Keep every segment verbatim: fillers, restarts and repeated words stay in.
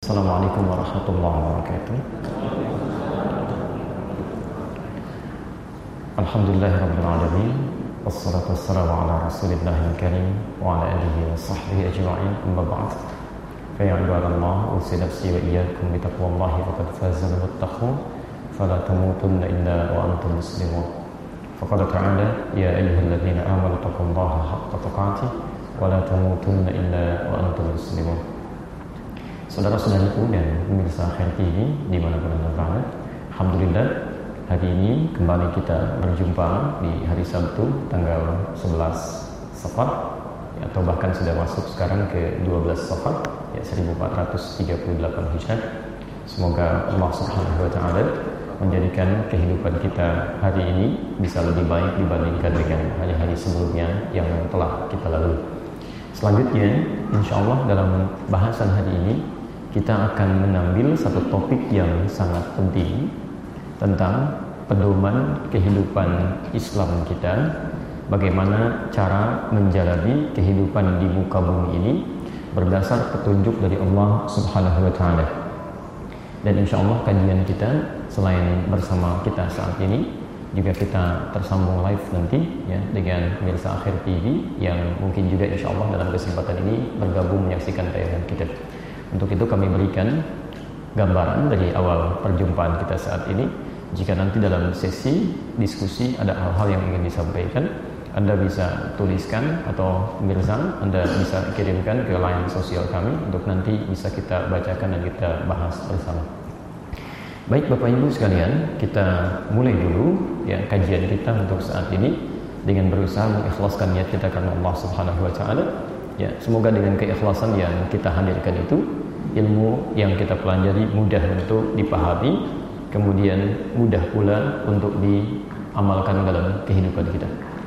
Assalamualaikum warahmatullahi wabarakatuh. Alhamdulillahirabbil alamin. Wassalatu wassalamu ala Rasulillahil karim wa ala alihi wa sahbihi ajma'in. Amma ba'd. Fa ya ibadallah, usi nafsi wa iyyakum bi taqwallahi faqad fazal muttaqun. Fala tamutunna illa wa antum muslimun. Faqala ta'ala ya ayyuhalladzina amanu taqullaha haqqa tuqatih wa la tamutunna illa wa antum muslimun. Saudara-saudariku dan pemirsa Khair T V dimanapun Anda berada, alhamdulillah hari ini kembali kita berjumpa di hari Sabtu tanggal sebelas Safar, ya, atau bahkan sudah masuk sekarang ke dua belas Safar, ya, seribu empat ratus tiga puluh delapan Hijrah. Semoga Allah Subhanahu wa taala menjadikan kehidupan kita hari ini bisa lebih baik dibandingkan dengan hari-hari sebelumnya yang telah kita lalui. Selanjutnya, insya Allah dalam bahasan hari ini kita akan mengambil satu topik yang sangat penting tentang pedoman kehidupan Islam kita, bagaimana cara menjalani kehidupan di muka bumi ini berdasar petunjuk dari Allah Subhanahu wa taala. Dan insya Allah kajian kita selain bersama kita saat ini, juga kita tersambung live nanti, ya, dengan pemirsa Akhir T V yang mungkin juga insya Allah dalam kesempatan ini bergabung menyaksikan tayangan kita. Untuk itu kami berikan gambaran dari awal perjumpaan kita saat ini. Jika nanti dalam sesi diskusi ada hal-hal yang ingin disampaikan, Anda bisa tuliskan, atau pemirsa Anda bisa kirimkan ke line sosial kami untuk nanti bisa kita bacakan dan kita bahas bersama. Baik Bapak Ibu sekalian, kita mulai dulu, ya, kajian kita untuk saat ini dengan berusaha mengikhlaskan niat kita karena Allah Subhanahu wa taala. Ya, semoga dengan keikhlasan yang kita hadirkan itu, ilmu yang kita pelajari mudah untuk dipahami, kemudian mudah pula untuk diamalkan dalam kehidupan kita.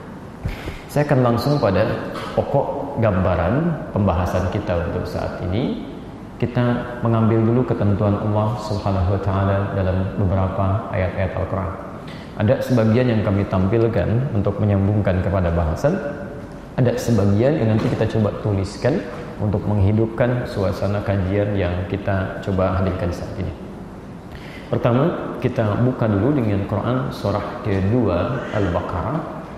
Saya akan langsung pada pokok gambaran pembahasan kita untuk saat ini. Kita mengambil dulu ketentuan Allah Subhanahu wa taala dalam beberapa ayat-ayat Al-Qur'an. Ada sebagian yang kami tampilkan untuk menyambungkan kepada bahasan, ada sebagian yang nanti kita coba tuliskan untuk menghidupkan suasana kajian yang kita coba hadirkan saat ini. Pertama, kita buka dulu dengan Quran surah kedua Al-Baqarah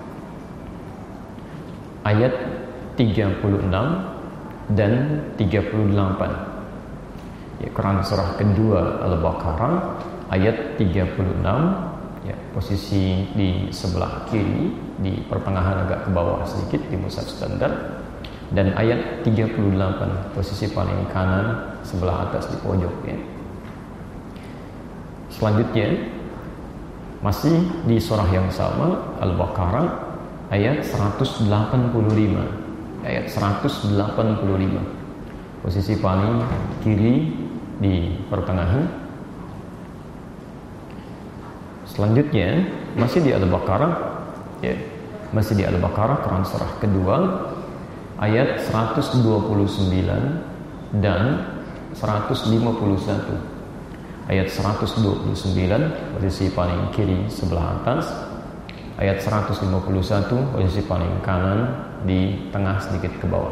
ayat tiga puluh enam dan tiga puluh delapan. Ya, Quran surah kedua Al-Baqarah ayat tiga puluh enam, ya, posisi di sebelah kiri, di pertengahan agak ke bawah sedikit di mushaf standar, dan ayat tiga puluh delapan posisi paling kanan sebelah atas di pojok, ya. Selanjutnya masih di surah yang sama Al-Baqarah ayat seratus delapan puluh lima, ayat seratus delapan puluh lima posisi paling kiri di pertengahan. Selanjutnya masih di Al-Baqarah, ya, masih di Al-Baqarah Quran surah kedua ayat seratus dua puluh sembilan dan seratus lima puluh satu. Ayat seratus dua puluh sembilan posisi paling kiri sebelah atas, ayat seratus lima puluh satu posisi paling kanan di tengah sedikit ke bawah.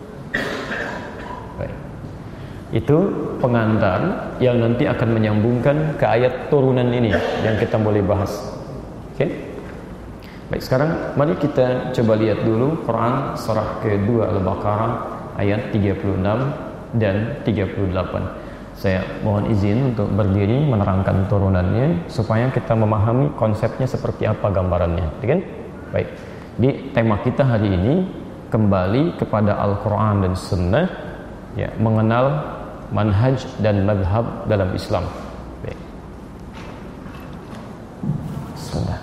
Baik. Itu pengantar yang nanti akan menyambungkan ke ayat turunan ini yang kita boleh bahas. Oke? Okay? Baik, sekarang mari kita coba lihat dulu Quran surah kedua Al-Baqarah ayat tiga puluh enam dan tiga puluh delapan. Saya mohon izin untuk berdiri menerangkan turunannya supaya kita memahami konsepnya seperti apa gambarannya, kan? Baik. Di tema kita hari ini kembali kepada Al-Qur'an dan Sunnah, ya, mengenal manhaj dan madhab dalam Islam. Baik. Sunnah.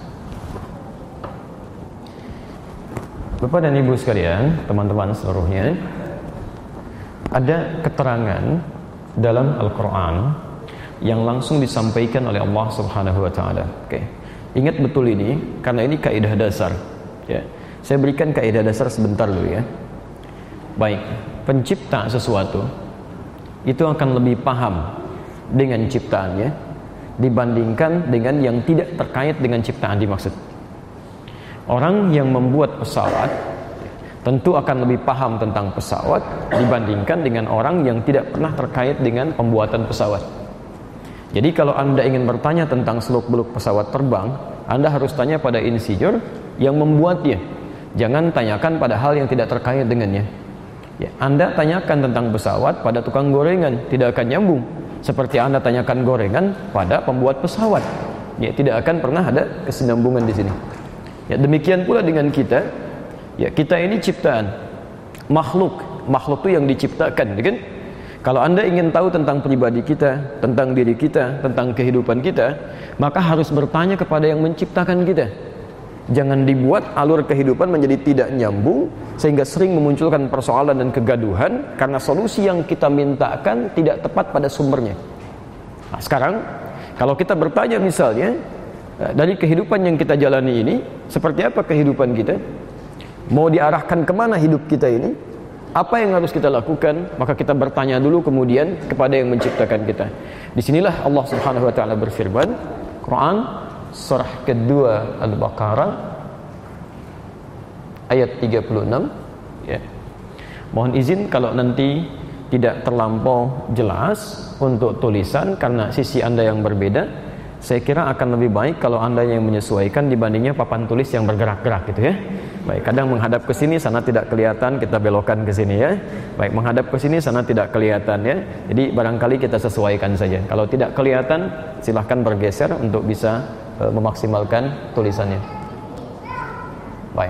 Bapak dan Ibu sekalian, teman-teman seluruhnya, ada keterangan dalam Al-Quran yang langsung disampaikan oleh Allah Subhanahu wa taala. Oke. Ingat betul ini karena ini kaidah dasar, ya. Saya berikan kaidah dasar sebentar dulu, ya. Baik, pencipta sesuatu itu akan lebih paham dengan ciptaannya dibandingkan dengan yang tidak terkait dengan ciptaan dimaksud. Orang yang membuat pesawat tentu akan lebih paham tentang pesawat dibandingkan dengan orang yang tidak pernah terkait dengan pembuatan pesawat. Jadi kalau Anda ingin bertanya tentang seluk-beluk pesawat terbang, Anda harus tanya pada insinyur yang membuatnya. Jangan tanyakan pada hal yang tidak terkait dengannya. Ya, Anda tanyakan tentang pesawat pada tukang gorengan, tidak akan nyambung. Seperti Anda tanyakan gorengan pada pembuat pesawat, ya tidak akan pernah ada kesinambungan di sini. Ya, demikian pula dengan kita. Ya, kita ini ciptaan makhluk, makhluk itu yang diciptakan, kan? Kalau Anda ingin tahu tentang pribadi kita, tentang diri kita, tentang kehidupan kita, maka harus bertanya kepada yang menciptakan kita. Jangan dibuat alur kehidupan menjadi tidak nyambung sehingga sering memunculkan persoalan dan kegaduhan karena solusi yang kita mintakan tidak tepat pada sumbernya. Nah, sekarang kalau kita bertanya misalnya dari kehidupan yang kita jalani ini, seperti apa kehidupan kita? Mau diarahkan kemana hidup kita ini? Apa yang harus kita lakukan? Maka kita bertanya dulu kemudian kepada yang menciptakan kita. Disinilah Allah Subhanahu Wa Taala berfirman, Quran surah kedua Al-Baqarah ayat tiga puluh enam. Ya. Mohon izin kalau nanti tidak terlampau jelas untuk tulisan karena sisi Anda yang berbeda. Saya kira akan lebih baik kalau Anda yang menyesuaikan dibandingnya papan tulis yang bergerak-gerak gitu ya. Baik, kadang menghadap ke sini sana tidak kelihatan, kita belokkan ke sini ya. Baik, menghadap ke sini sana tidak kelihatan ya. Jadi barangkali kita sesuaikan saja. Kalau tidak kelihatan, silahkan bergeser untuk bisa uh, memaksimalkan tulisannya. Baik.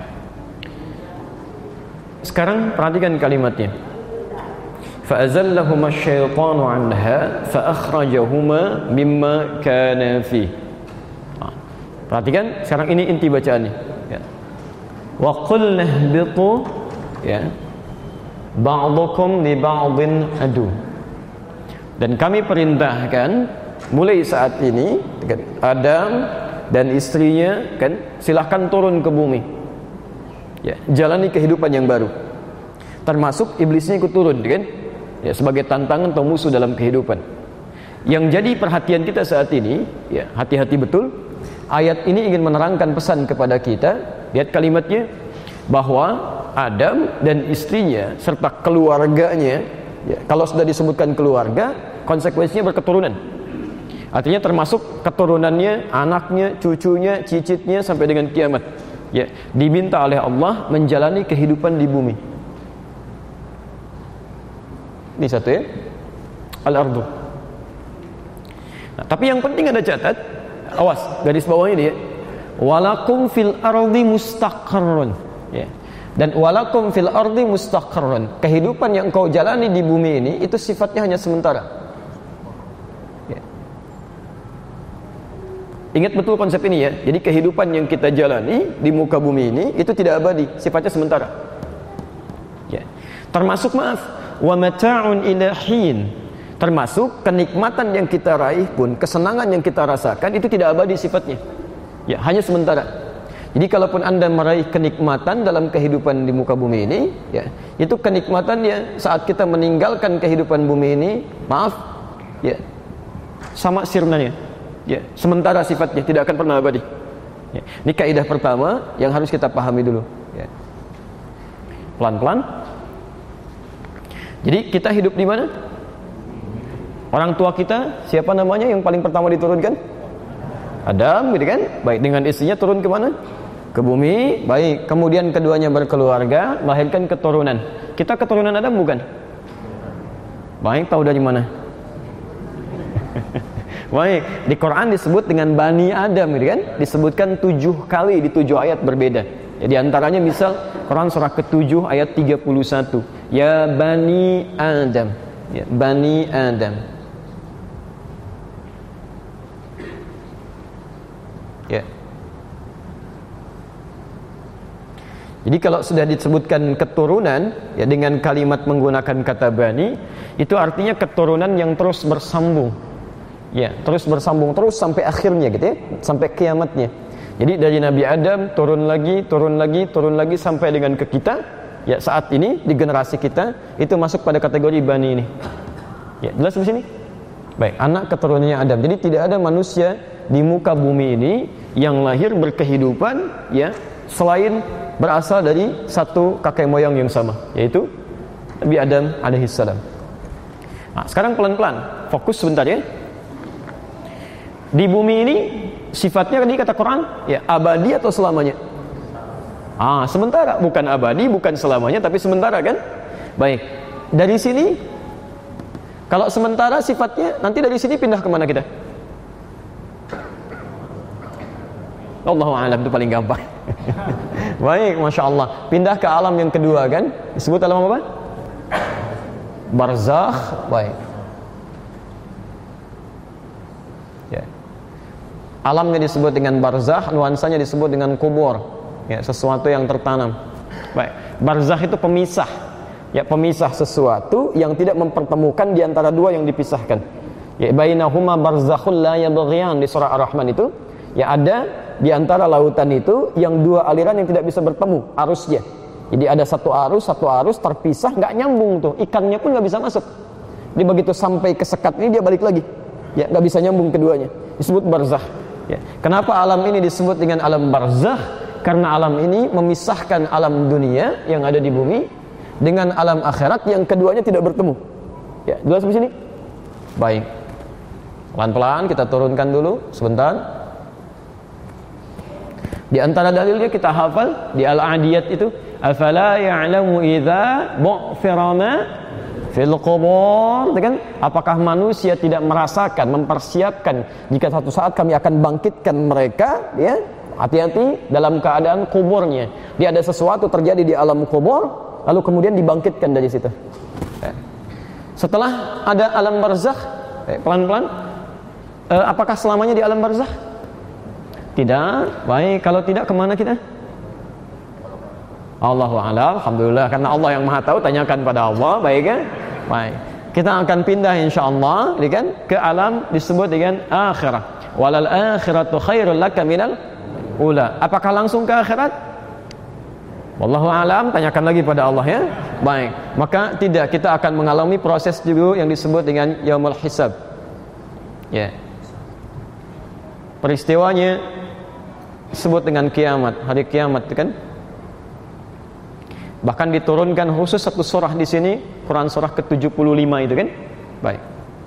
Sekarang perhatikan kalimatnya. فَأَزَلَّهُمَا الشَّيْطَانُ عَنْهَا فَأَخْرَجَهُمَا مِمَّا كَانَ فِيهِ. Perhatikan, sekarang ini inti bacaannya. Ya. وَقُلْنَا اهْبِطُوا ya. بَعْضُكُمْ لِبَعْضٍ عَدُوٌّ. Dan kami perintahkan mulai saat ini Adam dan istrinya kan silahkan turun ke bumi. Ya, jalani kehidupan yang baru. Termasuk iblisnya ikut turun kan? Ya, sebagai tantangan atau musuh dalam kehidupan. Yang jadi perhatian kita saat ini, ya, hati-hati betul. Ayat ini ingin menerangkan pesan kepada kita. Lihat kalimatnya, bahwa Adam dan istrinya serta keluarganya, ya, kalau sudah disebutkan keluarga, konsekuensinya berketurunan. Artinya termasuk keturunannya, anaknya, cucunya, cicitnya sampai dengan kiamat. Ya, diminta oleh Allah menjalani kehidupan di bumi. Ini satu ya, al-ardu. Nah, tapi yang penting ada catat, awas garis bawah ini ya. Walakum fil ardi mustaqarrun. Ya. Dan walakum fil ardi mustaqarrun. Kehidupan yang kau jalani di bumi ini itu sifatnya hanya sementara. Ya. Ingat betul konsep ini ya. Jadi kehidupan yang kita jalani di muka bumi ini itu tidak abadi, sifatnya sementara. Ya. Termasuk maaf wa mata'un ila hin, termasuk kenikmatan yang kita raih pun, kesenangan yang kita rasakan itu tidak abadi sifatnya. Ya, hanya sementara. Jadi kalaupun Anda meraih kenikmatan dalam kehidupan di muka bumi ini, ya, itu kenikmatannya saat kita meninggalkan kehidupan bumi ini, maaf, ya, sama sirnanya. Ya, sementara sifatnya, tidak akan pernah abadi. Ya, ini kaidah pertama yang harus kita pahami dulu, ya. Pelan-pelan. Jadi kita hidup di mana? Orang tua kita siapa namanya yang paling pertama diturunkan? Adam, gitu kan? Baik, dengan istrinya turun ke mana? Ke bumi. Baik, kemudian keduanya berkeluarga, melahirkan keturunan. Kita keturunan Adam bukan? Baik, tahu dari mana? Baik, di Quran disebut dengan Bani Adam, gitu kan? Disebutkan tujuh kali di tujuh ayat berbeda. Jadi antaranya misal Quran surah ketujuh ayat tiga puluh satu. Ya Bani Adam, ya, Bani Adam. Ya. Jadi kalau sudah disebutkan keturunan, ya dengan kalimat menggunakan kata bani, itu artinya keturunan yang terus bersambung. Ya, terus bersambung terus sampai akhirnya gitu ya, sampai kiamatnya. Jadi dari Nabi Adam turun lagi, turun lagi, turun lagi sampai dengan ke kita. Ya, saat ini di generasi kita itu masuk pada kategori bani ini. Ya, jelas di sini? Baik, anak keturunannya Adam. Jadi tidak ada manusia di muka bumi ini yang lahir berkehidupan ya selain berasal dari satu kakek moyang yang sama, yaitu Nabi Adam alaihi salam. Nah, sekarang pelan-pelan, fokus sebentar ya. Di bumi ini sifatnya tadi kata Quran, ya abadi atau selamanya? Ah, sementara, bukan abadi, bukan selamanya, tapi sementara kan? Baik. Dari sini, kalau sementara sifatnya, nanti dari sini pindah kemana kita? Allahu a'lam, itu paling gampang. Baik, masya Allah. Pindah ke alam yang kedua kan? Disebut alam apa? Barzakh. Baik. Ya. Alamnya disebut dengan barzakh, nuansanya disebut dengan kubur. Ya, sesuatu yang tertanam. Baik. Barzakh itu pemisah. Ya, pemisah sesuatu yang tidak mempertemukan di antara dua yang dipisahkan. Ya, bainahuma barzakhul la yabghiyan di surah Ar-Rahman itu. Ya, ada di antara lautan itu yang dua aliran yang tidak bisa bertemu arusnya. Jadi ada satu arus, satu arus terpisah, nggak nyambung tuh. Ikannya pun nggak bisa masuk. Jadi begitu sampai ke sekat ini dia balik lagi. Ya, nggak bisa nyambung keduanya. Disebut barzakh. Ya. Kenapa alam ini disebut dengan alam barzakh? Karena alam ini memisahkan alam dunia yang ada di bumi dengan alam akhirat yang keduanya tidak bertemu. Ya, jelas di sini? Baik. Pelan-pelan kita turunkan dulu sebentar. Di antara dalilnya kita hafal di Al-Adiyat itu, afala ya'lamu idza bu'thira ma fil qubur, kan? Apakah manusia tidak merasakan, mempersiapkan jika satu saat kami akan bangkitkan mereka, ya? Hati-hati dalam keadaan kuburnya. Dia ada sesuatu terjadi di alam kubur, lalu kemudian dibangkitkan dari situ. Setelah ada alam barzakh, pelan-pelan, apakah selamanya di alam barzakh? Tidak. Baik, kalau tidak kemana kita? Allahu a'lam. Alhamdulillah, karena Allah yang Maha Tahu, tanyakan pada Allah. Baik kan? Baik. Kita akan pindah insyaallah, kan, ke alam disebut dengan akhirah. Walal akhiratu khairul laka minal ula. Apakah langsung ke akhirat? Wallahu a'lam, tanyakan lagi pada Allah ya. Baik. Maka tidak, kita akan mengalami proses dulu yang disebut dengan yaumul hisab. Ya. Peristiwanya disebut dengan kiamat, hari kiamat kan? Bahkan diturunkan khusus satu surah di sini, Quran surah ke tujuh puluh lima itu kan? Baik.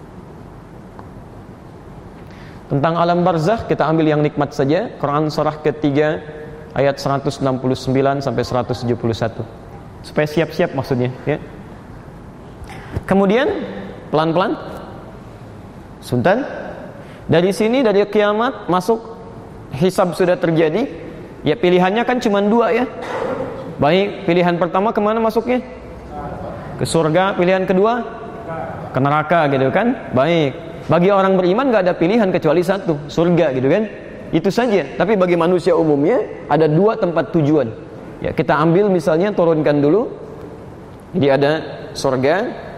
Tentang alam barzakh kita ambil yang nikmat saja, Quran surah ketiga ayat seratus enam puluh sembilan sampai seratus tujuh puluh satu. Supaya siap-siap maksudnya, ya. Kemudian pelan-pelan Sultan, dari sini dari kiamat masuk hisab sudah terjadi. Ya, pilihannya kan cuma dua ya. Baik, pilihan pertama kemana masuknya? Ke surga. Pilihan kedua ke neraka gitu kan. Baik, bagi orang beriman gak ada pilihan kecuali satu, surga gitu kan. Itu saja. Tapi bagi manusia umumnya ada dua tempat tujuan. Ya, kita ambil misalnya, turunkan dulu. Jadi ada surga,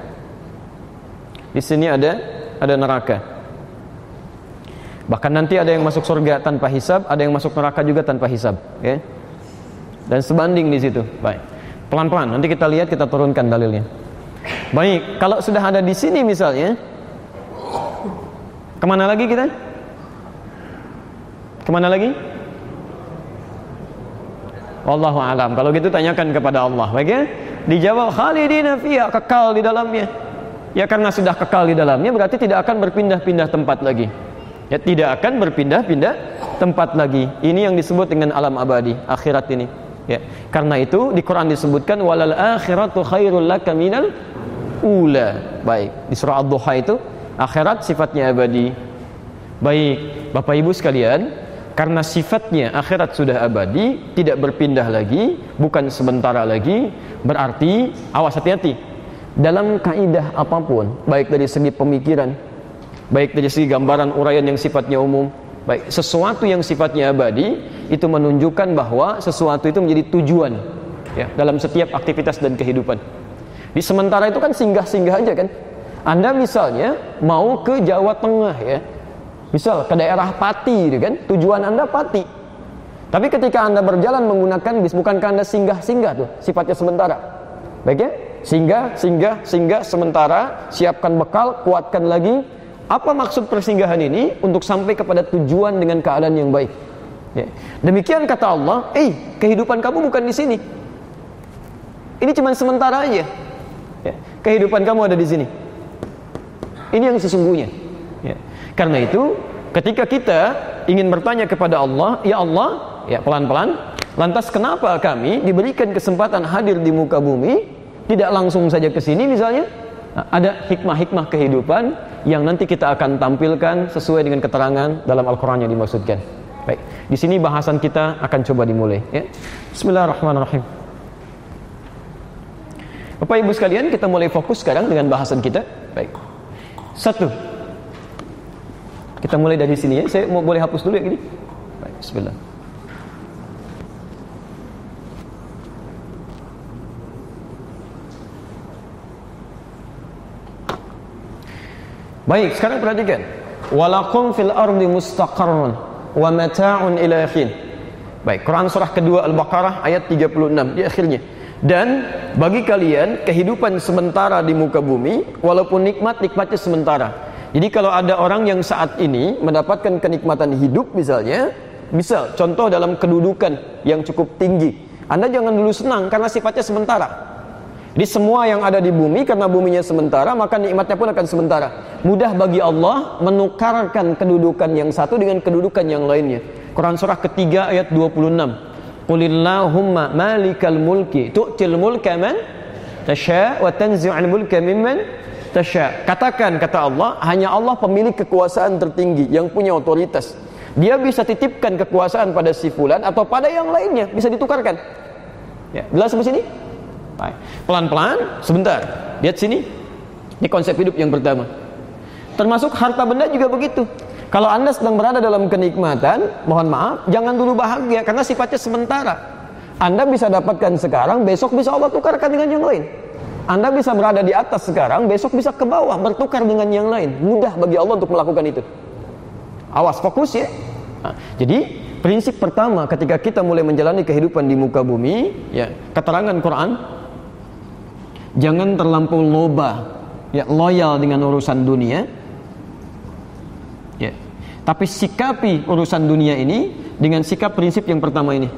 di sini ada ada neraka. Bahkan nanti ada yang masuk surga tanpa hisab, ada yang masuk neraka juga tanpa hisab, ya. Dan sebanding di situ. Baik. Pelan-pelan nanti kita lihat, kita turunkan dalilnya. Baik, kalau sudah ada di sini misalnya, kemana lagi kita? Kemana lagi? Wallahu a'lam. Kalau gitu tanyakan kepada Allah. Baik ya? Dijawab khalidina fiha, kekal di dalamnya. Ya, karena sudah kekal di dalamnya berarti tidak akan berpindah-pindah tempat lagi. Ya, tidak akan berpindah-pindah tempat lagi. Ini yang disebut dengan alam abadi, akhirat ini. Ya, karena itu di Quran disebutkan walal akhiratu khairul laka minal ula. Baik, di surah Ad-Duha itu akhirat sifatnya abadi. Baik, Bapak Ibu sekalian, karena sifatnya akhirat sudah abadi, tidak berpindah lagi, bukan sementara lagi, berarti awas, hati-hati. Dalam kaidah apapun, baik dari segi pemikiran, baik dari segi gambaran uraian yang sifatnya umum, baik sesuatu yang sifatnya abadi, itu menunjukkan bahwa sesuatu itu menjadi tujuan, ya, dalam setiap aktivitas dan kehidupan. Di sementara itu kan singgah-singgah aja kan. Anda misalnya mau ke Jawa Tengah, ya, misal ke daerah Pati, kan, tujuan Anda Pati. Tapi ketika Anda berjalan menggunakan bis, bukankah Anda singgah-singgah tuh, sifatnya sementara, baik ya? Singgah, singgah, singgah sementara, siapkan bekal, kuatkan lagi. Apa maksud persinggahan ini? Untuk sampai kepada tujuan dengan keadaan yang baik. Ya. Demikian kata Allah, eh kehidupan kamu bukan di sini. Ini cuma sementara aja. Ya. Kehidupan kamu ada di sini. Ini yang sesungguhnya. Ya. Karena itu, ketika kita ingin bertanya kepada Allah, ya Allah, ya pelan-pelan, lantas kenapa kami diberikan kesempatan hadir di muka bumi, tidak langsung saja ke sini misalnya? Nah, ada hikmah-hikmah kehidupan yang nanti kita akan tampilkan sesuai dengan keterangan dalam Al-Quran yang dimaksudkan. Baik, di sini bahasan kita akan coba dimulai. Ya. Bismillahirrahmanirrahim. Bapak Ibu sekalian, kita mulai fokus sekarang dengan bahasan kita. Baik. Satu. Kita mulai dari sini ya. Saya mau boleh hapus dulu ya gini. Baik, bismillah. Baik, sekarang perhatikan. Walakum fil ardi mustaqarrun wa mata'un ila hin. Baik, Quran surah kedua Al-Baqarah ayat tiga puluh enam di akhirnya. Dan bagi kalian kehidupan sementara di muka bumi, walaupun nikmat, nikmatnya sementara. Jadi kalau ada orang yang saat ini mendapatkan kenikmatan hidup misalnya, misal contoh dalam kedudukan yang cukup tinggi, Anda jangan dulu senang karena sifatnya sementara. Jadi semua yang ada di bumi karena buminya sementara, maka nikmatnya pun akan sementara. Mudah bagi Allah menukarkan kedudukan yang satu dengan kedudukan yang lainnya. Quran surah ketiga ayat dua puluh enam. Qulillahumma malikal mulki tu'til mulka man tasha' wa tanzi'ul mulka mimman tasha'. Katakan, kata Allah, hanya Allah pemilik kekuasaan tertinggi yang punya otoritas. Dia bisa titipkan kekuasaan pada si fulan atau pada yang lainnya, bisa ditukarkan. Ya, jelas sampai sini? Baik. Pelan-pelan, sebentar. Lihat sini. Ini konsep hidup yang pertama. Termasuk harta benda juga begitu. Kalau Anda sedang berada dalam kenikmatan, mohon maaf, jangan dulu bahagia karena sifatnya sementara. Anda bisa dapatkan sekarang, besok bisa Allah tukarkan dengan yang lain. Anda bisa berada di atas sekarang, besok bisa ke bawah, bertukar dengan yang lain. Mudah bagi Allah untuk melakukan itu. Awas, fokus ya. Nah, jadi prinsip pertama ketika kita mulai menjalani kehidupan di muka bumi, ya, keterangan Quran, jangan terlampau loba, ya, loyal dengan urusan dunia, ya. Tapi sikapi urusan dunia ini dengan sikap prinsip yang pertama ini.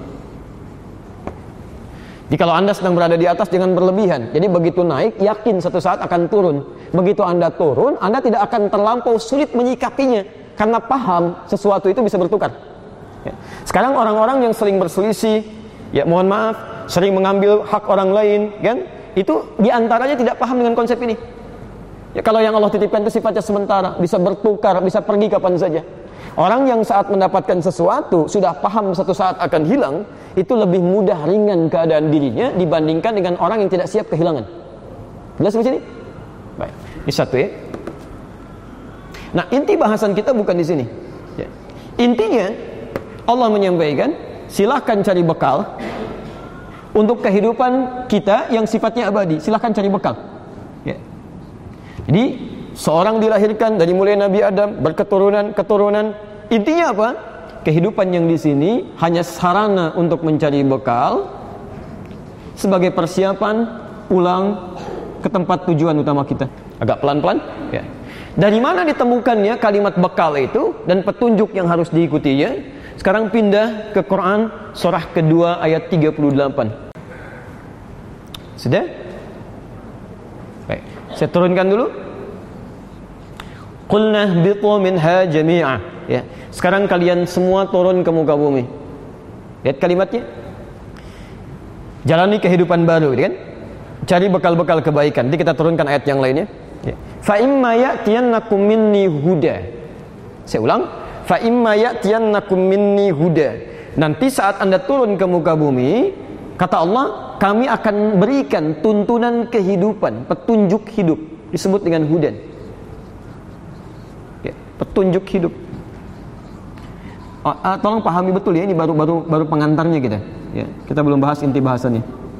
Jadi kalau Anda sedang berada di atas, jangan berlebihan. Jadi begitu naik, yakin satu saat akan turun. Begitu Anda turun, Anda tidak akan terlampau sulit menyikapinya karena paham sesuatu itu bisa bertukar. Ya. Sekarang orang-orang yang sering berselisih, ya mohon maaf, sering mengambil hak orang lain, kan? Itu diantaranya tidak paham dengan konsep ini. Ya, kalau yang Allah titipkan itu sifatnya sementara, bisa bertukar, bisa pergi kapan saja. Orang yang saat mendapatkan sesuatu sudah paham satu saat akan hilang, itu lebih mudah ringan keadaan dirinya dibandingkan dengan orang yang tidak siap kehilangan. Jelas di sini? Baik, ini satu ya. Nah, inti bahasan kita bukan di sini. Ya. Intinya Allah menyampaikan, silahkan cari bekal untuk kehidupan kita yang sifatnya abadi. Silahkan cari bekal. Ya. Jadi seorang dilahirkan dari mulai Nabi Adam berketurunan keturunan. Intinya apa? Kehidupan yang di sini hanya sarana untuk mencari bekal sebagai persiapan pulang ke tempat tujuan utama kita. Agak pelan-pelan. Ya. Dari mana ditemukannya kalimat bekal itu dan petunjuk yang harus diikutinya? Sekarang pindah ke Quran surah kedua ayat tiga puluh delapan. Sudah? Baik, saya turunkan dulu. Qulna ihbitu minha jami'a. Ya, sekarang kalian semua turun ke muka bumi. Lihat kalimatnya. Jalani kehidupan baru, kan? Cari bekal-bekal kebaikan. Nanti kita turunkan ayat yang lainnya. Ya. Fa imma ya'tiyannakum minni huda. Saya ulang. Fa imma ya'tiyannakum minni huda. Nanti saat Anda turun ke muka bumi, kata Allah, kami akan berikan tuntunan kehidupan, petunjuk hidup, disebut dengan hudan. Ya, petunjuk hidup. Oh, uh, tolong pahami betul ya, ini baru baru baru pengantarnya kita. Ya, kita belum bahas inti bahasannya.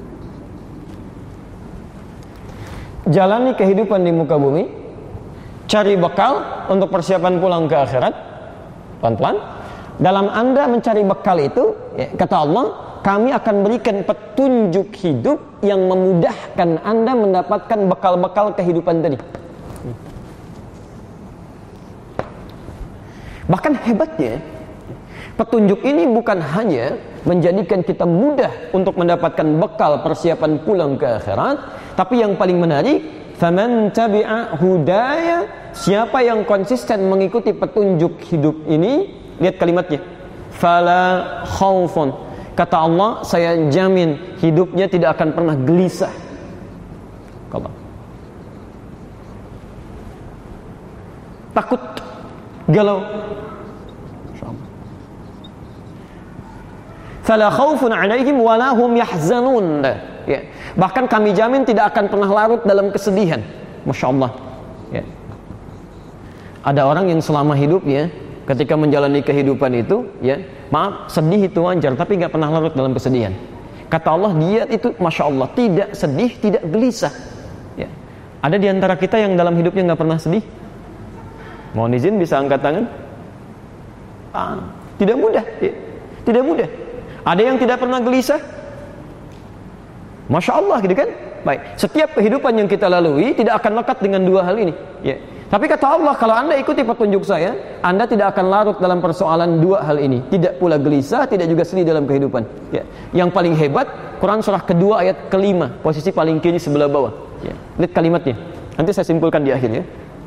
Jalani kehidupan di muka bumi, cari bekal untuk persiapan pulang ke akhirat. Pelan-pelan. Dalam Anda mencari bekal itu, ya, kata Allah, kami akan berikan petunjuk hidup yang memudahkan Anda mendapatkan bekal-bekal kehidupan tadi. Bahkan hebatnya, Petunjuk ini bukan hanya menjadikan kita mudah untuk mendapatkan bekal persiapan pulang ke akhirat, tapi yang paling menarik, faman tabi'a hudaya, siapa yang konsisten mengikuti petunjuk hidup ini, lihat kalimatnya, fala khaufun, kata Allah, saya jamin hidupnya tidak akan pernah gelisah. Kalau takut, galau, fala khaufun 'alaihim wa la hum yahzanun. Ya. Bahkan kami jamin tidak akan pernah larut dalam kesedihan. Masya Allah. Ya. Ada orang yang selama hidupnya ketika menjalani kehidupan itu, ya, maaf, sedih itu wajar, tapi nggak pernah larut dalam kesedihan. Kata Allah, dia itu Masya Allah tidak sedih, tidak gelisah. Ya. Ada di antara kita yang dalam hidupnya nggak pernah sedih? Mohon izin bisa angkat tangan? Ah, tidak mudah. Ya. Tidak mudah. Ada yang tidak pernah gelisah? Masya Allah, gitu kan? Baik, setiap kehidupan yang kita lalui tidak akan lekat dengan dua hal ini. Ya. Tapi kata Allah, kalau anda ikuti petunjuk saya, anda tidak akan larut dalam persoalan dua hal ini. Tidak pula gelisah, tidak juga sedih dalam kehidupan. Ya. Yang paling hebat, Quran surah kedua ayat kelima, posisi paling kiri sebelah bawah. Ya. Lihat kalimatnya. Nanti saya simpulkan di akhir ya.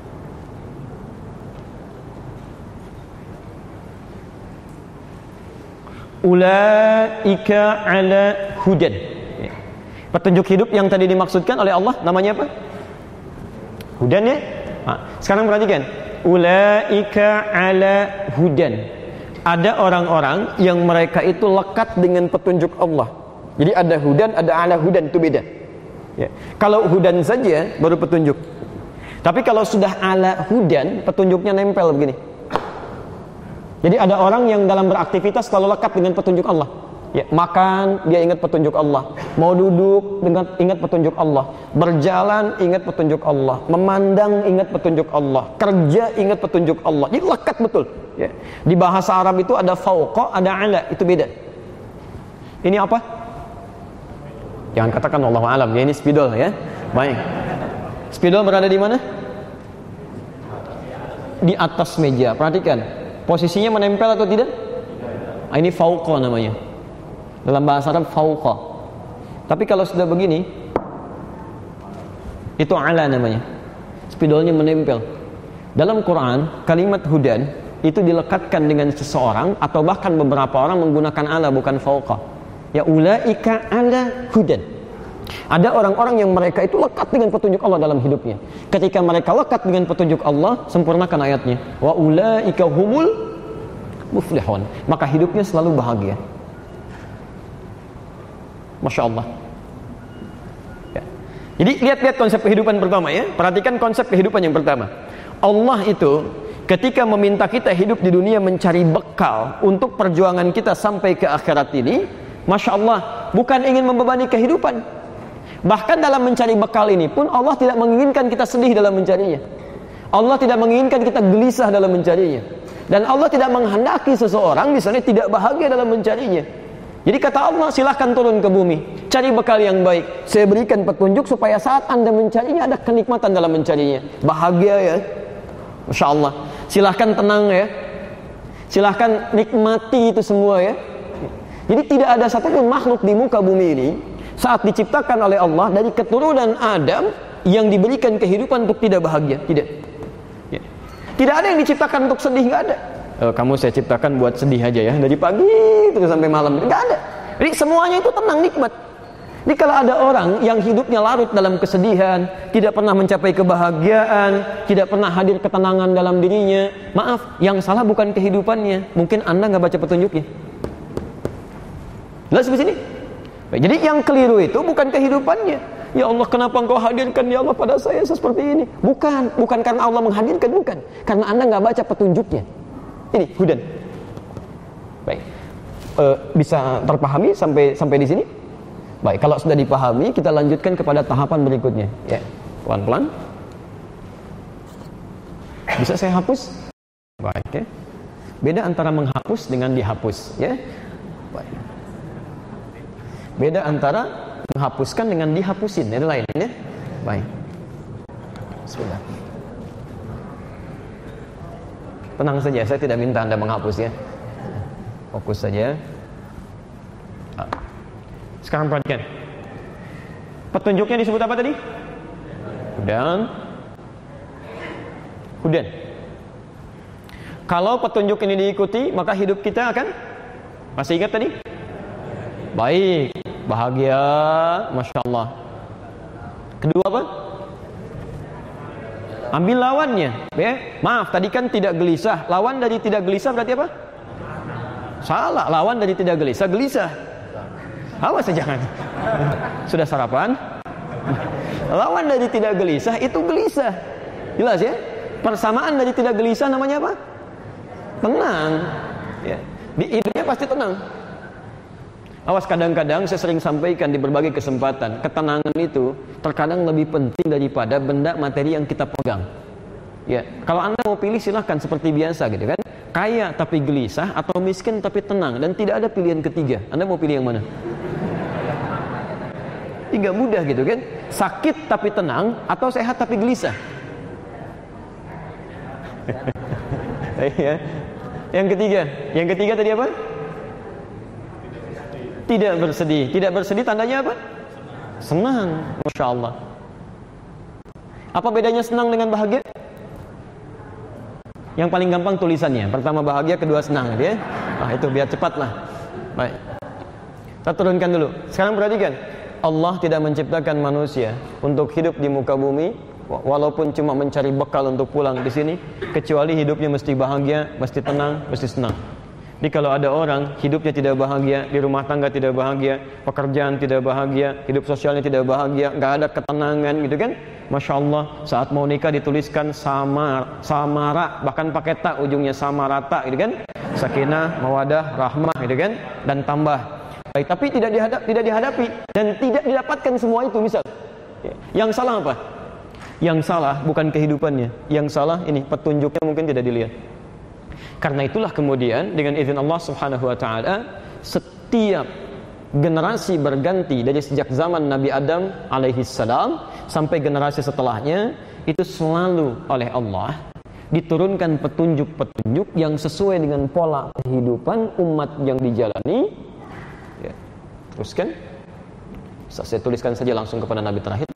Ulaika ala hudan. Petunjuk hidup yang tadi dimaksudkan oleh Allah namanya apa? Hudan ya. Nah, sekarang perhatikan. Ulaika ala hudan. Ada orang-orang yang mereka itu lekat dengan petunjuk Allah. Jadi ada hudan, ada ala hudan, itu beda. Ya. Kalau hudan saja baru petunjuk. Tapi kalau sudah ala hudan, petunjuknya nempel begini. Jadi ada orang yang dalam beraktivitas selalu lekat dengan petunjuk Allah. Ya, makan, dia ingat petunjuk Allah. Mau duduk, ingat, ingat petunjuk Allah. Berjalan, ingat petunjuk Allah. Memandang, ingat petunjuk Allah. Kerja, ingat petunjuk Allah. Jadi lekat betul. Ya. Di bahasa Arab itu ada fauqa, ada ala. Itu beda. Ini apa? Jangan katakan wallahu alam. Ya, ini spidol ya. Baik. Spidol berada di mana? Di atas meja. Perhatikan. Posisinya menempel atau tidak? Nah, ini fauqa namanya. Dalam bahasa Arab fauqa. Tapi kalau sudah begini, itu ala namanya. Spidolnya menempel. Dalam Quran, kalimat hudan itu dilekatkan dengan seseorang atau bahkan beberapa orang menggunakan ala bukan fauqa. Ya ulaika ala hudan. Ada orang-orang yang mereka itu lekat dengan petunjuk Allah dalam hidupnya. Ketika mereka lekat dengan petunjuk Allah, sempurnakan ayatnya. Wa ulaika humul muflihun. Maka hidupnya selalu bahagia. Masya Allah. Ya. Jadi lihat-lihat konsep kehidupan pertama ya. Perhatikan konsep kehidupan yang pertama. Allah itu ketika meminta kita hidup di dunia mencari bekal untuk perjuangan kita sampai ke akhirat ini, Masya Allah, bukan ingin membebani kehidupan. Bahkan dalam mencari bekal ini pun Allah tidak menginginkan kita sedih dalam mencarinya. Allah tidak menginginkan kita gelisah dalam mencarinya. Dan Allah tidak menghendaki seseorang misalnya tidak bahagia dalam mencarinya. Jadi kata Allah, silahkan turun ke bumi, cari bekal yang baik. Saya berikan petunjuk supaya saat anda mencarinya ada kenikmatan dalam mencarinya. Bahagia ya. Masya Allah. Silahkan tenang ya. Silahkan nikmati itu semua ya. Jadi tidak ada satupun makhluk di muka bumi ini saat diciptakan oleh Allah dari keturunan Adam yang diberikan kehidupan untuk tidak bahagia. Tidak. Ya. Tidak ada yang diciptakan untuk sedih, nggak ada. E, kamu saya ciptakan buat sedih aja ya, dari pagi terus sampai malam. Nggak ada. Jadi semuanya itu tenang, nikmat. Jadi kalau ada orang yang hidupnya larut dalam kesedihan, tidak pernah mencapai kebahagiaan, tidak pernah hadir ketenangan dalam dirinya, maaf, yang salah bukan kehidupannya. Mungkin anda nggak baca petunjuknya. Jelas di sini? Jadi yang keliru itu bukan kehidupannya. Ya Allah, kenapa engkau hadirkan ya Allah pada saya seperti ini? Bukan, bukan karena Allah menghadirkan, bukan. Karena anda nggak baca petunjuknya. Ini hudan. Baik, e, bisa terpahami sampai sampai di sini? Baik, kalau sudah dipahami, kita lanjutkan kepada tahapan berikutnya. Ya, pelan-pelan. Bisa saya hapus? Baik, ya. Beda antara menghapus dengan dihapus, ya. Baik. Beda antara menghapuskan dengan dihapusin, itu lain ya. Baik. Bismillah. Tenang saja, saya tidak minta anda menghapus ya. fokus saja. Sekarang perhatikan. Petunjuknya disebut apa tadi? Hudan. Hudan. Kalau petunjuk ini diikuti, maka hidup kita akan, masih ingat tadi? Baik, bahagia, Masya Allah. Kedua apa? Ambil lawannya. Ya? Maaf, tadi kan tidak gelisah. Lawan dari tidak gelisah berarti apa? Salah, lawan dari tidak gelisah, gelisah. Awas jangan. Sudah sarapan? Lawan dari tidak gelisah itu gelisah. Jelas ya? Persamaan dari tidak gelisah namanya apa? Tenang. Ya. Di hidupnya pasti tenang. Awas, kadang-kadang saya sering sampaikan di berbagai kesempatan, ketenangan itu terkadang lebih penting daripada benda materi yang kita pegang. Ya, kalau Anda mau pilih silahkan seperti biasa gitu kan. Kaya tapi gelisah atau miskin tapi tenang, dan tidak ada pilihan ketiga. Anda mau pilih yang mana? Tiga mudah gitu kan. Sakit tapi tenang atau sehat tapi gelisah. Ya. Yang ketiga, yang ketiga tadi apa? Tidak bersedih. Tidak bersedih tandanya apa? Senang. Masya Allah. Apa bedanya senang dengan bahagia? Yang paling gampang tulisannya. Pertama bahagia, kedua senang, ya. Nah, itu biar cepat lah. Baik. Kita turunkan dulu. Sekarang perhatikan. Allah tidak menciptakan manusia untuk hidup di muka bumi walaupun cuma mencari bekal untuk pulang di sini, kecuali hidupnya mesti bahagia, mesti tenang, mesti senang. Jadi kalau ada orang hidupnya tidak bahagia, di rumah tangga tidak bahagia, pekerjaan tidak bahagia, hidup sosialnya tidak bahagia, nggak ada ketenangan gitu kan, Masya Allah, saat mau nikah dituliskan samar, samara, bahkan pakai tak ujungnya, samarata gitu kan, sakinah, mawadah, rahmah gitu kan, dan tambah. Baik, tapi tidak dihadap, tidak dihadapi dan tidak didapatkan semua itu. Misal, yang salah apa? Yang salah bukan kehidupannya, yang salah ini petunjuknya mungkin tidak dilihat. Karena itulah kemudian dengan izin Allah Subhanahu wa taala, setiap generasi berganti dari sejak zaman Nabi Adam alaihi salam sampai generasi setelahnya, itu selalu oleh Allah diturunkan petunjuk-petunjuk yang sesuai dengan pola kehidupan umat yang dijalani. Ya, teruskan. Saya tuliskan saja langsung kepada Nabi terakhir.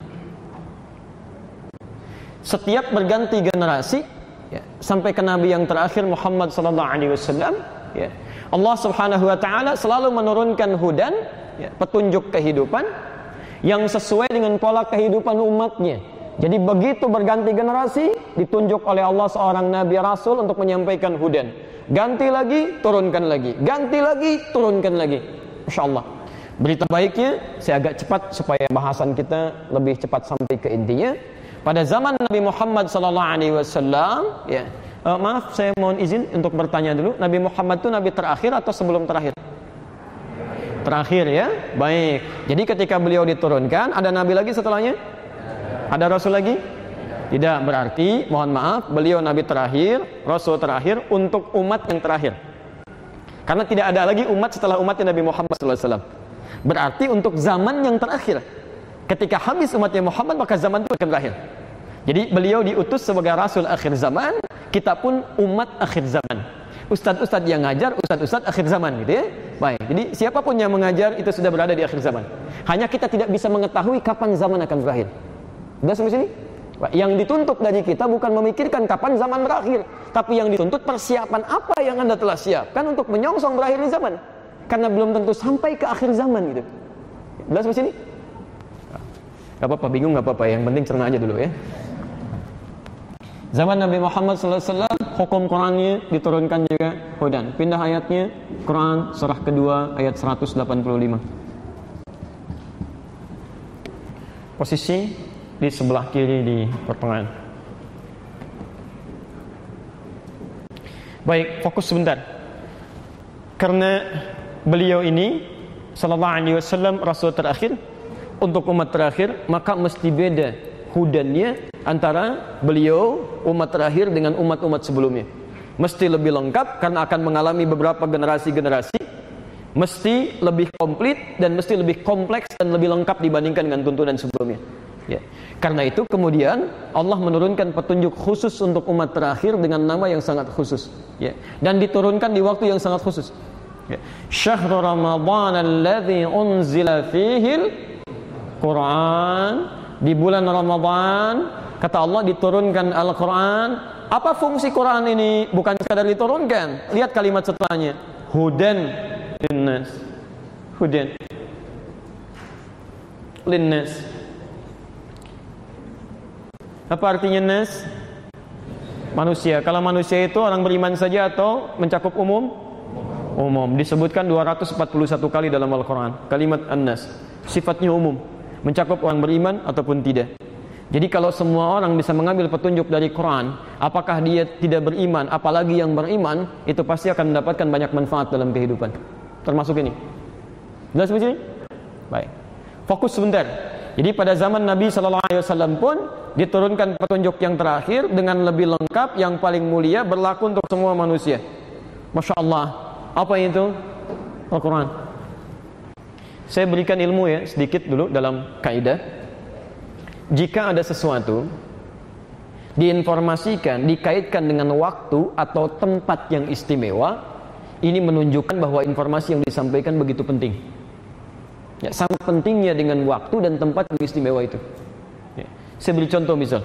Setiap berganti generasi, ya, sampai ke Nabi yang terakhir Muhammad sallallahu alaihi wasallam, ya, Allah Subhanahu wa taala selalu menurunkan hudan, ya, petunjuk kehidupan yang sesuai dengan pola kehidupan umatnya. Jadi begitu berganti generasi, ditunjuk oleh Allah seorang nabi rasul untuk menyampaikan hudan. Ganti lagi, turunkan lagi. Ganti lagi, turunkan lagi. Masyaallah. Berita baiknya, saya agak cepat supaya bahasan kita lebih cepat sampai ke intinya. Pada zaman Nabi Muhammad sallallahu alaihi wasallam, ya. Uh, maaf, saya mohon izin untuk bertanya dulu. Nabi Muhammad itu nabi terakhir atau sebelum terakhir? Terakhir, ya. Baik. Jadi ketika beliau diturunkan, ada nabi lagi setelahnya? Ada rasul lagi? Tidak, berarti mohon maaf, beliau nabi terakhir, rasul terakhir untuk umat yang terakhir. Karena tidak ada lagi umat setelah umatnya Nabi Muhammad sallallahu alaihi wasallam. Berarti untuk zaman yang terakhir. Ketika habis umatnya Muhammad, maka zaman itu akan berakhir. Jadi beliau diutus sebagai rasul akhir zaman, kita pun umat akhir zaman. Ustadz-ustadz yang ngajar, ustadz-ustadz akhir zaman gitu ya. Baik, jadi siapapun yang mengajar itu sudah berada di akhir zaman. Hanya kita tidak bisa mengetahui kapan zaman akan berakhir. Sudah sampai sini? Yang dituntut dari kita bukan memikirkan kapan zaman berakhir, tapi yang dituntut persiapan apa yang Anda telah siapkan untuk menyongsong berakhirnya zaman. Karena belum tentu sampai ke akhir zaman gitu. Sudah sampai sini? Gak apa-apa, bingung gak apa-apa, yang penting cerna aja dulu ya. Zaman Nabi Muhammad sallallahu alaihi wasallam, hukum Qurannya diturunkan juga hudan. Pindah ayatnya, Quran surah kedua ayat seratus delapan puluh lima. Posisi di sebelah kiri di pertengahan. Baik, fokus sebentar. Karena beliau ini sallallahu alaihi wasallam rasul terakhir untuk umat terakhir, maka mesti beda hudannya antara beliau umat terakhir dengan umat-umat sebelumnya. Mesti lebih lengkap karena akan mengalami beberapa generasi-generasi, mesti lebih komplit dan mesti lebih kompleks dan lebih lengkap dibandingkan dengan tuntunan sebelumnya. Ya. Karena itu kemudian Allah menurunkan petunjuk khusus untuk umat terakhir dengan nama yang sangat khusus, ya. Dan diturunkan di waktu yang sangat khusus. Syahrul Ramadan alladzi unzila fihil Quran. Di bulan Ramadan kata Allah diturunkan Al-Quran. Apa fungsi Quran ini? Bukan sekadar diturunkan. Lihat kalimat setelahnya. Hudan linnas. Hudan linnas. Apa artinya nas? Manusia. Kalau manusia itu orang beriman saja atau mencakup umum? Umum. Disebutkan dua ratus empat puluh satu kali dalam Al-Quran kalimat an-nas. Sifatnya umum, mencakup orang beriman ataupun tidak. Jadi kalau semua orang bisa mengambil petunjuk dari Quran, apakah dia tidak beriman, apalagi yang beriman, itu pasti akan mendapatkan banyak manfaat dalam kehidupan. Termasuk ini. Jelas begini? Baik. Fokus sebentar. Jadi pada zaman Nabi Sallallahu Alaihi Wasallam pun diturunkan petunjuk yang terakhir dengan lebih lengkap, yang paling mulia, berlaku untuk semua manusia. Masya Allah. Apa itu? Al-Quran. Saya berikan ilmu ya sedikit dulu dalam kaidah. Jika ada sesuatu diinformasikan, dikaitkan dengan waktu atau tempat yang istimewa, ini menunjukkan bahwa informasi yang disampaikan begitu penting. Ya, sangat pentingnya dengan waktu dan tempat yang istimewa itu. Ya, saya beri contoh misal.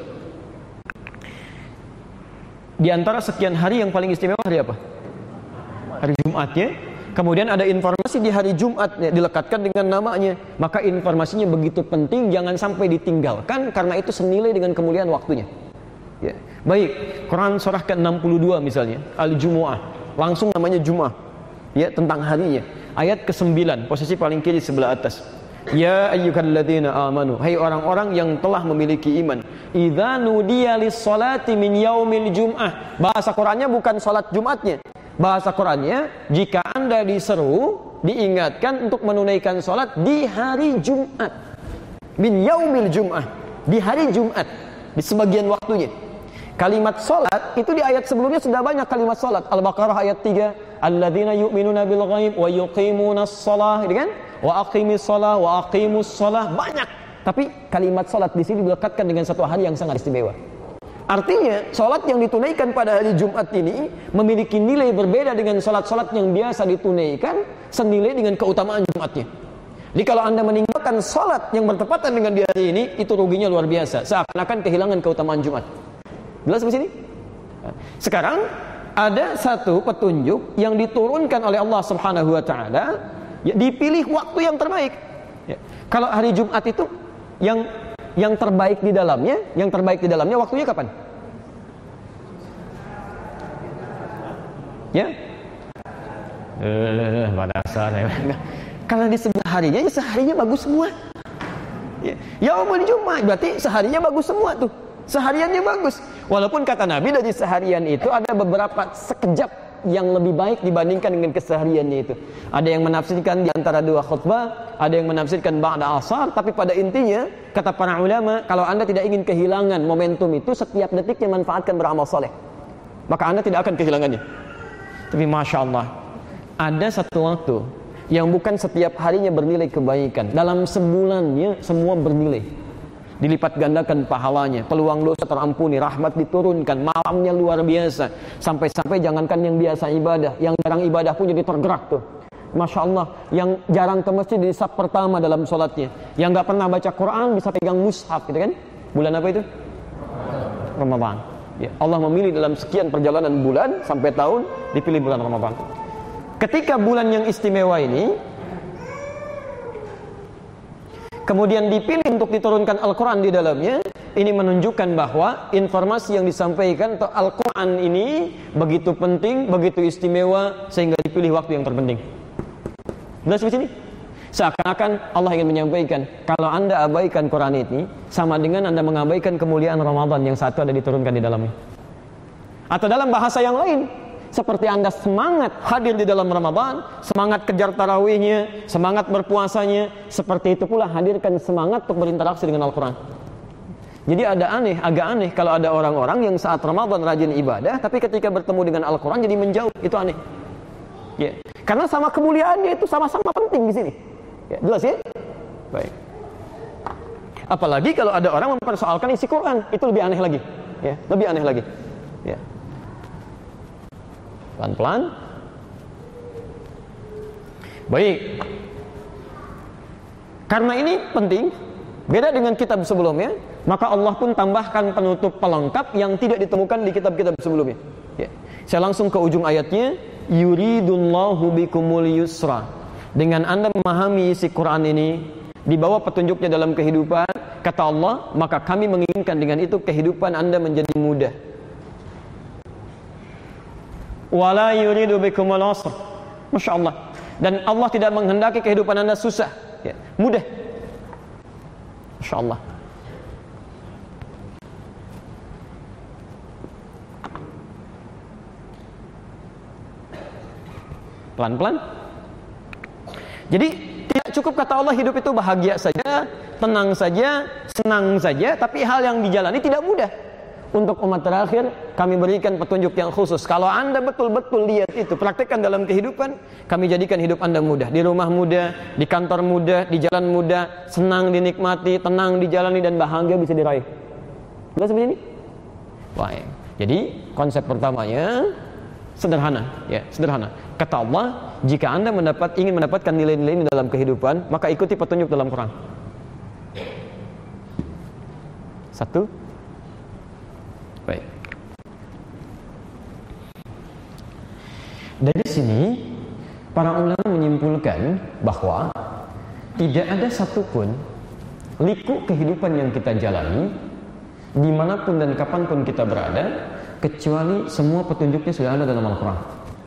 Di antara sekian hari yang paling istimewa hari apa? Hari Jumat ya. Kemudian ada informasi di hari Jumat ya, dilekatkan dengan namanya. Maka informasinya begitu penting, jangan sampai ditinggalkan, karena itu senilai dengan kemuliaan waktunya. Ya. Baik, Quran surah ke enam puluh dua misalnya, Al-Jumu'ah. Langsung namanya Jum'ah. Ya, tentang harinya. Ayat ke sembilan, posisi paling kiri sebelah atas. Ya ayyuhalladzina amanu, hai orang-orang yang telah memiliki iman, idza nudiya lis-salati min yaumil jum'ah. Bahasa Qurannya bukan salat Jumatnya. Bahasa Qurannya, jika Anda diseru, diingatkan untuk menunaikan salat di hari Jumat. Min yaumil jum'ah, di hari Jumat, di sebagian waktunya. Kalimat salat itu di ayat sebelumnya sudah banyak kalimat salat. Al-Baqarah ayat tiga, alladzina yu'minuna bil ghaib wa yuqimunas shalah, gitu kan? Wa aqimis shalah wa aqimus shalah, banyak. Tapi kalimat salat di sini dilekatkan dengan satu hari yang sangat istimewa. Artinya, salat yang ditunaikan pada hari Jumat ini memiliki nilai berbeda dengan salat-salat yang biasa ditunaikan, senilai dengan keutamaan Jumatnya. Jadi kalau Anda meninggalkan salat yang bertepatan dengan di hari ini, itu ruginya luar biasa, seakan-akan kehilangan keutamaan Jumat. Jelas di sini? Sekarang ada satu petunjuk yang diturunkan oleh Allah Subhanahu wa taala, ya, dipilih waktu yang terbaik. Ya. Kalau hari Jumat itu yang yang terbaik di dalamnya, yang terbaik di dalamnya waktunya kapan? Ya? Eh, pada dasar ya. Kalau di sebelah harinya, ya seharinya bagus semua. Ya, yaumul Jumat berarti seharinya bagus semua tuh. Sehariannya bagus. Walaupun kata Nabi dari seharian itu ada beberapa sekejap yang lebih baik dibandingkan dengan kesehariannya itu. Ada yang menafsirkan di antara dua khutbah, ada yang menafsirkan ba'da asar, tapi pada intinya kata para ulama, kalau Anda tidak ingin kehilangan momentum itu, setiap detiknya manfaatkan beramal soleh, maka Anda tidak akan kehilangannya. Tapi Masya Allah, ada satu waktu yang bukan setiap harinya bernilai kebaikan, dalam sebulannya semua bernilai, dilipat gandakan pahalanya, peluang dosa terampuni, rahmat diturunkan, malamnya luar biasa. Sampai-sampai jangankan yang biasa ibadah, yang jarang ibadah pun jadi tergerak tuh. Masya Allah, yang jarang ke masjid di saf pertama dalam sholatnya, yang gak pernah baca Quran bisa pegang mushaf, gitu kan? Bulan apa itu? Ramadan. Ya, Allah memilih dalam sekian perjalanan bulan sampai tahun, dipilih bulan Ramadan. Ketika bulan yang istimewa ini kemudian dipilih untuk diturunkan Al-Quran di dalamnya, ini menunjukkan bahwa informasi yang disampaikan atau Al-Quran ini begitu penting, begitu istimewa, sehingga dipilih waktu yang terpenting. Jelas di sini? Seakan-akan Allah ingin menyampaikan, kalau Anda abaikan Quran ini, sama dengan Anda mengabaikan kemuliaan Ramadan yang satu ada diturunkan di dalamnya. Atau dalam bahasa yang lain, seperti Anda semangat hadir di dalam Ramadan, semangat kejar tarawihnya, semangat berpuasanya, seperti itu pula hadirkan semangat untuk berinteraksi dengan Al-Quran. Jadi ada aneh, agak aneh kalau ada orang-orang yang saat Ramadan rajin ibadah, tapi ketika bertemu dengan Al-Quran jadi menjauh, itu aneh. Ya. Karena sama kemuliaannya itu sama-sama penting di sini. Ya, jelas ya? Baik. Apalagi kalau ada orang mempersoalkan isi Quran, itu lebih aneh lagi. Ya, lebih aneh lagi. Ya. Pelan-pelan. Baik. Karena ini penting, beda dengan kitab sebelumnya, maka Allah pun tambahkan penutup pelengkap yang tidak ditemukan di kitab-kitab sebelumnya. Ya. Saya langsung ke ujung ayatnya, yuridullahu bikumul yusra. Dengan Anda memahami isi Quran ini, dibawa petunjuknya dalam kehidupan, kata Allah, maka kami menginginkan dengan itu kehidupan Anda menjadi mudah. Wala yuridu bikumul usra. Masya Allah. Dan Allah tidak menghendaki kehidupan Anda susah, ya, mudah. Masya Allah. Pelan-pelan. Jadi tidak cukup kata Allah hidup itu bahagia saja, tenang saja, senang saja, tapi hal yang dijalani tidak mudah. Untuk umat terakhir kami berikan petunjuk yang khusus. Kalau Anda betul-betul lihat itu, praktekkan dalam kehidupan, kami jadikan hidup Anda mudah. Di rumah mudah, di kantor mudah, di jalan mudah, senang dinikmati, tenang dijalani, dan bahagia bisa diraih. Bukan seperti ini? Baik. Jadi konsep pertamanya sederhana, ya, sederhana. Kata Allah, jika Anda mendapat ingin mendapatkan nilai-nilai ini dalam kehidupan, maka ikuti petunjuk dalam Quran. Satu. Baik. Dari sini para ulama menyimpulkan bahwa tidak ada satupun liku kehidupan yang kita jalani dimanapun dan kapanpun kita berada, kecuali semua petunjuknya sudah ada dalam Al-Quran.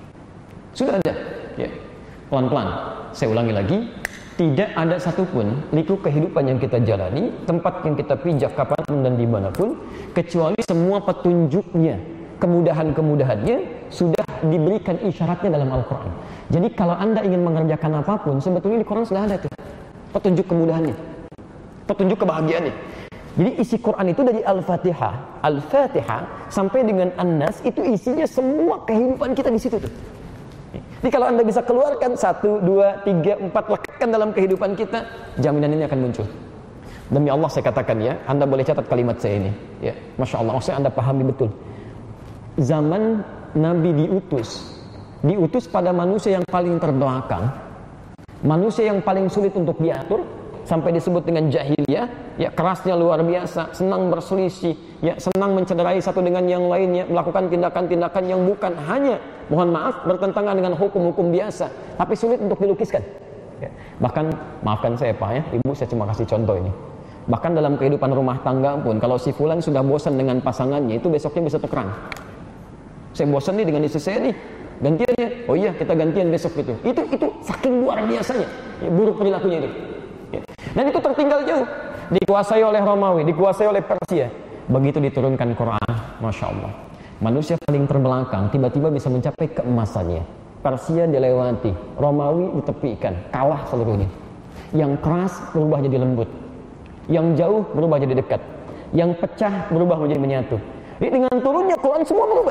Sudah ada, ya. Pelan-pelan saya ulangi lagi, tidak ada satupun liku kehidupan yang kita jalani, tempat yang kita pijak kapanpun dan dimanapun, kecuali semua petunjuknya, kemudahan-kemudahannya sudah diberikan isyaratnya dalam Al-Quran. Jadi kalau Anda ingin mengerjakan apapun, sebetulnya di Quran sudah ada tuh petunjuk kemudahannya, petunjuk kebahagiaannya. Jadi isi Quran itu dari Al-Fatihah, Al-Fatihah sampai dengan An-Nas, itu isinya semua kehidupan kita di situ tuh. Jadi kalau Anda bisa keluarkan satu, dua, tiga, empat, lekatkan dalam kehidupan kita, jaminan ini akan muncul. Demi Allah saya katakan ya, Anda boleh catat kalimat saya ini. Ya, Masya Allah, maksudnya Anda pahami betul. Zaman Nabi diutus, diutus pada manusia yang paling terdoakan, manusia yang paling sulit untuk diatur, sampai disebut dengan jahiliyah, ya, kerasnya luar biasa, senang berselisih, ya, senang mencederai satu dengan yang lainnya, melakukan tindakan-tindakan yang bukan hanya, mohon maaf, bertentangan dengan hukum-hukum biasa, tapi sulit untuk dilukiskan. Ya. Bahkan, maafkan saya Pak ya, Ibu, saya cuma kasih contoh ini. Bahkan dalam kehidupan rumah tangga pun, kalau si fulan sudah bosan dengan pasangannya, itu besoknya bisa tukeran. Saya bosan nih dengan istri saya nih, gantiannya, oh iya kita gantian besok gitu. Itu itu saking luar biasanya, ya, buruk perilakunya itu. Ya. Dan itu tertinggal jauh, dikuasai oleh Romawi, dikuasai oleh Persia. Begitu diturunkan Quran, Masya Allah, manusia paling terbelakang tiba-tiba bisa mencapai keemasannya. Persia dilewati, Romawi ditepikan, kalah seluruhnya. Yang keras berubah jadi lembut, yang jauh berubah jadi dekat, yang pecah berubah menjadi menyatu. Jadi dengan turunnya Quran semua berubah,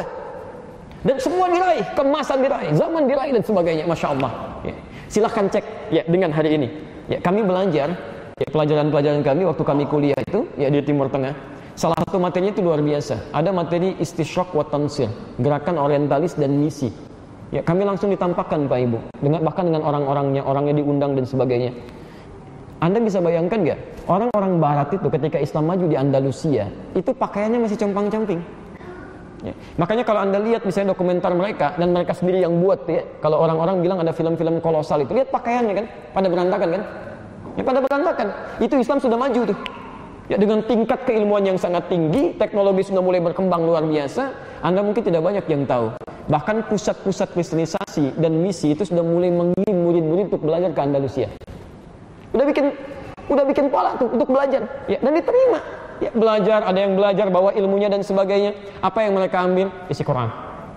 dan semua diraih, keemasan diraih, zaman diraih dan sebagainya. Masya Allah. Ya. Silahkan cek ya dengan hari ini. Ya, kami belajar, ya, pelajaran-pelajaran kami waktu kami kuliah itu, ya, di Timur Tengah. Salah satu materinya itu luar biasa. Ada materi istisyraq wa tansir, gerakan orientalis dan misi. Ya, kami langsung ditampakkan Pak Ibu, dengan bahkan dengan orang-orangnya, orangnya diundang dan sebagainya. Anda bisa bayangkan nggak? Orang-orang Barat itu ketika Islam maju di Andalusia, itu pakaiannya masih compang-camping. Ya. Makanya kalau Anda lihat misalnya dokumenter mereka, dan mereka sendiri yang buat ya, kalau orang-orang bilang ada film-film kolosal itu, lihat pakaiannya kan, pada berantakan kan, ya, pada berantakan. Itu Islam sudah maju tuh, ya, dengan tingkat keilmuan yang sangat tinggi, teknologi sudah mulai berkembang luar biasa. Anda mungkin tidak banyak yang tahu, bahkan pusat-pusat kristenisasi dan misi itu sudah mulai mengirim murid-murid untuk belajar ke Andalusia. Udah bikin, udah bikin pola tuh untuk belajar, ya, dan diterima. Ya, belajar, ada yang belajar bawa ilmunya dan sebagainya. Apa yang mereka ambil? Isi Quran.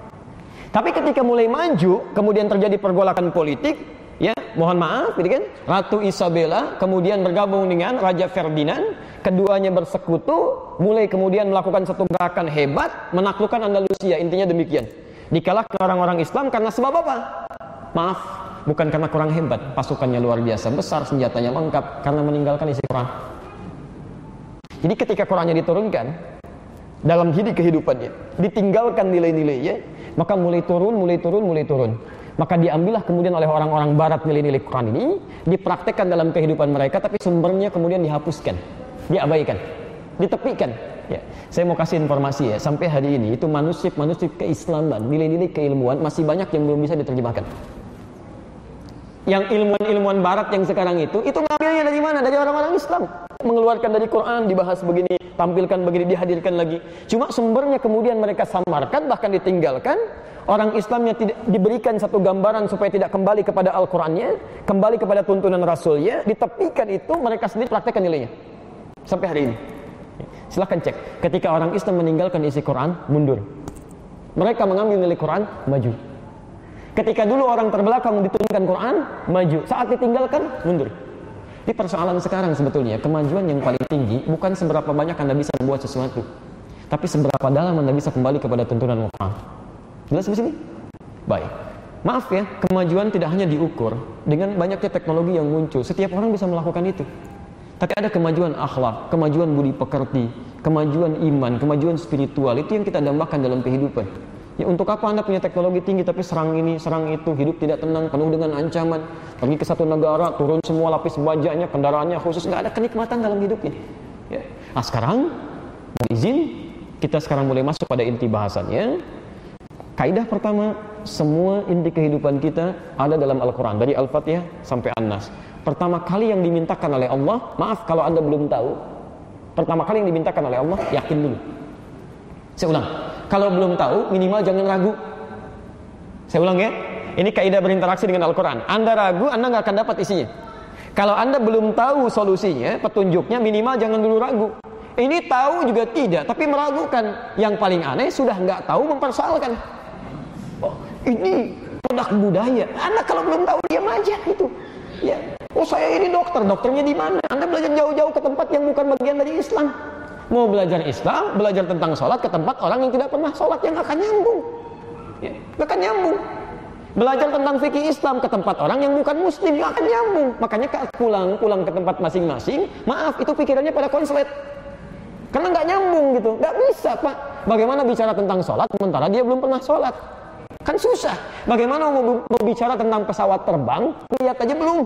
Tapi ketika mulai maju, kemudian terjadi pergolakan politik, ya, mohon maaf, gitu kan? Ratu Isabella kemudian bergabung dengan Raja Ferdinand, keduanya bersekutu, mulai kemudian melakukan satu gerakan hebat, menaklukkan Andalusia. Intinya demikian. Dikalahkan orang-orang Islam karena sebab apa? Maaf, bukan karena kurang hebat, pasukannya luar biasa besar, senjatanya lengkap, karena meninggalkan isi Quran. Jadi ketika Qurannya diturunkan dalam hidup kehidupannya, ditinggalkan nilai-nilainya, maka mulai turun, mulai turun, mulai turun. Maka diambillah kemudian oleh orang-orang barat nilai-nilai Quran ini, dipraktekkan dalam kehidupan mereka, tapi sumbernya kemudian dihapuskan, diabaikan, ditepikan. Ya, saya mau kasih informasi ya, sampai hari ini itu manuskrip-manuskrip keislaman, nilai-nilai keilmuan masih banyak yang belum bisa diterjemahkan. Yang ilmuwan-ilmuwan barat yang sekarang itu, itu ngambilnya dari mana? Dari orang-orang Islam. Mengeluarkan dari Quran, dibahas begini, tampilkan begini, dihadirkan lagi. Cuma sumbernya kemudian mereka samarkan, bahkan ditinggalkan. Orang Islamnya tidak diberikan satu gambaran supaya tidak kembali kepada Al-Qurannya, kembali kepada tuntunan Rasulnya, ditepikan itu, mereka sendiri praktekkan nilainya. Sampai hari ini. Silahkan cek, ketika orang Islam meninggalkan isi Quran, mundur. Mereka mengambil nilai Quran, maju. Ketika dulu orang terbelakang diturunkan Quran, maju. Saat ditinggalkan, mundur. Ini persoalan sekarang sebetulnya. Kemajuan yang paling tinggi bukan seberapa banyak Anda bisa membuat sesuatu, tapi seberapa dalam Anda bisa kembali kepada tuntunan Quran. Jelas di sini? Baik. Maaf ya, kemajuan tidak hanya diukur dengan banyaknya teknologi yang muncul. Setiap orang bisa melakukan itu. Tapi ada kemajuan akhlak, kemajuan budi pekerti, kemajuan iman, kemajuan spiritual. Itu yang kita dambakan dalam kehidupan. Ya, untuk apa Anda punya teknologi tinggi tapi serang ini, serang itu, hidup tidak tenang, penuh dengan ancaman. Pergi ke satu negara, turun semua lapis bajanya, kendaraannya khusus, nggak ada kenikmatan dalam hidupnya. Ya. Nah sekarang, mau izin, kita sekarang mulai masuk pada inti bahasannya. Kaidah pertama, semua inti kehidupan kita ada dalam Al-Quran, dari Al-Fatihah sampai An-Nas. Pertama kali yang dimintakan oleh Allah, maaf kalau Anda belum tahu, pertama kali yang dimintakan oleh Allah, yakin dulu. Saya ulang, kalau belum tahu, minimal jangan ragu. Saya ulang ya, ini kaidah berinteraksi dengan Al-Quran. Anda ragu, Anda nggak akan dapat isinya. Kalau Anda belum tahu solusinya, petunjuknya, minimal jangan dulu ragu. Ini tahu juga tidak, tapi meragukan. Yang paling aneh, sudah nggak tahu mempersoalkan. Oh, ini produk budaya. Anda kalau belum tahu, diam aja itu. Ya. Oh saya ini dokter, dokternya di mana? Anda belajar jauh-jauh ke tempat yang bukan bagian dari Islam. Mau belajar Islam, belajar tentang sholat ke tempat orang yang tidak pernah sholat, yang akan nyambung. Ya, akan nyambung. Belajar tentang fikih Islam ke tempat orang yang bukan Muslim, yang akan nyambung. Makanya pulang pulang ke tempat masing-masing, maaf itu pikirannya pada konslet. Karena nggak nyambung gitu, nggak bisa Pak. Bagaimana bicara tentang sholat sementara dia belum pernah sholat? Kan susah. Bagaimana mau, mau bicara tentang pesawat terbang, lihat aja belum.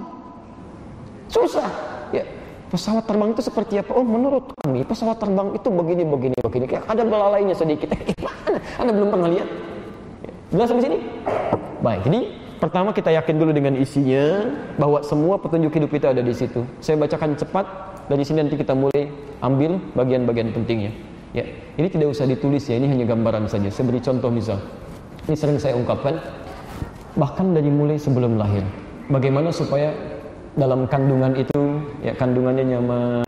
Susah. Ya, pesawat terbang itu seperti apa? Oh, menurut kami pesawat terbang itu begini, begini, begini. Kayak ada belalainya sedikit. Gimana? Anda belum pernah lihat? Ya. Jelas sampai sini? Baik. Jadi pertama kita yakin dulu dengan isinya bahwa semua petunjuk hidup kita ada di situ. Saya bacakan cepat dari sini, nanti kita mulai ambil bagian-bagian pentingnya. Ya, ini tidak usah ditulis ya. Ini hanya gambaran saja. Saya beri contoh misal. Ini sering saya ungkapkan, bahkan dari mulai sebelum lahir. Bagaimana supaya dalam kandungan itu, ya kandungannya nyaman,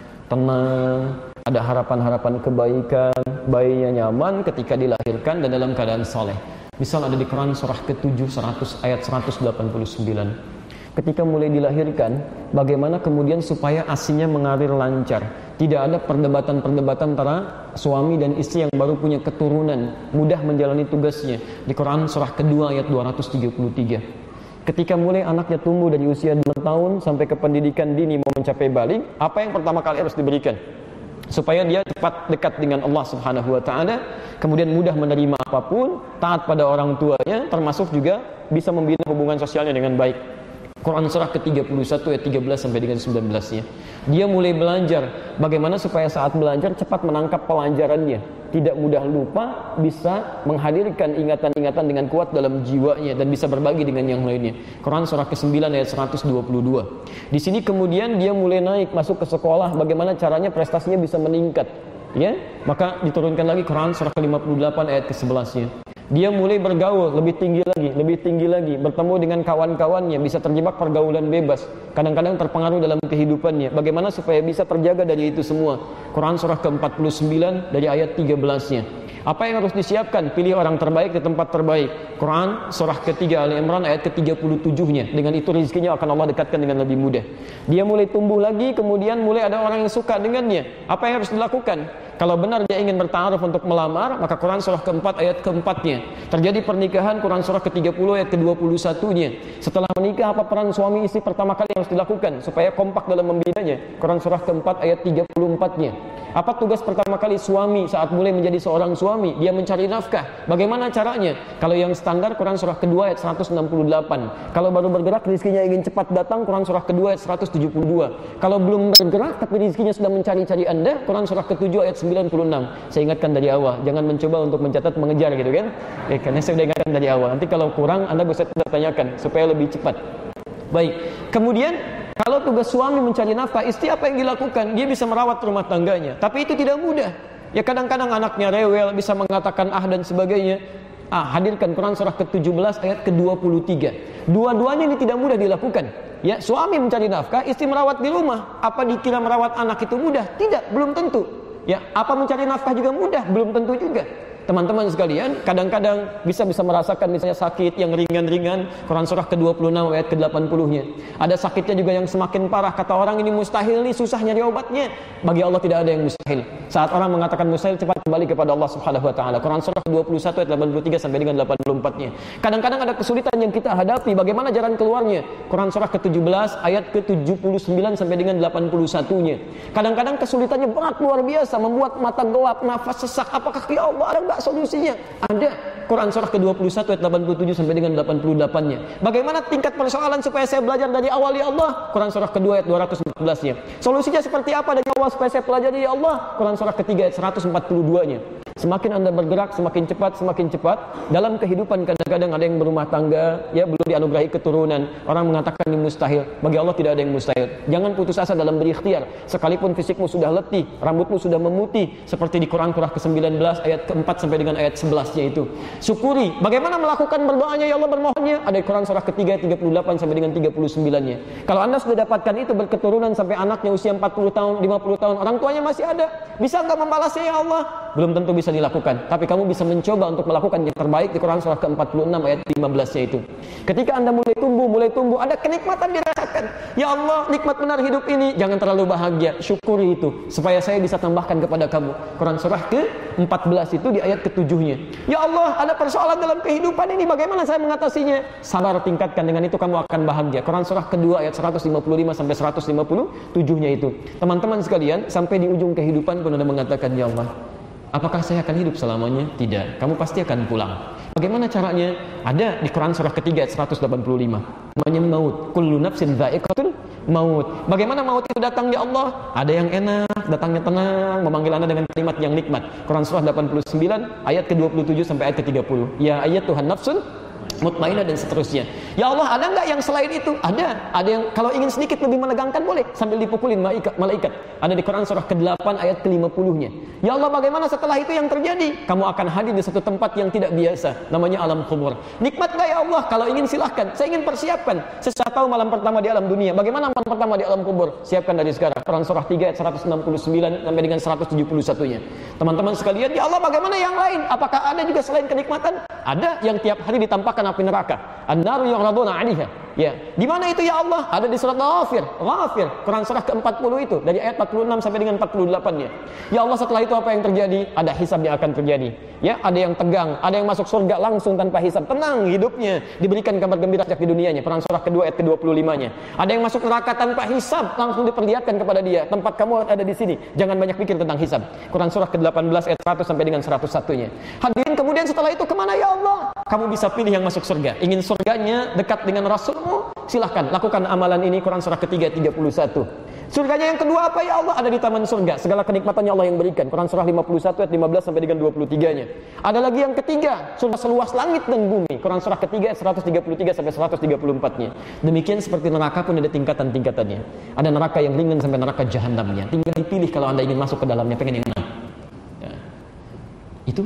tenang, ada harapan-harapan kebaikan, bayinya nyaman ketika dilahirkan dan dalam keadaan saleh. Misal ada di Quran surah ketujuh, seratus ayat seratus delapan puluh sembilan. Ketika mulai dilahirkan, bagaimana kemudian supaya asinya mengalir lancar. Tidak ada perdebatan-perdebatan antara suami dan istri yang baru punya keturunan, mudah menjalani tugasnya. Di Quran surah kedua ayat dua ratus tiga puluh tiga. Ketika mulai anaknya tumbuh dari usia dua tahun sampai ke pendidikan dini mau mencapai balik, apa yang pertama kali harus diberikan? Supaya dia cepat dekat dengan Allah Subhanahu wa taala, kemudian mudah menerima apapun, taat pada orang tuanya, termasuk juga bisa membina hubungan sosialnya dengan baik. Quran surah ke tiga puluh satu ayat tiga belas sampai dengan sembilan belas-nya. Dia mulai belajar bagaimana supaya saat belajar cepat menangkap pelajarannya, tidak mudah lupa, bisa menghadirkan ingatan-ingatan dengan kuat dalam jiwanya dan bisa berbagi dengan yang lainnya. Quran surah ke sembilan ayat seratus dua puluh dua. Di sini kemudian dia mulai naik masuk ke sekolah, bagaimana caranya prestasinya bisa meningkat. Ya, maka diturunkan lagi Quran surah ke lima puluh delapan ayat ke sebelas-nya. Dia mulai bergaul lebih tinggi lagi, lebih tinggi lagi, bertemu dengan kawan-kawannya, bisa terjebak pergaulan bebas, kadang-kadang terpengaruh dalam kehidupannya. Bagaimana supaya bisa terjaga dari itu semua? Quran surah ke empat puluh sembilan dari ayat tiga belas-nya. Apa yang harus disiapkan? Pilih orang terbaik di tempat terbaik. Quran surah ketiga Ali Imran ayat ke tiga puluh tujuh-nya. Dengan itu rezekinya akan Allah dekatkan dengan lebih mudah. Dia mulai tumbuh lagi, kemudian mulai ada orang yang suka dengannya. Apa yang harus dilakukan? Kalau benar dia ingin bertaaruf untuk melamar, maka Quran surah keempat ayat keempatnya. Terjadi pernikahan, Quran surah ke tiga puluh ayat ke dua puluh satu-nya. Setelah menikah, apa peran suami istri pertama kali yang harus dilakukan supaya kompak dalam membinanya? Quran surah keempat ayat tiga puluh empat-nya. Apa tugas pertama kali suami saat mulai menjadi seorang suami? Dia mencari nafkah. Bagaimana caranya? Kalau yang standar, Quran surah kedua ayat seratus enam puluh delapan. Kalau baru bergerak, rezekinya ingin cepat datang, Quran surah kedua ayat seratus tujuh puluh dua. Kalau belum bergerak tapi rezekinya sudah mencari-cari Anda, Quran surah ketujuh ayat sembilan puluh enam. Saya ingatkan dari awal, jangan mencoba untuk mencatat mengejar gitu kan. Ya, karena saya sudah ingatkan dari awal. Nanti kalau kurang Anda bisa tanyakan supaya lebih cepat. Baik. Kemudian kalau tugas suami mencari nafkah, istri apa yang dilakukan? Dia bisa merawat rumah tangganya. Tapi itu tidak mudah. Ya kadang-kadang anaknya rewel, bisa mengatakan ah dan sebagainya. Ah, hadirkan Quran surah ke tujuh belas ayat ke dua puluh tiga. Dua-duanya ini tidak mudah dilakukan. Ya, suami mencari nafkah, istri merawat di rumah. Apa dikira merawat anak itu mudah? Tidak, belum tentu. Ya, apa mencari nafkah juga mudah? Belum tentu juga. Teman-teman sekalian, kadang-kadang bisa bisa merasakan misalnya sakit yang ringan-ringan, Quran surah ke dua puluh enam ayat ke delapan puluh-nya. Ada sakitnya juga yang semakin parah, kata orang ini mustahil nih, susah nyari obatnya. Bagi Allah tidak ada yang mustahil. Saat orang mengatakan mustahil, cepat kembali kepada Allah Subhanahu wa taala. Quran surah ke dua puluh satu ayat delapan puluh tiga sampai dengan delapan puluh empat-nya. Kadang-kadang ada kesulitan yang kita hadapi, bagaimana jalan keluarnya? Quran surah ke tujuh belas ayat ke tujuh puluh sembilan sampai dengan delapan puluh satu-nya. Kadang-kadang kesulitannya berat luar biasa, membuat mata gelap, nafas sesak. Apakah ya Allah ada enggak solusinya? Ada. Quran surah ke dua puluh satu ayat delapan puluh tujuh sampai dengan delapan puluh delapan-nya. Bagaimana tingkat persoalan supaya saya belajar dari awal ya Allah? Quran surah kedua ayat dua ratus empat belas-nya. Solusinya seperti apa dari awal supaya saya pelajari ya Allah? Quran surah ketiga ayat seratus empat puluh dua-nya. Semakin Anda bergerak, semakin cepat, semakin cepat. Dalam kehidupan kadang-kadang ada yang berumah tangga, ya belum dianugerahi keturunan. Orang mengatakan ini mustahil. Bagi Allah tidak ada yang mustahil. Jangan putus asa dalam berikhtiar. Sekalipun fisikmu sudah letih, rambutmu sudah memutih, seperti di Quran surah ke sembilan belas ayat keempat sampai dengan ayat sebelas-nya itu. Syukuri. Bagaimana melakukan berdoanya ya Allah, bermohonnya? Ada di Quran surah ketiga ayat tiga puluh delapan sampai dengan tiga puluh sembilan-nya. Kalau Anda sudah dapatkan itu berketurunan sampai anaknya usia empat puluh tahun, lima puluh tahun, orang tuanya masih ada. Bisa enggak membalasnya ya Allah? Belum tentu bisa dilakukan, tapi kamu bisa mencoba untuk melakukan yang terbaik di Quran surah ke empat puluh enam ayat lima belas-nya itu. Ketika Anda mulai tumbuh, mulai tumbuh, ada kenikmatan dirasakan. Ya Allah, nikmat benar hidup ini. Jangan terlalu bahagia, syukuri itu supaya saya bisa tambahkan kepada kamu. Quran surah ke empat belas itu di ayat ketujuh-nya. Ya Allah, ada persoalan dalam kehidupan ini, bagaimana saya mengatasinya? Sabar, tingkatkan, dengan itu kamu akan bahagia. Quran surah kedua ayat seratus lima puluh lima sampai seratus lima puluh tujuh-nya itu. Teman-teman sekalian, sampai di ujung kehidupan pun Anda mengatakan, ya Allah, apakah saya akan hidup selamanya? Tidak. Kamu pasti akan pulang. Bagaimana caranya? Ada di Quran surah ketiga ayat seratus delapan puluh lima. Namanya maut. Kullu nafsin dha'iqatul maut. Bagaimana maut itu datang ya Allah? Ada yang enak, datangnya tenang, memanggil Anda dengan kalimat yang nikmat. Quran surah delapan puluh sembilan ayat ke dua puluh tujuh sampai ayat ke tiga puluh. Ya ayat Tuhan nafsun mutmainah dan seterusnya. Ya Allah, ada enggak yang selain itu? Ada. Ada yang kalau ingin sedikit lebih menegangkan boleh sambil dipukulin malaikat. malaikat. Ada di Quran surah kedelapan ayat ke lima puluh-nya. Ya Allah, bagaimana setelah itu yang terjadi? Kamu akan hadir di satu tempat yang tidak biasa, namanya alam kubur. Nikmat enggak ya Allah? Kalau ingin silahkan. Saya ingin persiapkan. Saya tahu malam pertama di alam dunia. Bagaimana malam pertama di alam kubur? Siapkan dari sekarang. Quran surah tiga ayat seratus enam puluh sembilan sampai dengan seratus tujuh puluh satu-nya. Teman-teman sekalian, ya Allah, bagaimana yang lain? Apakah ada juga selain kenikmatan? Ada yang tiap hari ditampakkan api neraka. An-naru yu'raduna 'alaiha. Ya, di mana itu ya Allah? Ada di surat Ghafir. Ghafir, Quran surah ke empat puluh itu, dari ayat empat puluh enam sampai dengan empat puluh delapan-nya. Ya Allah, setelah itu apa yang terjadi? Ada hisab yang akan terjadi. Ya, ada yang tegang, ada yang masuk surga langsung tanpa hisab, tenang hidupnya, diberikan kabar gembira sejak di dunianya. Quran surah kedua ayat ke dua puluh lima-nya. Ada yang masuk neraka tanpa hisab, langsung diperlihatkan kepada dia, tempat kamu ada di sini. Jangan banyak pikir tentang hisab. Quran surah ke delapan belas ayat seratus sampai dengan seratus satu-nya. Hadirin, kemudian setelah itu kemana ya Allah? Kamu bisa pilih yang masuk surga. Ingin surganya dekat dengan Rasulmu? Silahkan lakukan amalan ini. Quran surah ketiga tiga puluh satu. Surganya yang kedua apa ya Allah? Ada di taman surga. Segala kenikmatannya Allah yang berikan. Quran surah lima puluh satu ayat lima belas sampai dengan dua puluh tiga-nya. Ada lagi yang ketiga, surga seluas langit dan bumi. Quran surah ketiga ayat seratus tiga puluh tiga sampai seratus tiga puluh empat-nya. Demikian seperti neraka pun ada tingkatan-tingkatannya. Ada neraka yang ringan sampai neraka jahanamnya. Tinggal dipilih kalau Anda ingin masuk ke dalamnya, pengen yang mana. Ya. Itu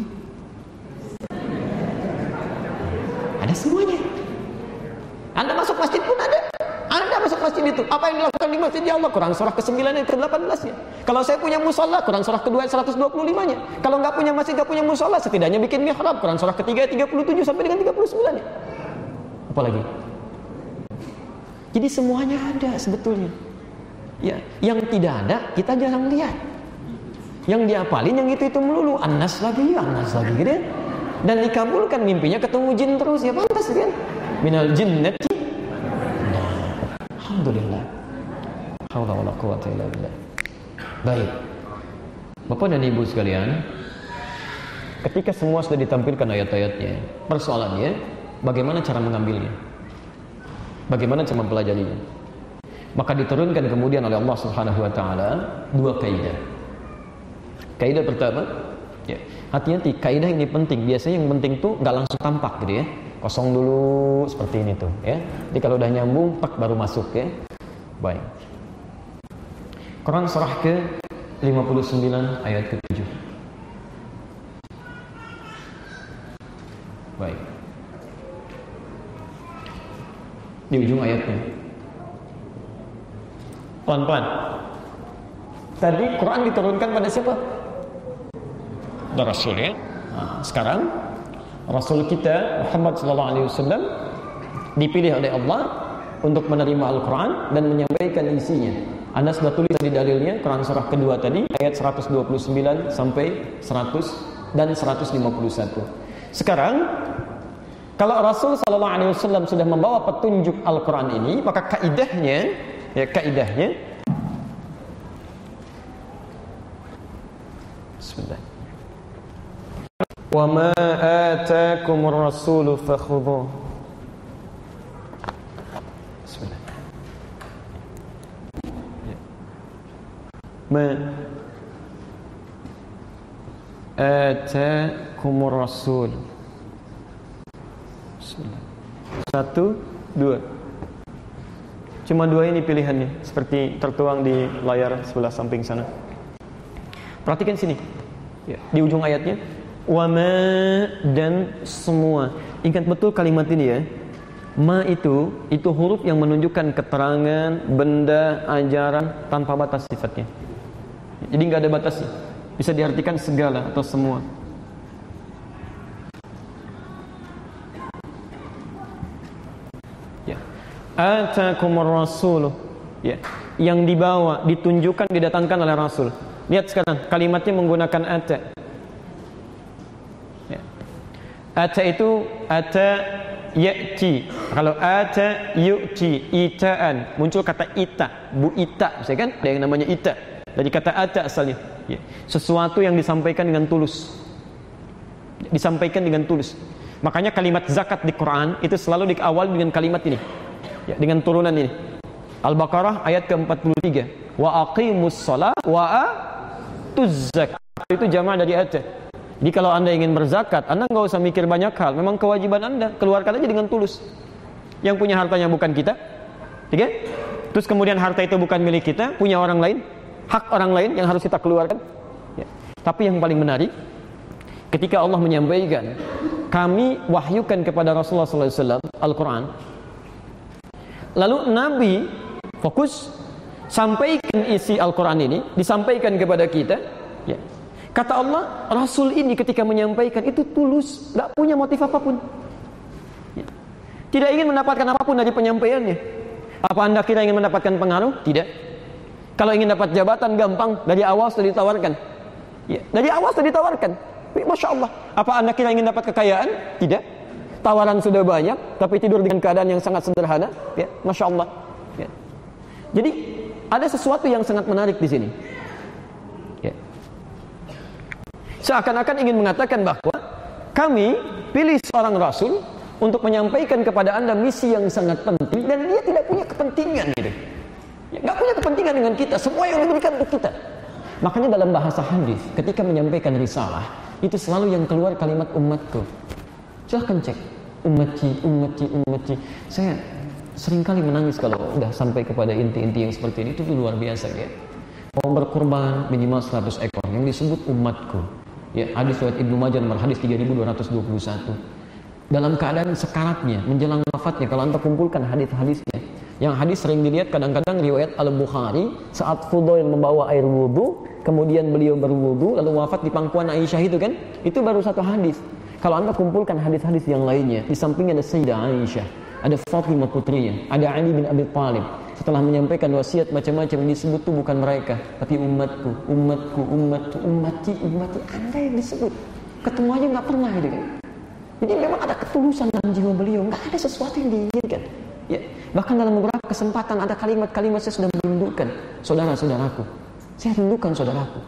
ada semuanya. Anda masuk masjid pun ada. Anda masuk masjid itu. Apa yang dilakukan di masjid ya Allah? Quran surah ke sembilan ayat ke delapan belas-nya. Kalau saya punya musola, Quran surah kedua ayat seratus dua puluh lima-nya. Kalau nggak punya masjid, nggak punya musola, setidaknya bikin mihrab. Quran surah ketiga ayat tiga puluh tujuh sampai dengan tiga puluh sembilan-nya. Apalagi? Jadi semuanya ada sebetulnya. Ya, yang tidak ada kita jarang lihat. Yang diapalin yang itu itu melulu. An-nas lagi, an-nas lagi gitu. Dan dikabulkan mimpinya ketemu jin terus, ya pantas kan? Minal jinnati. Nah, alhamdulillah. Haula wala quwwata illa billah. Baik. Bapak dan Ibu sekalian, ketika semua sudah ditampilkan ayat-ayatnya, persoalannya bagaimana cara mengambilnya, bagaimana cara mempelajarinya. Maka diturunkan kemudian oleh Allah Subhanahu wa taala dua kaidah. Kaidah pertama, ya, hati-hati, kaidah ini penting. Biasanya yang penting tuh nggak langsung tampak gitu ya. Kosong dulu seperti ini tuh ya. Jadi kalau udah nyambung, tak baru masuk ya. Baik. Quran surah ke lima puluh sembilan ayat ketujuh. Baik. Di ujung ayatnya. Pelan-pelan. Tadi Quran diturunkan pada siapa? Pada Rasul ya. Nah, sekarang Rasul kita Muhammad sallallahu alaihi wasallam dipilih oleh Allah untuk menerima Al-Quran dan menyampaikan isinya. Anda sudah tulis di dalilnya Quran surah kedua tadi ayat seratus dua puluh sembilan sampai seratus dan seratus lima puluh satu. Sekarang kalau Rasul sallallahu alaihi wasallam sudah membawa petunjuk Al-Quran ini, maka kaidahnya ya kaidahnya Bismillah. Wa ma ataakumur rasulu fakhudhuh. Bismillah. Ma ataakumur rasul. Bismillah. Satu, dua. Cuma dua ini pilihannya, seperti tertuang di layar sebelah samping sana. Perhatikan sini, ya, di ujung ayatnya, wama dan semua. Ingat betul kalimat ini ya. Ma itu, itu huruf yang menunjukkan keterangan, benda, ajaran tanpa batas sifatnya. Jadi nggak ada batasnya. Bisa diartikan segala atau semua. Atakumur rasul, ya, yang dibawa, ditunjukkan, didatangkan oleh Rasul. Lihat sekarang kalimatnya menggunakan ata. Ya. Ata itu ata ya'ti. Kalau ata yu'ti, itaan, muncul kata ita, bu ita, misalnya kan? Ada yang namanya ita. Dari kata ata asalnya. Ya. Sesuatu yang disampaikan dengan tulus. Disampaikan dengan tulus. Makanya kalimat zakat di Quran itu selalu diawali dengan kalimat ini. Ya, dengan turunan ini. Al-Baqarah ayat ke empat puluh tiga. Wa aqimus shalah wa atuz zakat. Itu jamaah dari ata. Jadi kalau Anda ingin berzakat, Anda enggak usah mikir banyak hal. Memang kewajiban Anda, keluarkan aja dengan tulus. Yang punya hartanya bukan kita. Oke? Terus kemudian harta itu bukan milik kita, punya orang lain, hak orang lain yang harus kita keluarkan. Ya. Tapi yang paling menarik, ketika Allah menyampaikan, kami wahyukan kepada Rasulullah sallallahu alaihi wasallam Al-Quran. Lalu Nabi fokus sampaikan isi Al-Quran ini, disampaikan kepada kita. Ya. Kata Allah, Rasul ini ketika menyampaikan itu tulus, tidak punya motif apapun. Ya. Tidak ingin mendapatkan apapun dari penyampaiannya. Apa Anda kira ingin mendapatkan pengaruh? Tidak. Kalau ingin dapat jabatan gampang, dari awal sudah ditawarkan. Ya. Dari awal sudah ditawarkan. Masya Allah. Apa Anda kira ingin dapat kekayaan? Tidak. Tawaran sudah banyak, tapi tidur dengan keadaan yang sangat sederhana, ya, masya Allah. Ya. Jadi ada sesuatu yang sangat menarik di sini. Ya. Seakan-akan ingin mengatakan bahwa kami pilih seorang Rasul untuk menyampaikan kepada Anda misi yang sangat penting, dan dia tidak punya kepentingan, gitu. Ya, nggak punya kepentingan dengan kita. Semua yang diberikan untuk kita. Makanya dalam bahasa hadis, ketika menyampaikan risalah, itu selalu yang keluar kalimat umatku. Silahkan cek ummati, ummati, ummati. Saya seringkali menangis kalau udah sampai kepada inti-inti yang seperti ini. Itu luar biasa ya. Mau berkorban minimal seratus ekor yang disebut umatku. Ya, hadis riwayat Ibnu Majah nomor hadis tiga ribu dua ratus dua puluh satu. Dalam keadaan sekaratnya, menjelang wafatnya, kalau Anda kumpulkan hadis-hadisnya. Yang hadis sering dilihat kadang-kadang riwayat Al-Bukhari saat Fudail membawa air wudu, kemudian beliau berwudu lalu wafat di pangkuan Aisyah itu kan. Itu baru satu hadis. Kalau Anda kumpulkan hadis-hadis yang lainnya, di sampingnya ada Sayyidah Aisyah, ada Fatimah putrinya, ada Ali bin Abi Thalib. Setelah menyampaikan wasiat macam-macam, disebut itu bukan mereka, tapi umatku, umatku, umatku, ummati, ummati. Anda yang disebut. Ketemu aja nggak pernah gitu kan. Jadi memang ada ketulusan dalam jiwa beliau, nggak ada sesuatu yang diinginkan. Ya, bahkan dalam beberapa kesempatan ada kalimat-kalimat saya sudah merindukan saudara-saudaraku. Saya rindukan saudaraku.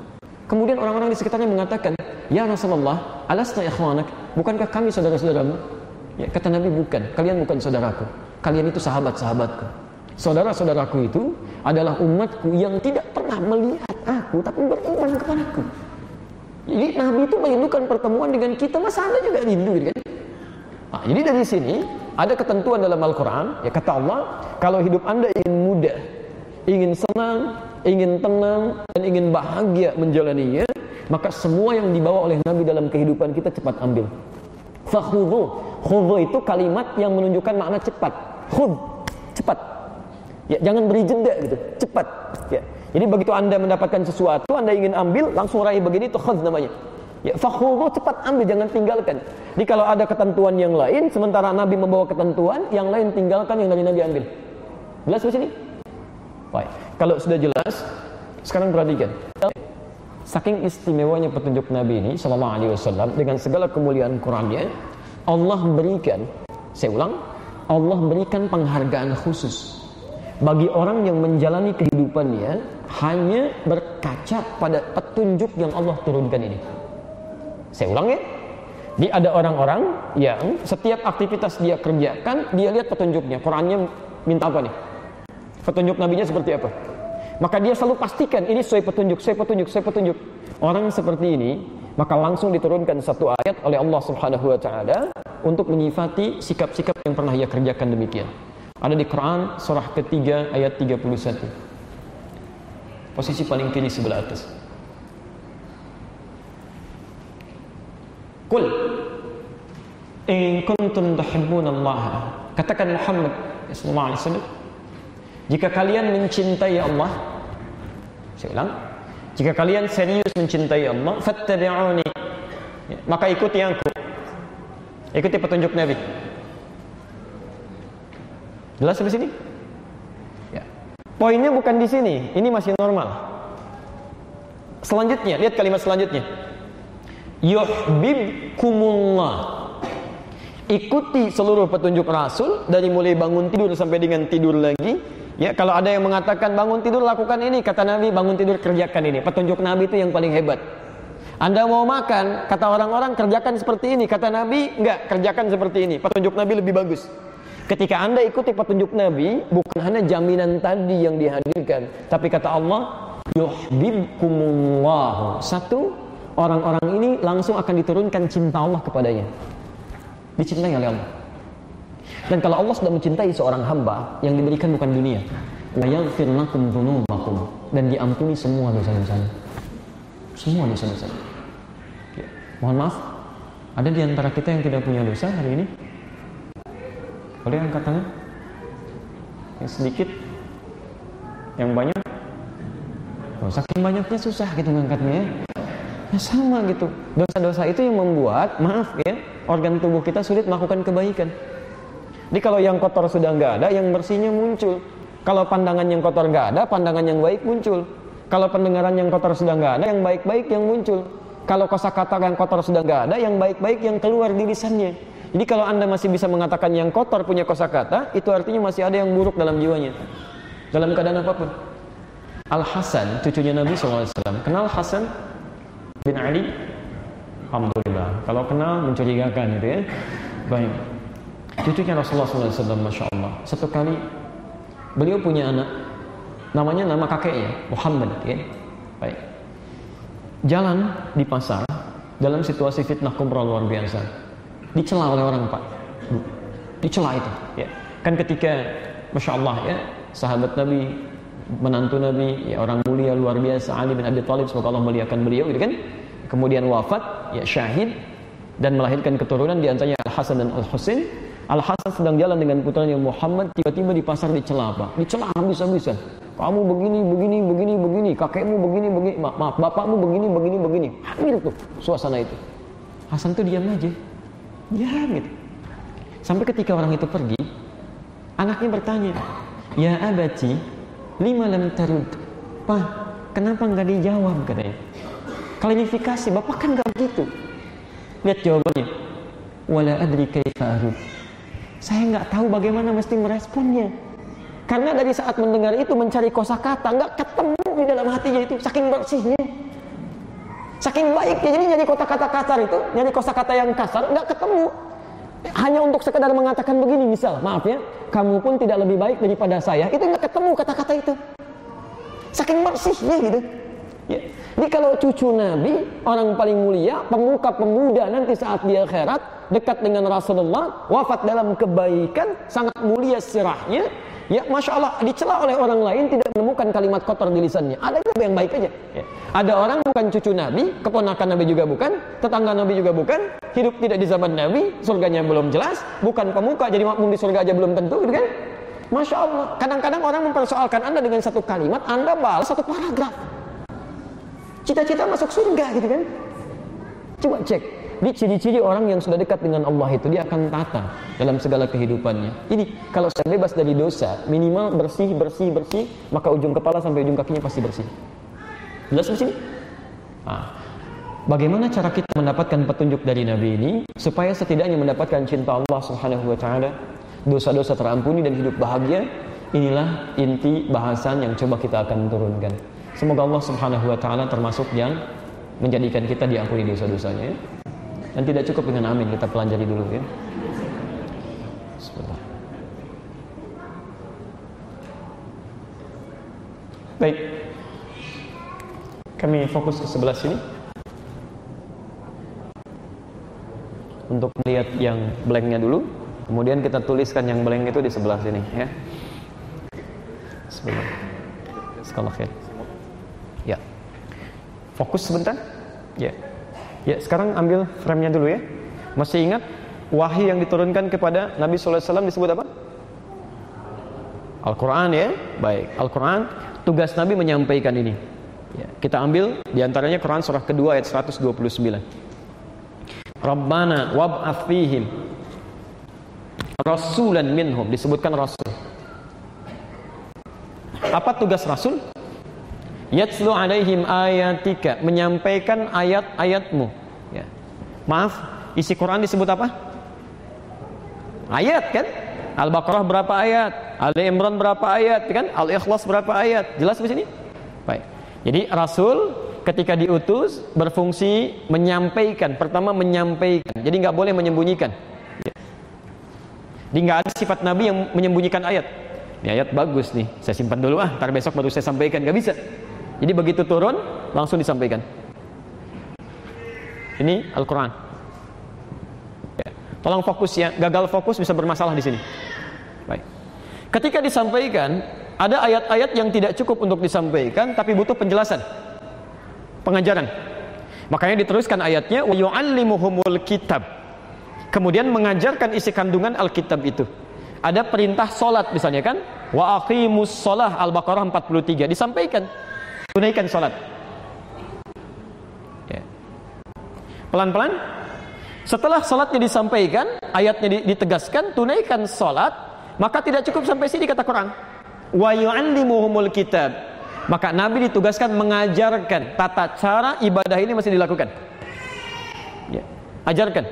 Kemudian orang-orang di sekitarnya mengatakan, "Ya Rasulullah, alasna ikhwanak? Bukankah kami saudara-saudaramu?" Ya, kata Nabi, "Bukan, kalian bukan saudaraku. Kalian itu sahabat-sahabatku. Saudara-saudaraku itu adalah umatku yang tidak pernah melihat aku tapi beriman kepadaku." Jadi Nabi itu merindukan pertemuan dengan kita, masa Anda juga rindu, kan? Nah, jadi dari sini ada ketentuan dalam Al-Quran, ya kata Allah, kalau hidup Anda ingin mudah, ingin senang, ingin tenang, dan ingin bahagia menjalaninya, maka semua yang dibawa oleh Nabi dalam kehidupan kita cepat ambil. Fakhudhu, khudhu itu kalimat yang menunjukkan makna cepat. Khudh, cepat. Ya, jangan beri jeda gitu, cepat. Ya. Jadi begitu Anda mendapatkan sesuatu, Anda ingin ambil, langsung raih begini, itu khudh namanya. Ya, fakhudhu, cepat ambil, jangan tinggalkan. Jadi kalau ada ketentuan yang lain, sementara Nabi membawa ketentuan, yang lain tinggalkan, yang dari Nabi ambil. Jelas di sini? Baik. Kalau sudah jelas, sekarang perhatikan. Saking istimewanya petunjuk Nabi ini sallallahu alaihi wasallam dengan segala kemuliaan Qur'annya, Allah berikan, saya ulang, Allah berikan penghargaan khusus bagi orang yang menjalani kehidupannya hanya berkaca pada petunjuk yang Allah turunkan ini. Saya ulang ya. Jadi ada orang-orang yang setiap aktivitas dia kerjakan, dia lihat petunjuknya. Qur'annya minta apa nih? Petunjuk Nabinya seperti apa? Maka dia selalu pastikan ini sesuai petunjuk, sesuai petunjuk, sesuai petunjuk. Orang seperti ini, maka langsung diturunkan satu ayat oleh Allah Subhanahu wa taala untuk menyifati sikap-sikap yang pernah ia kerjakan demikian. Ada di Quran surah ketiga ayat tiga puluh satu. Posisi paling kiri sebelah atas. Qul in kuntum tuhibbunallaha, katakan Muhammad sallallahu alaihi wasallam, jika kalian mencintai Allah, saya ulang, jika kalian serius mencintai Allah, fattabi'uni, maka ikuti aku, ikuti petunjuk Nabi. Jelas sampai sini? Ya. Poinnya bukan di sini, ini masih normal. Selanjutnya, lihat kalimat selanjutnya. Yuhibbukumullah. Ikuti seluruh petunjuk Rasul dari mulai bangun tidur sampai dengan tidur lagi. Ya, kalau ada yang mengatakan bangun tidur lakukan ini, kata Nabi bangun tidur kerjakan ini. Petunjuk Nabi itu yang paling hebat. Anda mau makan, kata orang-orang kerjakan seperti ini, kata Nabi enggak, kerjakan seperti ini. Petunjuk Nabi lebih bagus. Ketika Anda ikuti petunjuk Nabi, bukan hanya jaminan tadi yang dihadirkan, tapi kata Allah, yuhibbukumullah. Satu, orang-orang ini langsung akan diturunkan cinta Allah kepadanya. Dicintai oleh Allah. Dan kalau Allah sudah mencintai seorang hamba, yang diberikan bukan dunia, wa yaghfir lakum dzunubakum, dan diampuni semua dosa-dosanya. Semua dosa-dosa. Ya. Mohon maaf, ada di antara kita yang tidak punya dosa hari ini? Boleh angkat tangan? Yang sedikit, yang banyak? Oh, saking banyaknya susah gitu ngangkatnya ya. Ya sama gitu. Dosa-dosa itu yang membuat, maaf ya, organ tubuh kita sulit melakukan kebaikan. Jadi kalau yang kotor sudah nggak ada, yang bersihnya muncul. Kalau pandangan yang kotor nggak ada, pandangan yang baik muncul. Kalau pendengaran yang kotor sudah nggak ada, yang baik-baik yang muncul. Kalau kosakata yang kotor sudah nggak ada, yang baik-baik yang keluar di lisannya. Jadi kalau Anda masih bisa mengatakan yang kotor punya kosakata, itu artinya masih ada yang buruk dalam jiwanya. Dalam keadaan apapun. Al-Hasan, cucunya Nabi shallallahu alaihi wasallam. Kenal Hasan bin Ali? Alhamdulillah. Kalau kenal mencurigakan gitu ya. Baik. Cucunya Rasulullah shallallahu alaihi wasallam, masya Allah. Satu kali beliau punya anak, namanya nama kakeknya Muhammad. Ya. Baik. Jalan di pasar dalam situasi fitnah kubra luar biasa. Dicela oleh orang, Pak. Dicela itu. Ya. Kan ketika, masya Allah ya, sahabat Nabi, menantu Nabi, ya, orang mulia luar biasa Ali bin Abi Thalib, semoga Allah muliakan beliau, gitu kan? Kemudian wafat, ya syahid dan melahirkan keturunan di antaranya Al-Hasan dan Al-Husain. Al-Hasan sedang jalan dengan putranya Muhammad, tiba-tiba di pasar dicela, Pak. Dicela habis-habisan. Kamu begini, begini, begini, begini, kakekmu begini, begini, ma maaf, bapakmu begini, begini, begini. Hamil tuh suasana itu. Hasan tuh diam aja. Diam gitu. Sampai ketika orang itu pergi, anaknya bertanya, "Ya abati, lima lam tarud?" Pak, kenapa enggak dijawab, katanya. Klarifikasi, Bapak kan enggak begitu. Lihat jawabannya. Wala adri kaifa arud. Saya enggak tahu bagaimana mesti meresponnya. Karena dari saat mendengar itu mencari kosakata enggak ketemu di dalam hatinya itu, saking bersihnya. Saking baiknya, jadi nyari kata-kata kasar itu, nyari kosakata yang kasar nggak ketemu. Hanya untuk sekedar mengatakan begini, misal, maaf ya, kamu pun tidak lebih baik daripada saya, itu nggak ketemu kata-kata itu. Saking bersihnya gitu. Ya. Jadi kalau cucu Nabi, orang paling mulia, pemuka pemuda nanti saat di akhirat, dekat dengan Rasulullah, wafat dalam kebaikan, sangat mulia sirahnya, ya Masya Allah, dicela oleh orang lain, tidak menemukan kalimat kotor di lisannya. Ada juga yang baik aja. Ya. Ada orang bukan cucu Nabi, keponakan Nabi juga bukan, tetangga Nabi juga bukan, hidup tidak di zaman Nabi, surganya belum jelas, bukan pemuka, jadi makmum di surga aja belum tentu, gitu kan? Masya Allah, kadang-kadang orang mempersoalkan Anda dengan satu kalimat, Anda balas satu paragraf. Cita-cita masuk surga gitu kan. Coba cek, di ciri-ciri orang yang sudah dekat dengan Allah itu, dia akan tata dalam segala kehidupannya. Jadi kalau saya bebas dari dosa, minimal bersih, bersih, bersih, maka ujung kepala sampai ujung kakinya pasti bersih. Jelas di sini? Nah, bagaimana cara kita mendapatkan petunjuk dari Nabi ini supaya setidaknya mendapatkan cinta Allah Subhanahu wa taala, dosa-dosa terampuni dan hidup bahagia? Inilah inti bahasan yang coba kita akan turunkan. Semoga Allah Subhanahu wa taala termasuk yang menjadikan kita diampuni dosa-dosanya, ya. Dan tidak cukup dengan amin, kita pelajari dulu ya. Bismillah. Baik. Kami fokus ke sebelah sini untuk melihat yang blanknya dulu, kemudian kita tuliskan yang blank itu di sebelah sini ya. Bismillah. Sekolah khair. Ya, fokus sebentar. Ya, ya. Sekarang ambil frame-nya dulu ya. Masih ingat wahyu yang diturunkan kepada Nabi Sallallahu Alaihi Wasallam disebut apa? Al-Quran ya. Baik, Al-Quran. Tugas Nabi menyampaikan ini. Ya, kita ambil diantaranya Quran surah kedua ayat seratus dua puluh sembilan. Rabbana wab'ats fihim rasulan minhum, disebutkan rasul. Apa tugas rasul? Yatslu alaihim ayatika, menyampaikan ayat-ayatmu. Ya. Maaf, isi Quran disebut apa? Ayat kan? Al-Baqarah berapa ayat? Ali Imran berapa ayat? Kan? Al-Ikhlas berapa ayat? Jelas di sini? Baik. Jadi Rasul ketika diutus berfungsi menyampaikan. Pertama menyampaikan. Jadi nggak boleh menyembunyikan. Ya. Jadi nggak ada sifat Nabi yang menyembunyikan ayat. Ini ayat bagus nih, saya simpan dulu ah, ntar besok baru saya sampaikan. Nggak bisa. Jadi begitu turun, langsung disampaikan. Ini Al-Quran. Ya. Tolong fokus ya, gagal fokus bisa bermasalah di sini. Baik. Ketika disampaikan, ada ayat-ayat yang tidak cukup untuk disampaikan, tapi butuh penjelasan, pengajaran. Makanya diteruskan ayatnya, wa yu'allimuhumul kitab. Kemudian mengajarkan isi kandungan Alkitab itu. Ada perintah solat misalnya kan, wa aqimus sholah, Al-Baqarah empat puluh tiga, disampaikan. Tunaikan salat. Ya. Pelan-pelan. Setelah salatnya disampaikan, ayatnya ditegaskan, tunaikan salat, maka tidak cukup sampai sini kata Quran. Wa yu'allimuhumul kitab. Maka Nabi ditugaskan mengajarkan tata cara ibadah ini masih dilakukan. Ya. Ajarkan.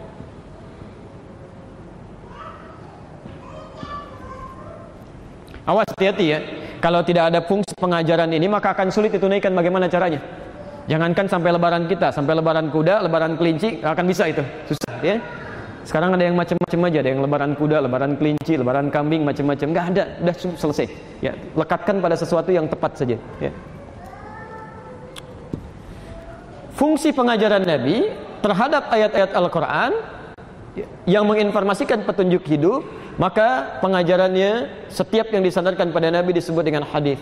Awas, hati-hati ya. Kalau tidak ada fungsi pengajaran ini, maka akan sulit ditunaikan. Bagaimana caranya? Jangankan sampai lebaran kita, sampai lebaran kuda, lebaran kelinci, akan bisa itu. Susah ya. Sekarang ada yang macam-macam aja, ada yang lebaran kuda, lebaran kelinci, lebaran kambing, macam-macam. Enggak ada, sudah selesai. Ya, lekatkan pada sesuatu yang tepat saja, ya. Fungsi pengajaran Nabi terhadap ayat-ayat Al-Quran yang menginformasikan petunjuk hidup, maka pengajarannya setiap yang disandarkan pada Nabi disebut dengan hadis.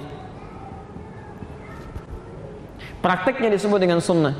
Prakteknya disebut dengan sunnah.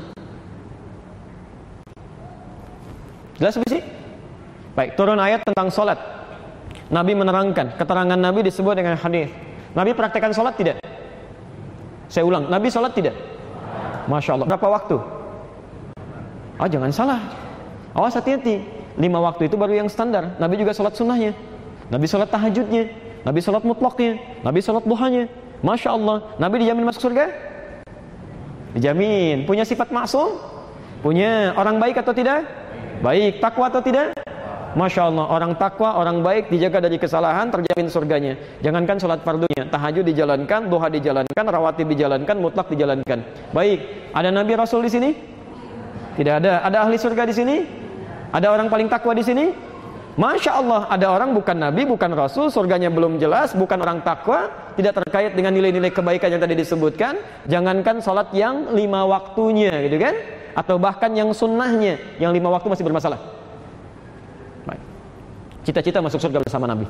Jelas sih? Baik, turun ayat tentang salat. Nabi menerangkan, keterangan Nabi disebut dengan hadis. Nabi praktekkan salat tidak? Saya ulang, Nabi salat tidak? Masya Allah. Berapa waktu? Oh, jangan salah. Awas, hati-hati. Lima waktu itu baru yang standar. Nabi juga sholat sunnahnya, Nabi sholat tahajudnya, Nabi sholat mutlaknya, Nabi sholat duhanya. Masya Allah. Nabi dijamin masuk surga? Dijamin. Punya sifat maksum? Punya. Orang baik atau tidak? Baik. Takwa atau tidak? Masya Allah. Orang takwa, orang baik, dijaga dari kesalahan, terjamin surganya. Jangankan sholat fardunya, tahajud dijalankan, duha dijalankan, rawatib dijalankan, mutlak dijalankan. Baik. Ada nabi rasul di sini? Tidak ada. Ada ahli surga di sini? Ada orang paling takwa di sini? Masya Allah, ada orang bukan nabi, bukan rasul, surganya belum jelas, bukan orang takwa, tidak terkait dengan nilai-nilai kebaikan yang tadi disebutkan. Jangankan salat yang lima waktunya, gitu kan? Atau bahkan yang sunnahnya, yang lima waktu masih bermasalah. Baik. Cita-cita masuk surga bersama nabi.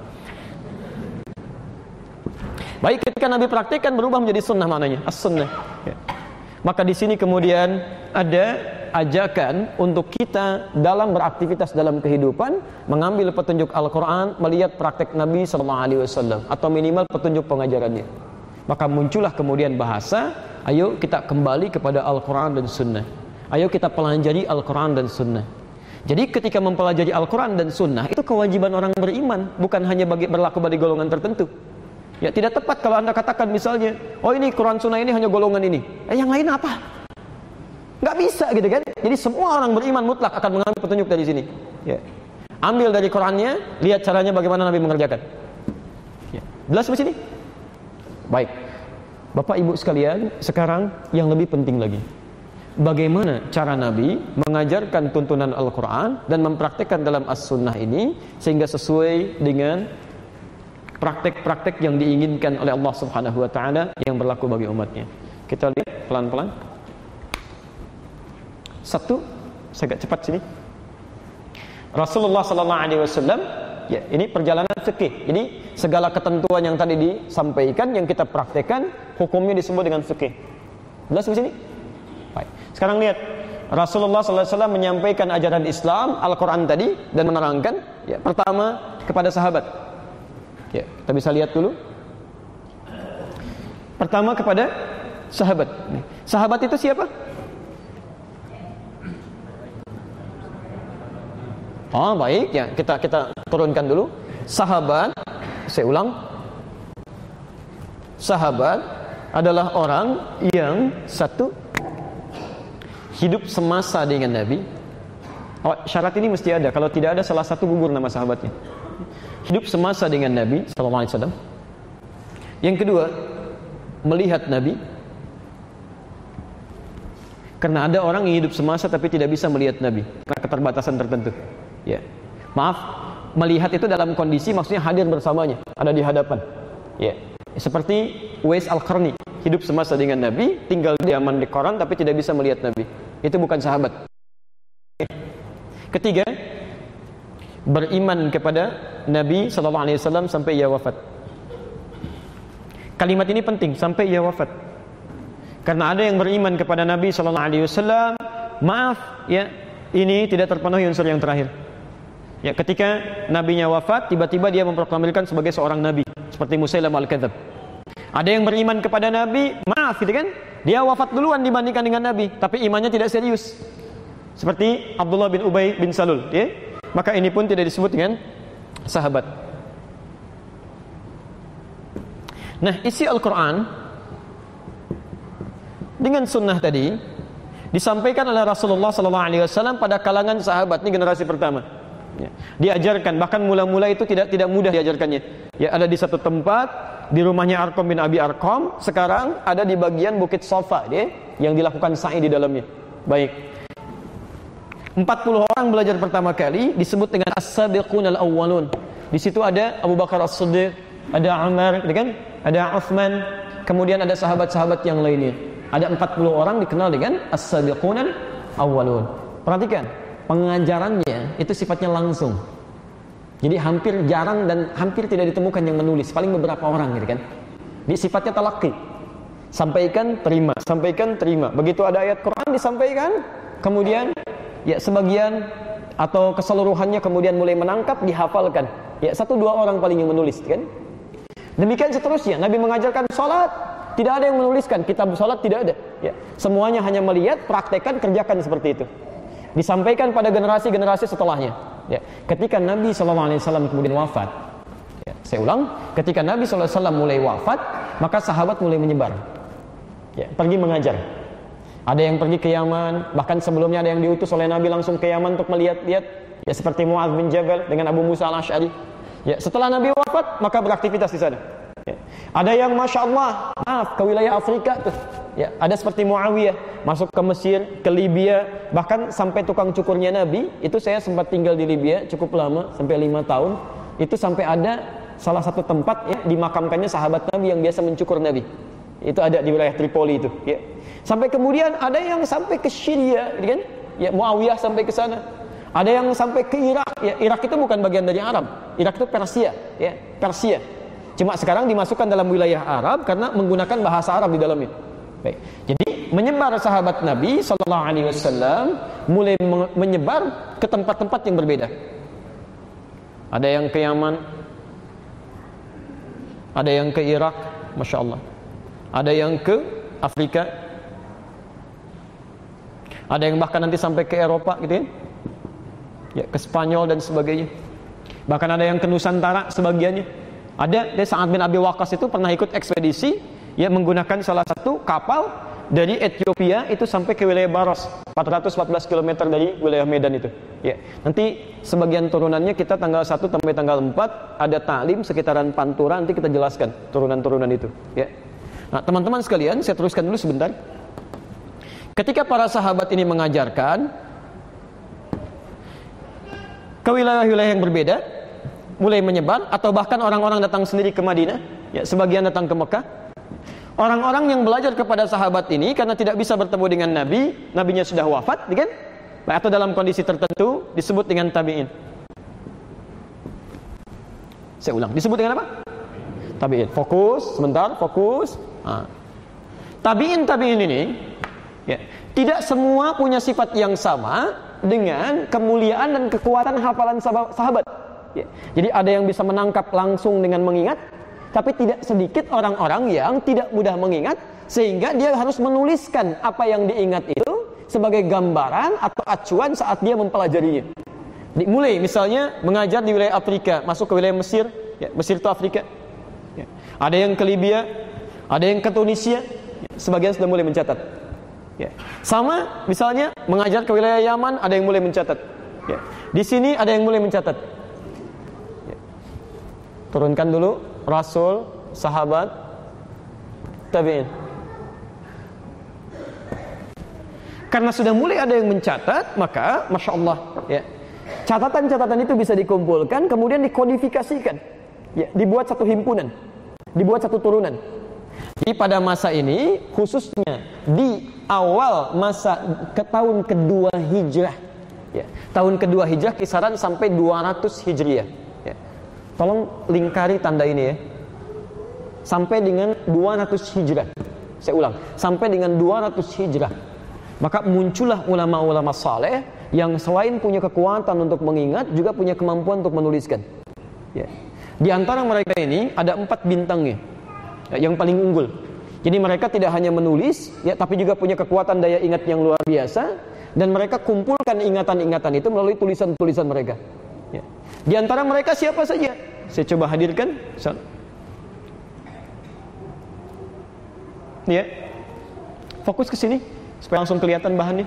Baik, ketika nabi praktikkan berubah menjadi sunnah maknanya, as-sunnah. Ya. Maka di sini kemudian ada ajakan untuk kita dalam beraktivitas dalam kehidupan mengambil petunjuk Al-Quran, melihat praktek Nabi Sallallahu Alaihi Wasallam atau minimal petunjuk pengajarannya. Maka muncullah kemudian bahasa, ayo kita kembali kepada Al-Quran dan Sunnah. Ayo kita pelajari Al-Quran dan Sunnah. Jadi ketika mempelajari Al-Quran dan Sunnah itu kewajiban orang beriman, bukan hanya bagi berlaku bagi golongan tertentu. Ya tidak tepat kalau anda katakan misalnya, oh ini Quran Sunnah ini hanya golongan ini, eh yang lain apa? Nggak bisa gitu kan? Jadi semua orang beriman mutlak akan mengambil petunjuk dari sini. Ya. Ambil dari Qurannya, lihat caranya bagaimana Nabi mengerjakan. Ya. Jelas di sini? Baik. Bapak Ibu sekalian, sekarang yang lebih penting lagi. Bagaimana cara Nabi mengajarkan tuntunan Al-Quran dan mempraktekkan dalam As-Sunnah ini sehingga sesuai dengan praktek-praktek yang diinginkan oleh Allah Subhanahu wa taala yang berlaku bagi umatnya. Kita lihat pelan-pelan. Satu, saya agak cepat sini. Rasulullah sallallahu alaihi wasallam, ya, ini perjalanan fikih. Jadi segala ketentuan yang tadi disampaikan yang kita praktekkan, hukumnya disebut dengan fikih. Jelas di sini? Baik. Sekarang lihat, Rasulullah sallallahu alaihi wasallam menyampaikan ajaran Islam, Al-Qur'an tadi dan menerangkan, ya, pertama kepada sahabat. Ya, kita bisa lihat dulu. Pertama kepada sahabat. Sahabat itu siapa? Oh baik, ya kita kita turunkan dulu. Sahabat, saya ulang. Sahabat adalah orang yang satu hidup semasa dengan Nabi. Oh, syarat ini mesti ada. Kalau tidak ada salah satu gugur nama sahabatnya. Hidup semasa dengan Nabi sallallahu alaihi wasallam. Yang kedua, melihat Nabi. Karena ada orang yang hidup semasa tapi tidak bisa melihat Nabi karena keterbatasan tertentu. Ya, maaf, melihat itu dalam kondisi maksudnya hadir bersamanya, ada di hadapan. Ya, seperti Uwais Al-Qarni, hidup semasa dengan Nabi, tinggal di zaman di Quran tapi tidak bisa melihat Nabi. Itu bukan sahabat. Ketiga, beriman kepada Nabi Sallallahu Alaihi Wasallam sampai ia wafat. Kalimat ini penting, sampai ia wafat. Karena ada yang beriman kepada Nabi Sallallahu Alaihi Wasallam, maaf, ya, ini tidak terpenuhi unsur yang terakhir. Ya, ketika nabinya wafat, tiba-tiba dia memproklamirkan sebagai seorang nabi, seperti Musailamah al-Kadzab. Ada yang beriman kepada nabi, maaf gitu kan? Dia wafat duluan dibandingkan dengan nabi, tapi imannya tidak serius. Seperti Abdullah bin Ubay bin Salul, ya. Maka ini pun tidak disebut dengan sahabat. Nah, isi Al-Qur'an dengan sunnah tadi disampaikan oleh Rasulullah sallallahu alaihi wasallam pada kalangan sahabat, ini generasi pertama. Ya, diajarkan, bahkan mula-mula itu tidak tidak mudah diajarkannya. Ya, ada di satu tempat di rumahnya Arqam bin Abi Arqam, sekarang ada di bagian Bukit Safa, ya, yang dilakukan sa'i di dalamnya. Baik. empat puluh orang belajar pertama kali disebut dengan as-sabiqun al-awwalun. Di situ ada Abu Bakar As-Siddiq, ada Umar, kan? Ada Utsman, kemudian ada sahabat-sahabat yang lainnya. Ada empat puluh orang dikenal dengan as-sabiqun al-awwalun. Perhatikan, pengajarannya itu sifatnya langsung. Jadi hampir jarang dan hampir tidak ditemukan yang menulis, paling beberapa orang gitu kan. Di sifatnya talaqi. Sampaikan, terima, sampaikan, terima. Begitu ada ayat Quran disampaikan, kemudian ya sebagian atau keseluruhannya kemudian mulai menangkap, dihafalkan. Ya satu dua orang paling yang menulis kan. Demikian seterusnya. Nabi mengajarkan salat, tidak ada yang menuliskan, kitab salat tidak ada. Ya, semuanya hanya melihat, praktekkan, kerjakan seperti itu. Disampaikan pada generasi-generasi setelahnya. Ya, ketika Nabi sallallahu alaihi wasallam kemudian wafat, ya, saya ulang, ketika Nabi sallallahu alaihi wasallam mulai wafat, maka sahabat mulai menyebar. Ya, pergi mengajar. Ada yang pergi ke Yaman, bahkan sebelumnya ada yang diutus oleh Nabi langsung ke Yaman untuk melihat-lihat, ya seperti Mu'adz bin Jabal dengan Abu Musa al-Asy'ari. Ya, setelah Nabi wafat, maka beraktivitas di sana. Ya. Ada yang masya Allah, maaf ke wilayah Afrika tuh, Ya, ada seperti Muawiyah masuk ke Mesir, ke Libya, bahkan sampai tukang cukurnya Nabi. Itu saya sempat tinggal di Libya cukup lama, sampai lima tahun. Itu sampai ada salah satu tempat ya dimakamkannya sahabat Nabi yang biasa mencukur Nabi. Itu ada di wilayah Tripoli itu. Ya. Sampai kemudian ada yang sampai ke Syria, gitu kan? Ya, Muawiyah sampai ke sana. Ada yang sampai ke Irak. Ya, Irak itu bukan bagian dari Arab. Irak itu Persia, ya, Persia. Cuma sekarang dimasukkan dalam wilayah Arab karena menggunakan bahasa Arab di dalamnya. Baik. Jadi menyebar sahabat Nabi Sallallahu Alaihi Wasallam mulai menyebar ke tempat-tempat yang berbeda. Ada yang ke Yaman, ada yang ke Irak, masya Allah. Ada yang ke Afrika, ada yang bahkan nanti sampai ke Eropa, gitu ya, ya ke Spanyol dan sebagainya. Bahkan ada yang ke Nusantara sebagiannya. Ada, dari Sa'ad bin Abi Waqqas itu pernah ikut ekspedisi. Ya, menggunakan salah satu kapal dari Ethiopia itu sampai ke wilayah Baros, empat ratus empat belas kilometer dari wilayah Medan itu. Ya, nanti sebagian turunannya kita tanggal satu sampai tanggal empat ada taklim sekitaran Pantura, nanti kita jelaskan turunan-turunan itu. Ya. Nah, teman-teman sekalian, saya teruskan dulu sebentar. Ketika para sahabat ini mengajarkan ke wilayah-wilayah yang berbeda, mulai menyebar, atau bahkan orang-orang datang sendiri ke Madinah, ya, sebagian datang ke Mekah. Orang-orang yang belajar kepada sahabat ini karena tidak bisa bertemu dengan Nabi, Nabinya sudah wafat, kan? Atau dalam kondisi tertentu disebut dengan tabi'in. Saya ulang, disebut dengan apa? Tabi'in. Fokus, sebentar, fokus. Nah. Tabi'in, tabi'in ini, ya, tidak semua punya sifat yang sama dengan kemuliaan dan kekuatan hafalan sahabat. Ya. Jadi ada yang bisa menangkap langsung dengan mengingat. Tapi tidak sedikit orang-orang yang tidak mudah mengingat, sehingga dia harus menuliskan apa yang diingat itu sebagai gambaran atau acuan saat dia mempelajarinya. Dimulai misalnya mengajar di wilayah Afrika, masuk ke wilayah Mesir, ya, Mesir itu Afrika. Ya. Ada yang ke Libya, ada yang ke Tunisia, ya, sebagian sudah mulai mencatat. Ya. Sama misalnya mengajar ke wilayah Yaman, ada yang mulai mencatat. Ya. Di sini ada yang mulai mencatat. Ya. Turunkan dulu. Rasul, sahabat, tabi'in. Karena sudah mulai ada yang mencatat, maka masya Allah, ya, catatan-catatan itu bisa dikumpulkan, kemudian dikodifikasikan, ya, dibuat satu himpunan, dibuat satu turunan. Jadi pada masa ini, khususnya di awal masa ke tahun kedua hijrah, ya, tahun kedua hijrah kisaran sampai dua ratus hijriah. Tolong lingkari tanda ini ya. Sampai dengan dua ratus hijrah. Saya ulang, sampai dengan dua ratus hijrah. Maka muncullah ulama-ulama saleh yang selain punya kekuatan untuk mengingat, juga punya kemampuan untuk menuliskan. Ya. Di antara mereka ini ada empat bintangnya, ya, yang paling unggul. Jadi mereka tidak hanya menulis, ya, tapi juga punya kekuatan daya ingat yang luar biasa. Dan mereka kumpulkan ingatan-ingatan itu melalui tulisan-tulisan mereka. Ya. Di antara mereka siapa saja? Saya coba hadirkan. Ya. Fokus ke sini supaya langsung kelihatan bahannya.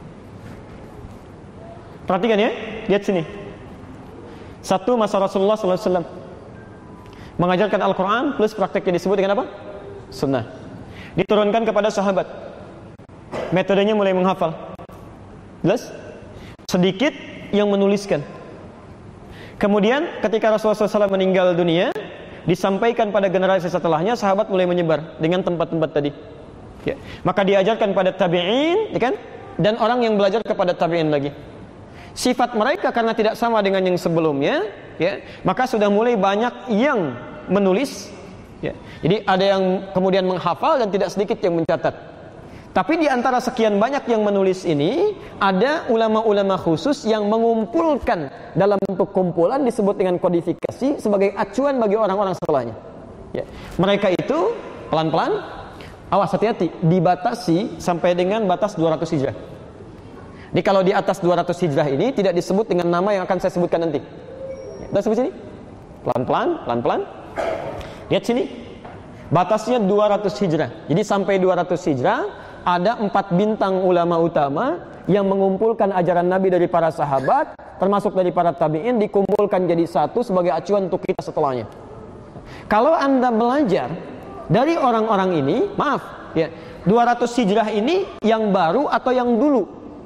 Perhatikan ya, lihat sini. Satu, masa Rasulullah sallallahu alaihi wasallam mengajarkan Al-Quran plus prakteknya disebut dengan apa? Sunnah. Diturunkan kepada sahabat. Metodenya mulai menghafal. Jelas? Sedikit yang menuliskan. Kemudian ketika Rasulullah shallallahu alaihi wasallam meninggal dunia, disampaikan pada generasi setelahnya, sahabat mulai menyebar dengan tempat-tempat tadi. Ya. Maka diajarkan pada tabi'in, ya kan? Dan orang yang belajar kepada tabi'in lagi. Sifat mereka karena tidak sama dengan yang sebelumnya, ya, maka sudah mulai banyak yang menulis. Ya. Jadi ada yang kemudian menghafal dan tidak sedikit yang mencatat. Tapi di antara sekian banyak yang menulis ini, ada ulama-ulama khusus yang mengumpulkan dalam bentuk kumpulan disebut dengan kodifikasi sebagai acuan bagi orang-orang setelahnya. Ya. Mereka itu pelan-pelan, awas hati-hati, dibatasi sampai dengan batas dua ratus hijrah. Jadi kalau di atas dua ratus hijrah ini tidak disebut dengan nama yang akan saya sebutkan nanti. Kita sebut sini. Pelan-pelan, pelan-pelan. Lihat sini. Batasnya dua ratus hijrah. Jadi sampai dua ratus hijrah ada empat bintang ulama utama yang mengumpulkan ajaran Nabi dari para sahabat, termasuk dari para tabi'in, dikumpulkan jadi satu sebagai acuan untuk kita setelahnya. Kalau Anda belajar dari orang-orang ini, maaf, Ya, dua ratus Hijrah ini yang baru atau yang dulu?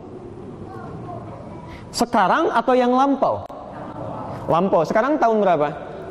Sekarang atau yang lampau? Lampau. Sekarang tahun berapa?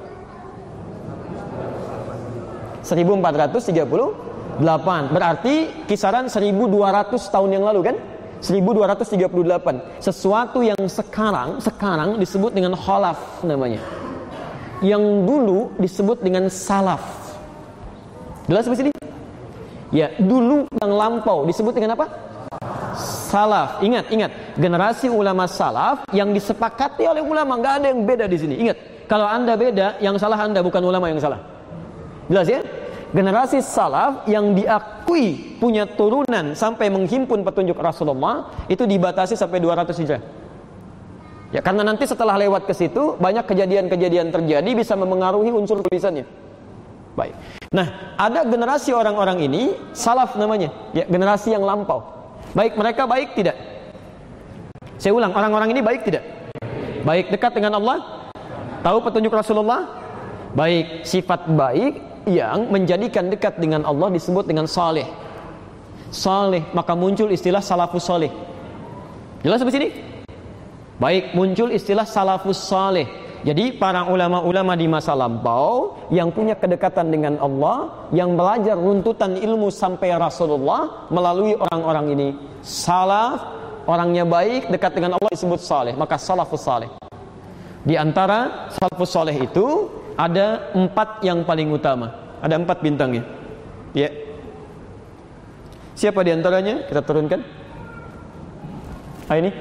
seribu empat ratus tiga puluh delapan. Berarti kisaran seribu dua ratus tahun yang lalu kan? seribu dua ratus tiga puluh delapan. Sesuatu yang sekarang sekarang disebut dengan khalaf namanya. Yang dulu disebut dengan salaf. Jelas di sini? Ya, dulu yang lampau disebut dengan apa? Salaf. Ingat, ingat, generasi ulama salaf yang disepakati oleh ulama, nggak ada yang beda di sini. Ingat, kalau Anda beda, yang salah Anda, bukan ulama yang salah. Jelas ya? Generasi salaf yang diakui punya turunan sampai menghimpun petunjuk Rasulullah itu dibatasi sampai dua ratus Hijrah. Ya, karena nanti setelah lewat ke situ banyak kejadian-kejadian terjadi bisa memengaruhi unsur tulisannya. Baik. Nah, ada generasi orang-orang ini salaf namanya, ya, generasi yang lampau. Baik, mereka baik tidak? Saya ulang, orang-orang ini baik tidak? Baik, dekat dengan Allah, tahu petunjuk Rasulullah, baik, sifat baik yang menjadikan dekat dengan Allah disebut dengan saleh. Saleh, maka muncul istilah salafus saleh. Jelas sampai sini? Baik, muncul istilah salafus saleh. Jadi para ulama-ulama di masa lampau yang punya kedekatan dengan Allah, yang belajar runtutan ilmu sampai Rasulullah melalui orang-orang ini. Salaf, orangnya baik, dekat dengan Allah disebut saleh, maka salafus saleh. Di antara salafus saleh itu ada empat yang paling utama. Ada empat bintangnya. Ya. Siapa di antaranya? Kita turunkan. Ah, ini.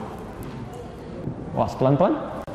Wah, pelan-pelan.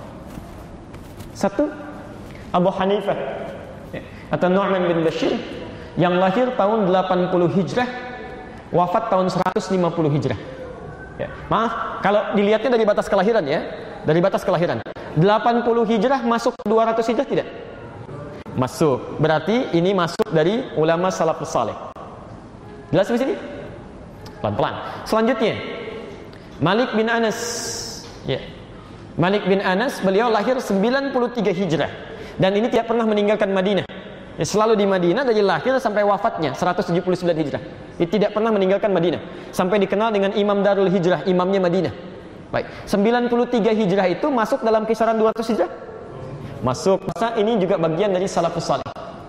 Satu, Abu Hanifah, ya, atau Nu'man bin Bashir, yang lahir tahun delapan puluh Hijrah, wafat tahun seratus lima puluh Hijrah. Ya. Maaf, kalau dilihatnya dari batas kelahiran ya, dari batas kelahiran. delapan puluh Hijrah masuk dua ratus Hijrah tidak? Masuk. Berarti ini masuk dari ulama salafus saleh. Jelas di sini? Pelan-pelan. Selanjutnya, Malik bin Anas. Ya. Malik bin Anas, beliau lahir sembilan puluh tiga Hijrah dan ini tidak pernah meninggalkan Madinah. Ya, selalu di Madinah dari lahir sampai wafatnya seratus tujuh puluh sembilan Hijrah. Dia tidak pernah meninggalkan Madinah sampai dikenal dengan Imam Darul Hijrah, imamnya Madinah. Baik, sembilan puluh tiga Hijrah itu masuk dalam kisaran dua ratus Hijrah? Masuk. Masa ini juga bagian dari salafus saleh.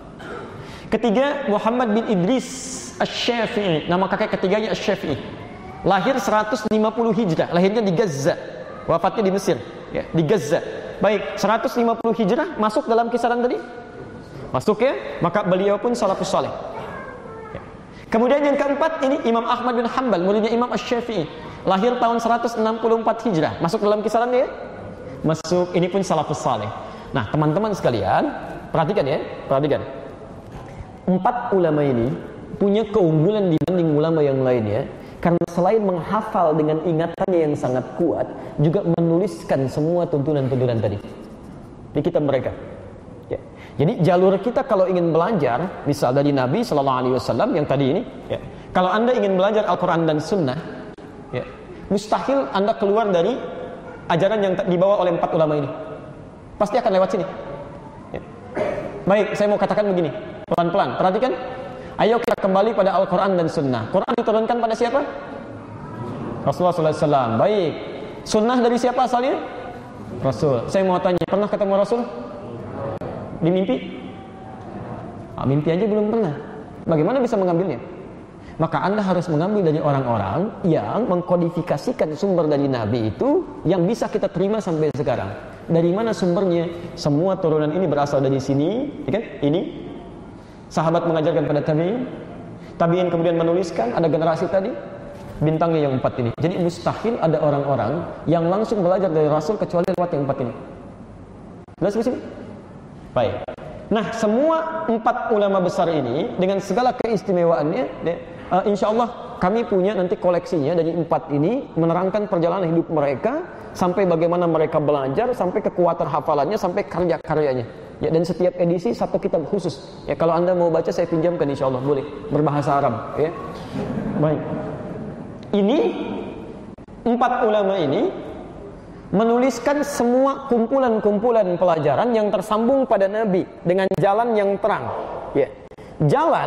Ketiga, Muhammad bin Idris Asy-Syafi'i, nama kakek ketiganya Asy-Syafi'i. Lahir seratus lima puluh Hijrah, lahirnya di Gaza. Wafatnya di Mesir, ya, di Gaza. Baik, seratus lima puluh Hijrah masuk dalam kisaran tadi? Masuk ya, maka beliau pun salafus saleh. Ya. Kemudian yang keempat ini Imam Ahmad bin Hanbal, muridnya Imam Asy-Syafi'i. Lahir tahun seratus enam puluh empat Hijrah. Masuk dalam kisarannya ya? Masuk, ini pun salafus saleh. Nah, teman-teman sekalian, perhatikan ya, perhatikan. Empat ulama ini punya keunggulan dibanding ulama yang lain ya. Karena selain menghafal dengan ingatannya yang sangat kuat, juga menuliskan semua tuntunan-tuntunan tadi di kitab mereka. Ya. Jadi jalur kita kalau ingin belajar, misal dari Nabi Shallallahu Alaihi Wasallam yang tadi ini, ya. Kalau Anda ingin belajar Al-Quran dan Sunnah, ya, mustahil Anda keluar dari ajaran yang dibawa oleh empat ulama ini. Pasti akan lewat sini. Ya. Baik, saya mau katakan begini, pelan-pelan. Perhatikan. Ayo kita kembali pada Al-Quran dan Sunnah. Quran diturunkan pada siapa? Rasulullah shallallahu alaihi wasallam. Baik. Sunnah dari siapa asalnya? Rasul. Saya mau tanya, pernah ketemu Rasul? Di mimpi? Ah, mimpi aja belum pernah. Bagaimana bisa mengambilnya? Maka Anda harus mengambil dari orang-orang yang mengkodifikasikan sumber dari Nabi itu yang bisa kita terima sampai sekarang. Dari mana sumbernya? Semua turunan ini berasal dari sini, ya kan? Ini sahabat mengajarkan pada tabi'in, tabi'in kemudian menuliskan, ada generasi tadi, bintangnya yang empat ini. Jadi mustahil ada orang-orang yang langsung belajar dari Rasul kecuali lewat yang empat ini. Jelas di sini? Baik. Nah, semua empat ulama besar ini dengan segala keistimewaannya, uh, insya Allah kami punya nanti koleksinya dari empat ini, menerangkan perjalanan hidup mereka sampai bagaimana mereka belajar, sampai kekuatan hafalannya, sampai karya-karyanya. Ya, dan setiap edisi satu kitab khusus. Ya, kalau Anda mau baca saya pinjamkan insya Allah boleh, berbahasa Arab. Ya, baik. Ini empat ulama ini menuliskan semua kumpulan-kumpulan pelajaran yang tersambung pada Nabi dengan jalan yang terang. Ya, jalan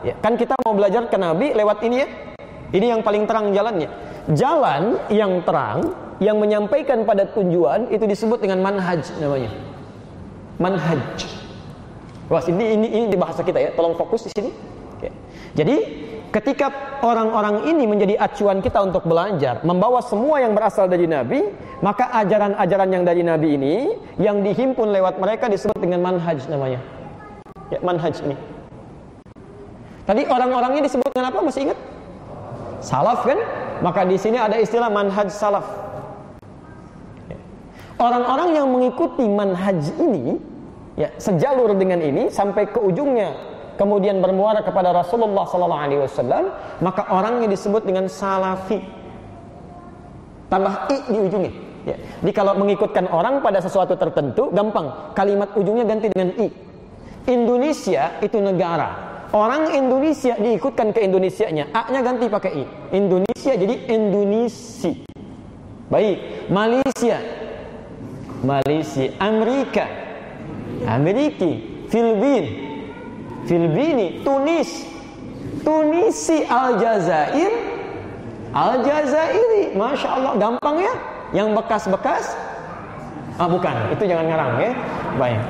Ya, kan kita mau belajar ke Nabi lewat ini ya. Ini yang paling terang jalannya. Jalan yang terang yang menyampaikan pada tujuan itu disebut dengan manhaj namanya. Manhaj. Wah, ini ini ini di bahasa kita ya. Tolong fokus di sini. Oke. Jadi ketika orang-orang ini menjadi acuan kita untuk belajar, membawa semua yang berasal dari Nabi, maka ajaran-ajaran yang dari Nabi ini, yang dihimpun lewat mereka disebut dengan manhaj namanya. Ya, manhaj ini. Tadi orang-orangnya disebut dengan apa? Masih ingat? Salaf kan? Maka di sini ada istilah manhaj salaf. Ya. Orang-orang yang mengikuti manhaj ini, ya, sejalur dengan ini sampai ke ujungnya, kemudian bermuara kepada Rasulullah sallallahu alaihi wasallam, maka orangnya disebut dengan salafi. Tambah i di ujungnya. Ya. Jadi kalau mengikutkan orang pada sesuatu tertentu, gampang. Kalimat ujungnya ganti dengan i. Indonesia itu negara. Orang Indonesia diikutkan ke Indonesianya, a-nya ganti pakai i. Indonesia jadi Indonesia. Baik. Malaysia. Malaysia. Amerika. Ameriki. Filipina. Filipini, Tunis, Tunisi, Aljazair, Aljazairi, masya Allah, gampang ya? Yang bekas-bekas, ah bukan, itu jangan ngarang ya. Baik,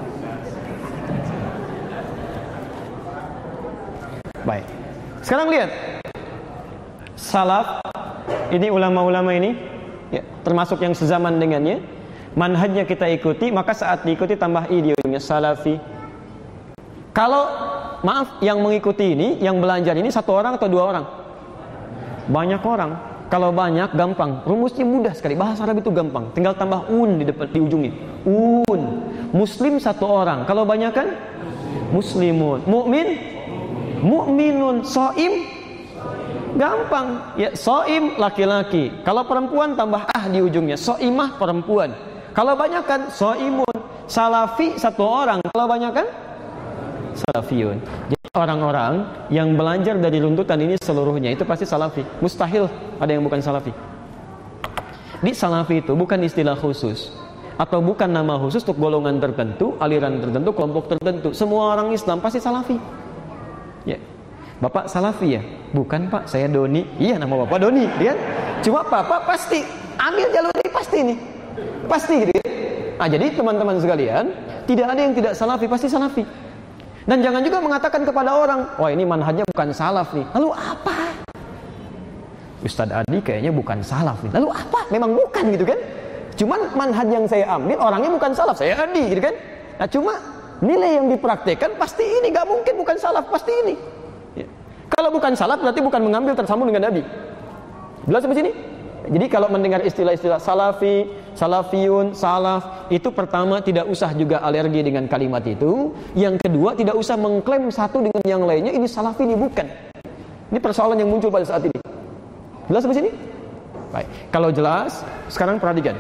baik. Sekarang lihat, salaf, ini ulama-ulama ini, ya, termasuk yang sezaman dengannya, manhajnya kita ikuti, maka saat diikuti tambah i di ujungnya, salafi. Kalau, maaf, yang mengikuti ini, yang belajar ini satu orang atau dua orang? Banyak orang. Kalau banyak, gampang. Rumusnya mudah sekali. Bahasa Arab itu gampang. Tinggal tambah un di depan, di ujungnya. Un. Muslim satu orang. Kalau banyak kan? Muslimun. Mukmin? Mukminun. Soim? Gampang. Ya, soim laki-laki. Kalau perempuan tambah ah di ujungnya. Soimah perempuan. Kalau banyak kan? Soimun. Salafi satu orang. Kalau banyak kan? Salafiyun. Jadi orang-orang yang belajar dari runtutan ini seluruhnya itu pasti salafi. Mustahil ada yang bukan salafi. Di salafi itu bukan istilah khusus atau bukan nama khusus untuk golongan tertentu, aliran tertentu, kelompok tertentu. Semua orang Islam pasti salafi. Ya. Bapak salafi ya? Bukan Pak, saya Doni. Iya, nama Bapak Doni, lihat. Cuma Bapak pasti ambil jalur ini pasti nih. Pasti gitu ya. Nah, jadi teman-teman sekalian, tidak ada yang tidak salafi, pasti salafi. Dan jangan juga mengatakan kepada orang, wah ini manhajnya bukan salaf nih. Lalu apa? Ustadz Adi kayaknya bukan salaf nih. Lalu apa? Memang bukan gitu kan? Cuman manhaj yang saya ambil, orangnya bukan salaf. Saya Adi gitu kan? Nah cuma nilai yang dipraktekkan pasti ini. Gak mungkin bukan salaf, pasti ini. Ya. Kalau bukan salaf berarti bukan mengambil tersambung dengan Nabi. Jelas sampai sini? Jadi kalau mendengar istilah-istilah salafi, salafiyun, salaf, itu pertama tidak usah juga alergi dengan kalimat itu. Yang kedua tidak usah mengklaim satu dengan yang lainnya ini salafi, ini bukan. Ini persoalan yang muncul pada saat ini. Jelas sampai sini? Baik. Kalau jelas, sekarang perhatikan.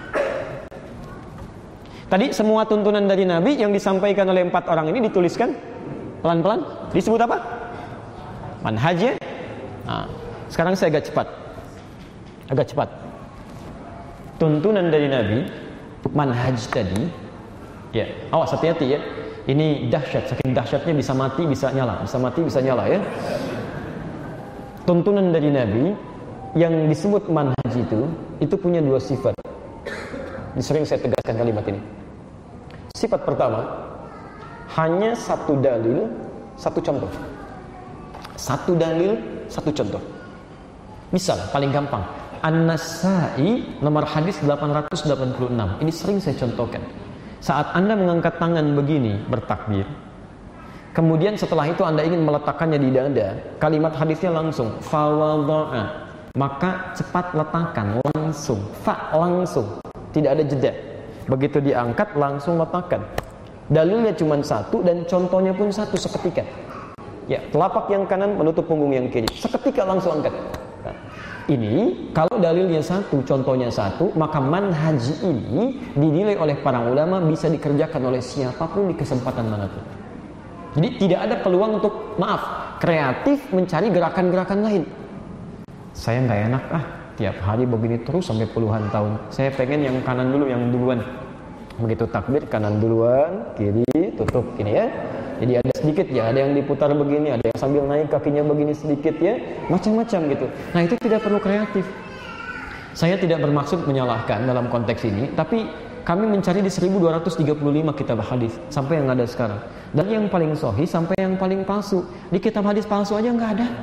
Tadi semua tuntunan dari Nabi yang disampaikan oleh empat orang ini dituliskan pelan-pelan. Disebut apa? Manhajnya. Nah, sekarang saya agak cepat. Agak cepat. Tuntunan dari Nabi, manhaj tadi, ya, awas hati-hati ya. Ini dahsyat, saking dahsyatnya bisa mati, bisa nyala, bisa mati, bisa nyala ya. Tuntunan dari Nabi yang disebut manhaj itu, itu punya dua sifat. Ini sering saya tegaskan kalimat ini. Sifat pertama, hanya satu dalil, satu contoh. Satu dalil, satu contoh. Misal, paling gampang. An-Nasa'i nomor hadis delapan ratus delapan puluh enam. Ini sering saya contohkan. Saat Anda mengangkat tangan begini bertakbir, kemudian setelah itu Anda ingin meletakkannya di dada, kalimat hadisnya langsung fawadha'a, maka cepat letakkan langsung, fa langsung, tidak ada jeda. Begitu diangkat langsung letakkan. Dalilnya cuma satu dan contohnya pun satu, seketika. Ya, telapak yang kanan menutup punggung yang kiri, seketika langsung angkat. Nah, ini kalau dalilnya satu, contohnya satu, maka manhaj ini dinilai oleh para ulama bisa dikerjakan oleh siapapun di kesempatan manapun. Jadi tidak ada peluang untuk, maaf, kreatif mencari gerakan-gerakan lain. Saya nggak enak ah, tiap hari begini terus sampai puluhan tahun. Saya pengen yang kanan dulu, yang duluan. Begitu takbir kanan duluan, kiri tutup, ini ya. Jadi ada sedikit ya, ada yang diputar begini, ada yang sambil naik kakinya begini sedikit ya, macam-macam gitu. Nah itu tidak perlu kreatif. Saya tidak bermaksud menyalahkan dalam konteks ini, tapi kami mencari di seribu dua ratus tiga puluh lima kitab hadis sampai yang ada sekarang. Dan yang paling sahih sampai yang paling palsu. Di kitab hadis palsu aja nggak ada.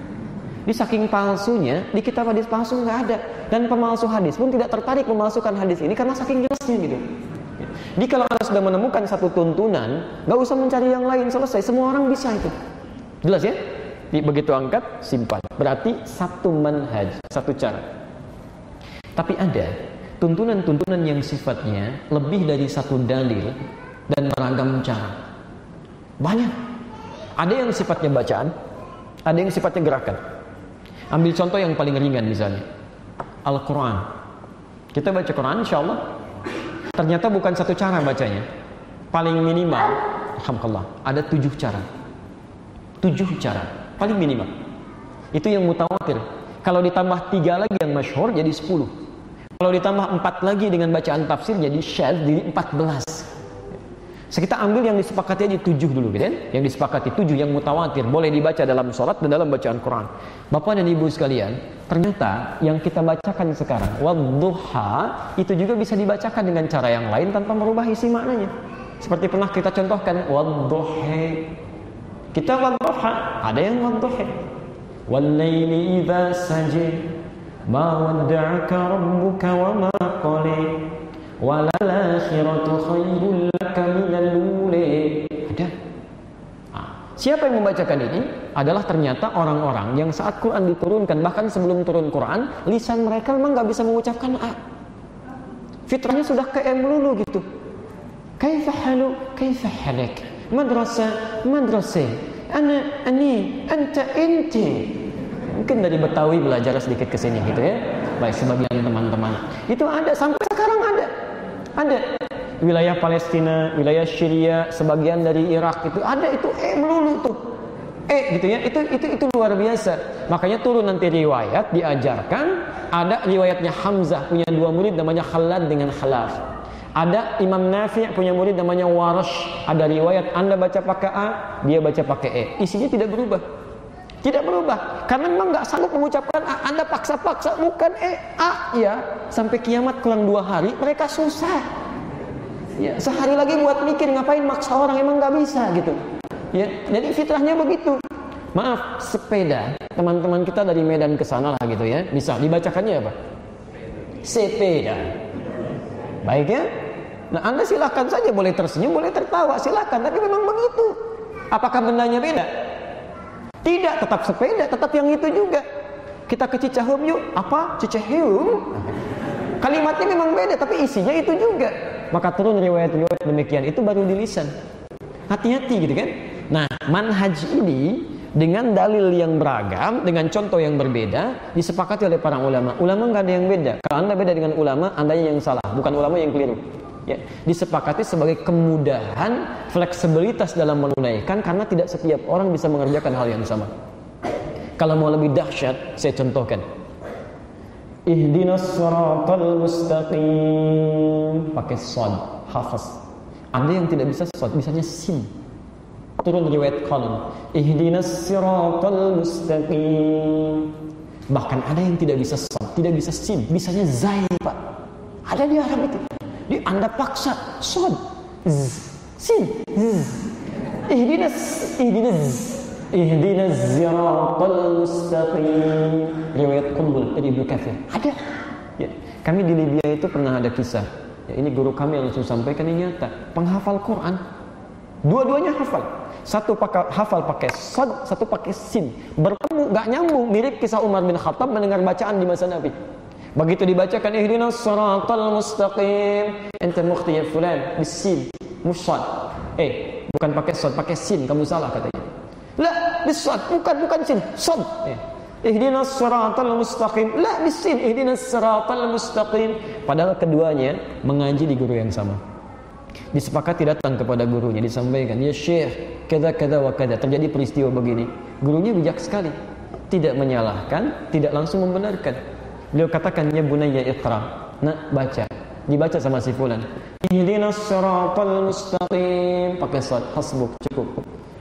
Di saking palsunya, di kitab hadis palsu nggak ada. Dan pemalsu hadis pun tidak tertarik memalsukan hadis ini karena saking jelasnya gitu. Jadi kalau Anda sudah menemukan satu tuntunan, nggak usah mencari yang lain, selesai. Semua orang bisa itu. Jelas ya? Begitu angkat, simpan. Berarti satu manhaj, satu cara. Tapi ada tuntunan-tuntunan yang sifatnya lebih dari satu dalil dan beragam cara. Banyak. Ada yang sifatnya bacaan, ada yang sifatnya gerakan. Ambil contoh yang paling ringan misalnya, Al-Quran. Kita baca Quran, insya Allah. Ternyata bukan satu cara bacanya. Paling minimal, alhamdulillah, ada tujuh cara. Tujuh cara, paling minimal. Itu yang mutawatir. Kalau ditambah tiga lagi yang masyhur jadi sepuluh. Kalau ditambah empat lagi dengan bacaan tafsir jadi syadz, jadi empat belas. So, kita ambil yang disepakati aja tujuh dulu, gitu kan? Yang disepakati tujuh yang mutawatir, boleh dibaca dalam sholat dan dalam bacaan Quran. Bapak dan Ibu sekalian, ternyata yang kita bacakan sekarang, wadduha, itu juga bisa dibacakan dengan cara yang lain tanpa merubah isi maknanya. Seperti pernah kita contohkan, wadduha. Kita wadduha, ada yang wadduha. Wal-laili idza saja, ma wadda'aka rabbuka wa ma qala. Walal akhiratu khairul laka minal ula. Ada. Nah, siapa yang membacakan ini adalah ternyata orang-orang yang saat Quran diturunkan, bahkan sebelum turun Quran, lisan mereka memang nggak bisa mengucapkan a. Fitrahnya sudah ke em melulu gitu. Kaifa halu, kaifa halak. Madrasah, madrasah. Ana, ani, anta, inti. Mungkin dari Betawi belajar sedikit ke sini gitu ya. Baik, sebagian teman-teman. Itu ada sampai sekarang ada. Ada wilayah Palestina, wilayah Syria, sebagian dari Irak itu ada itu eh melulu tuh. Eh gitu ya. Itu itu itu luar biasa. Makanya turun nanti riwayat diajarkan, ada riwayatnya Hamzah punya dua murid namanya Khalad dengan Khalaf. Ada Imam Nafi' punya murid namanya Warash. Ada riwayat Anda baca pakai A, dia baca pakai E. Isinya tidak berubah. Tidak berubah. Karena memang nggak sanggup mengucapkan A. Anda paksa-paksa bukan E, A ya. Sampai kiamat kurang dua hari mereka susah. Ya, sehari lagi buat mikir ngapain maksa orang, emang nggak bisa gitu. Ya, jadi fitrahnya begitu. Maaf, sepeda. Teman-teman kita dari Medan ke sana lah gitu ya. Bisa dibacakannya apa? Sepeda. Baik ya. Nah, Anda silakan saja, boleh tersenyum, boleh tertawa, silakan. Tapi memang begitu. Apakah bendanya beda? Tidak, tetap sepeda, tetap yang itu juga. Kita ke Cicaheum yuk. Apa? Cicaheum? Kalimatnya memang beda, tapi isinya itu juga. Maka turun riwayat-riwayat demikian. Itu baru di lisan. Hati-hati gitu kan. Nah, manhaj ini dengan dalil yang beragam, dengan contoh yang berbeda, disepakati oleh para ulama. Ulama nggak ada yang beda. Kalau Anda beda dengan ulama, Anda yang salah, bukan ulama yang keliru. Ya, disepakati sebagai kemudahan, fleksibilitas dalam menunaikan, karena tidak setiap orang bisa mengerjakan hal yang sama. Kalau mau lebih dahsyat, saya contohkan. Ihdinas siratal mustaqim, pakai shad, hafaz. Anda yang tidak bisa shad, bisanya sin. Turun riwayat Qalun. Ihdinas siratal mustaqim. Bahkan ada yang tidak bisa shad, tidak bisa sin, bisanya zai, Pak. Ada di Arab itu. Di Anda paksa shad, z, sin, z. Ihdinas, ihdinas, ihdinas siratal mustaqim. Riwayat Qulbul dari Ibnu Katsir. Ada. Ya. Kami di Libya itu pernah ada kisah. Ya, ini guru kami yang langsung sampaikan, ini nyata. Penghafal Quran, dua-duanya hafal. Satu pakai hafal pakai shad, satu pakai sin. Bertemu nggak nyambung, mirip kisah Umar bin Khattab mendengar bacaan di masa Nabi. Begitu dibacakan ihdinas siratal mustaqim, anta mukhti ya fulan bisin, mushad. Eh, bukan pakai shad, pakai sin, kamu salah katanya. La, bisad, bukan bukan sin, shad. Eh. Ihdinas siratal mustaqim, la bisin, ihdinas siratal mustaqim. Padahal keduanya mengaji di guru yang sama. Disepakati datang kepada gurunya, disampaikan, ya Syekh, kada kada wa kada, terjadi peristiwa begini. Gurunya bijak sekali, tidak menyalahkan, tidak langsung membenarkan. Beliau katakan, ya bunayya iqra. Nak, baca. Dibaca sama si fulan. Ihdinas siratal mustaqim, pakai shad, hasbuk, cukup.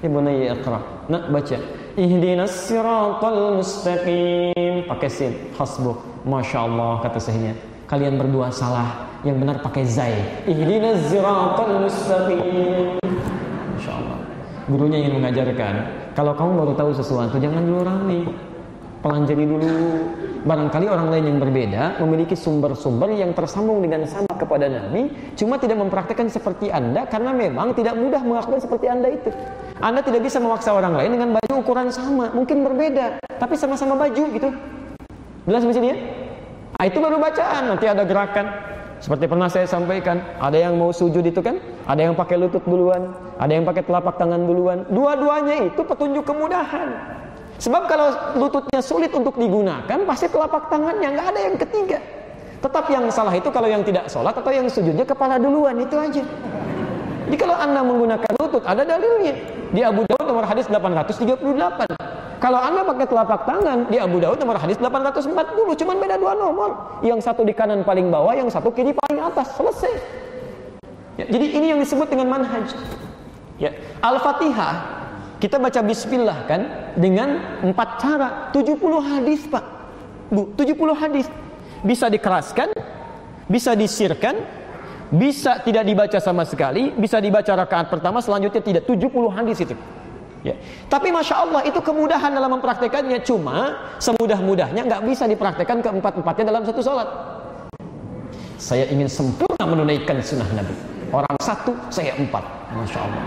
Ya bunayya iqra. Nak baca. Ihdinas siratal mustaqim. Pakai sin. Hasbuk. Masya Allah kata sahihnya. Kalian berdua salah. Yang benar pakai zai. Ihdinas siratal mustaqim. Masya Allah. Gurunya ingin mengajarkan, kalau kamu baru tahu sesuatu jangan dulu rame, pelajari dulu. Barangkali orang lain yang berbeda memiliki sumber-sumber yang tersambung dengan sama kepada Nabi, cuma tidak mempraktikkan seperti Anda karena memang tidak mudah melakukan seperti Anda itu. Anda tidak bisa memaksa orang lain dengan baju ukuran sama, mungkin berbeda, tapi sama-sama baju gitu. Jelas di sini ya? Nah, itu baru bacaan, nanti ada gerakan. Seperti pernah saya sampaikan, ada yang mau sujud itu kan, ada yang pakai lutut duluan, ada yang pakai telapak tangan duluan. Dua-duanya itu petunjuk kemudahan. Sebab kalau lututnya sulit untuk digunakan, pasti telapak tangannya, nggak ada yang ketiga. Tetap yang salah itu kalau yang tidak sholat atau yang sujudnya kepala duluan, itu aja. Jadi kalau Anda menggunakan lutut, ada dalilnya. Di Abu Daud nomor hadis delapan ratus tiga puluh delapan. Kalau Anda pakai telapak tangan, di Abu Daud nomor hadis delapan ratus empat puluh, cuman beda dua nomor. Yang satu di kanan paling bawah, yang satu kiri paling atas, selesai. Ya, jadi ini yang disebut dengan manhaj. Ya, Al-Fatihah, kita baca bismillah kan, dengan empat cara, tujuh puluh hadis Pak. Bu, tujuh puluh hadis. Bisa dikeraskan, bisa disirkan, bisa tidak dibaca sama sekali, bisa dibaca rakaat pertama, selanjutnya tidak. tujuh puluh hadis itu. Ya. Tapi Masya Allah itu kemudahan dalam mempraktekannya. Cuma semudah-mudahnya nggak bisa dipraktekkan keempat-empatnya dalam satu sholat. Saya ingin sempurna menunaikan sunnah Nabi. Orang satu, saya empat. Masya Allah.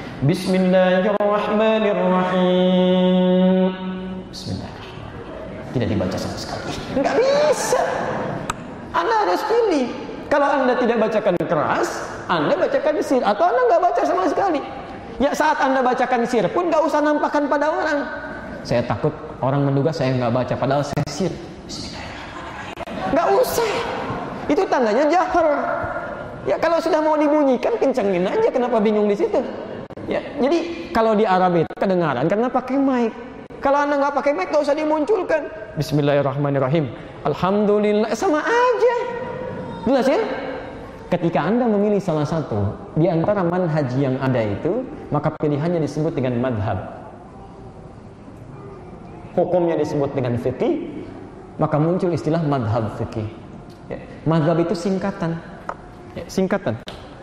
Bismillahirrahmanirrahim. Bismillahirrahmanirrahim. Tidak dibaca sama sekali. Nggak bisa. Anda harus pilih. Kalau Anda tidak bacakan keras, Anda bacakan sir. Atau Anda nggak baca sama sekali. Ya saat Anda bacakan sir pun gak usah nampakkan pada orang. Saya takut orang menduga saya gak baca padahal saya sir. Bismillahirrahmanirrahim. Gak usah. Itu tandanya jahar. Ya kalau sudah mau dibunyikan kencengin aja, kenapa bingung di situ? Ya, jadi kalau di Arab itu kedengaran karena pakai mic. Kalau Anda gak pakai mic gak usah dimunculkan. Bismillahirrahmanirrahim. Alhamdulillah, sama aja. Jelas ya? Ketika Anda memilih salah satu di antara manhaj yang ada itu, maka pilihannya disebut dengan madhab. Hukumnya disebut dengan fikih, maka muncul istilah madhab fikih. Ya, madhab itu singkatan. Ya, singkatan.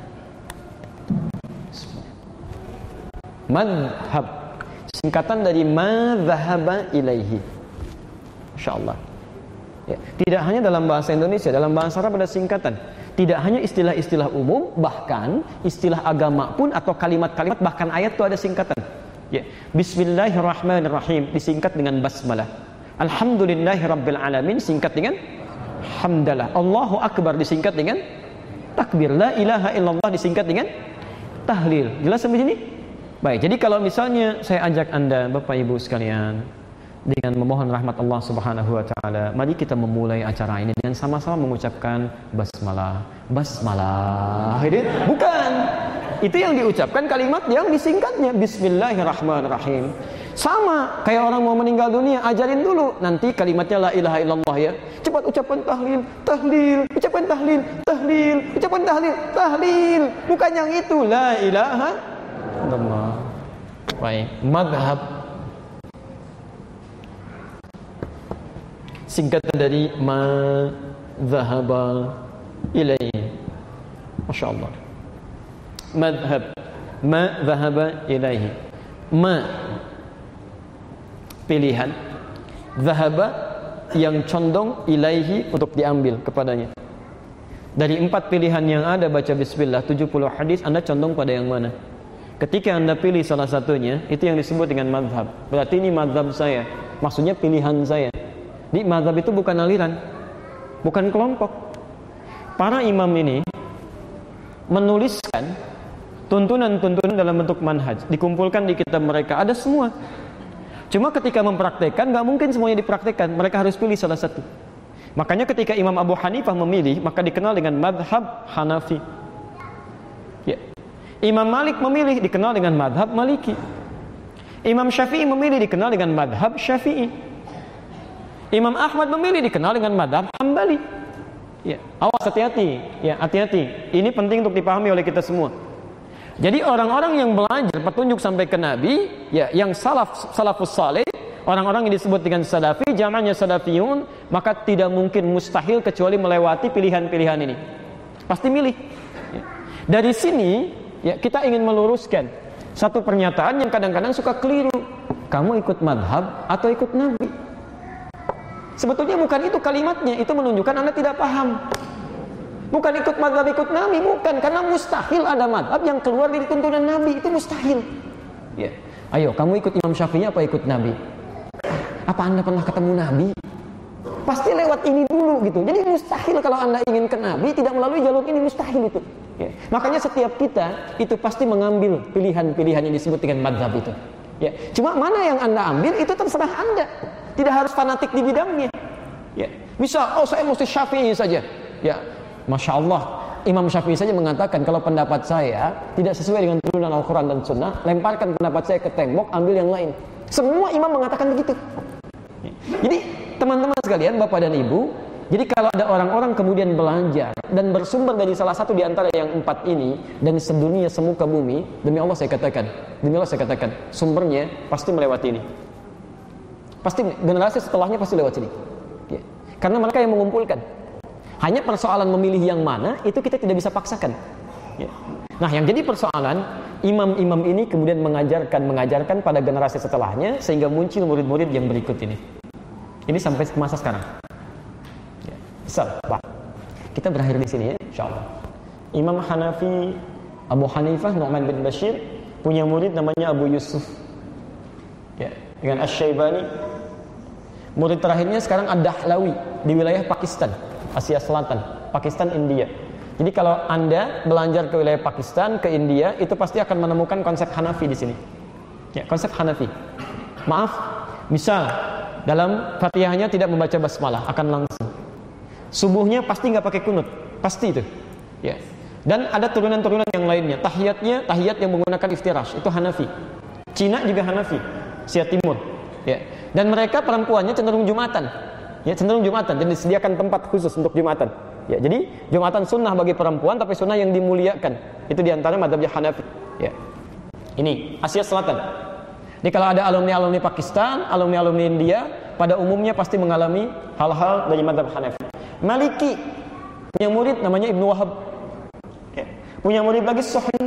Madhab. Singkatan dari madhaba ilaihi. Insyaallah. Ya, tidak hanya dalam bahasa Indonesia, dalam bahasa Arab ada singkatan. Tidak hanya istilah-istilah umum, bahkan istilah agama pun atau kalimat-kalimat, bahkan ayat itu ada singkatan. Ya. Bismillahirrahmanirrahim disingkat dengan basmalah. Alhamdulillahirabbil alamin singkat dengan hamdalah. Allahu akbar disingkat dengan takbir. La ilaha illallah disingkat dengan tahlil. Jelas sampai sini? Baik, jadi kalau misalnya saya ajak Anda Bapak Ibu sekalian dengan memohon rahmat Allah Subhanahu wa taala, mari kita memulai acara ini dengan sama-sama mengucapkan basmalah. Basmalah. Ini bukan. Itu yang diucapkan kalimat yang disingkatnya Bismillahirrahmanirrahim. Sama kayak orang mau meninggal dunia, ajarin dulu nanti kalimatnya la ilaha illallah ya. Cepat ucapkan tahlil, tahlil, ucapkan tahlil, tahlil, ucapkan tahlil, tahlil. Bukan yang itu la ilaha illallah. Baik, madhab singkatan dari ma dhahaba ilaihi. Masya Allah. Madhab ma dhahaba ilaihi. Ma pilihan, dhahaba yang condong, ilaihi untuk diambil kepadanya. Dari empat pilihan yang ada baca bismillah tujuh puluh hadis, Anda condong pada yang mana? Ketika Anda pilih salah satunya, itu yang disebut dengan madhab. Berarti ini madhab saya, maksudnya pilihan saya. Di mazhab itu bukan aliran, bukan kelompok. Para imam ini menuliskan tuntunan-tuntunan dalam bentuk manhaj, dikumpulkan di kitab mereka, ada semua. Cuma ketika mempraktekkan, nggak mungkin semuanya dipraktekkan. Mereka harus pilih salah satu. Makanya ketika Imam Abu Hanifah memilih, maka dikenal dengan madhab Hanafi. Ya. Imam Malik memilih, dikenal dengan madhab Maliki. Imam Syafi'i memilih, dikenal dengan madhab Syafi'i. Imam Ahmad memilih, dikenal dengan madhab Hambali. Ya, awas hati-hati, ya hati-hati. Ini penting untuk dipahami oleh kita semua. Jadi orang-orang yang belajar petunjuk sampai ke Nabi, ya, yang salaf salafus saleh, orang-orang yang disebut dengan salafi, jamaknya salafiyun, maka tidak mungkin, mustahil kecuali melewati pilihan-pilihan ini. Pasti milih. Ya. Dari sini, ya, kita ingin meluruskan satu pernyataan yang kadang-kadang suka keliru. Kamu ikut madhab atau ikut Nabi? Sebetulnya bukan itu kalimatnya, itu menunjukkan Anda tidak paham. Bukan ikut madhab, ikut Nabi, bukan. Karena mustahil ada madhab yang keluar dari tuntunan Nabi, itu mustahil. Ya. Ayo, kamu ikut Imam Syafi'i apa ikut Nabi? Apa Anda pernah ketemu Nabi? Pasti lewat ini dulu gitu. Jadi mustahil kalau Anda ingin ke Nabi tidak melalui jalur ini, mustahil itu. Ya. Makanya setiap kita itu pasti mengambil pilihan-pilihan yang disebut dengan madhab itu. Ya. Cuma mana yang Anda ambil itu terserah Anda. Tidak harus fanatik di bidangnya. Ya. Bisa, oh saya mesti Syafi'i saja. Ya. Masya Allah, Imam Syafi'i saja mengatakan kalau pendapat saya tidak sesuai dengan turunan Al-Quran dan Sunnah, lemparkan pendapat saya ke tembok, ambil yang lain. Semua imam mengatakan begitu. Jadi teman-teman sekalian, Bapak dan Ibu, jadi kalau ada orang-orang kemudian belajar dan bersumber dari salah satu di antara yang empat ini, dan sedunia semuka bumi, demi Allah saya katakan, demi Allah saya katakan, sumbernya pasti melewati ini. Pasti generasi setelahnya pasti lewat sini. Ya. Karena mereka yang mengumpulkan. Hanya persoalan memilih yang mana itu kita tidak bisa paksakan. Ya. Nah, yang jadi persoalan imam-imam ini kemudian mengajarkan mengajarkan pada generasi setelahnya sehingga muncul murid-murid yang berikut ini. Ini sampai ke masa sekarang. Ya. Besar, Pak. Kita berakhir di sini ya, insyaallah. Imam Hanafi Abu Hanifah Nu'man bin Bashir punya murid namanya Abu Yusuf. Ya, dengan Asy-Syaibani. Murid terakhirnya sekarang Ad-Dahlawi di wilayah Pakistan. Asia Selatan, Pakistan, India. Jadi kalau Anda belajar ke wilayah Pakistan, ke India, itu pasti akan menemukan konsep Hanafi di sini. Ya, konsep Hanafi. Maaf, misal dalam Fatihahnya tidak membaca basmalah, akan langsung. Subuhnya pasti nggak pakai kunut, pasti itu. Ya. Dan ada turunan-turunan yang lainnya. Tahiyatnya, tahiyat yang menggunakan iftirash, itu Hanafi. Cina juga Hanafi, Asia Timur. Ya. Dan mereka perempuannya cenderung Jumatan. Ya, cenderung Jumatan, jadi disediakan tempat khusus untuk Jumatan. Ya, jadi Jumatan sunnah bagi perempuan, tapi sunnah yang dimuliakan. Itu diantara mazhabnya Hanafi. Ya. Ini Asia Selatan. Jadi kalau ada alumni-alumni Pakistan, alumni-alumni India, pada umumnya pasti mengalami hal-hal dari mazhab Hanafi. Maliki punya murid namanya Ibnu Wahab. Ya. Punya murid lagi Suhail.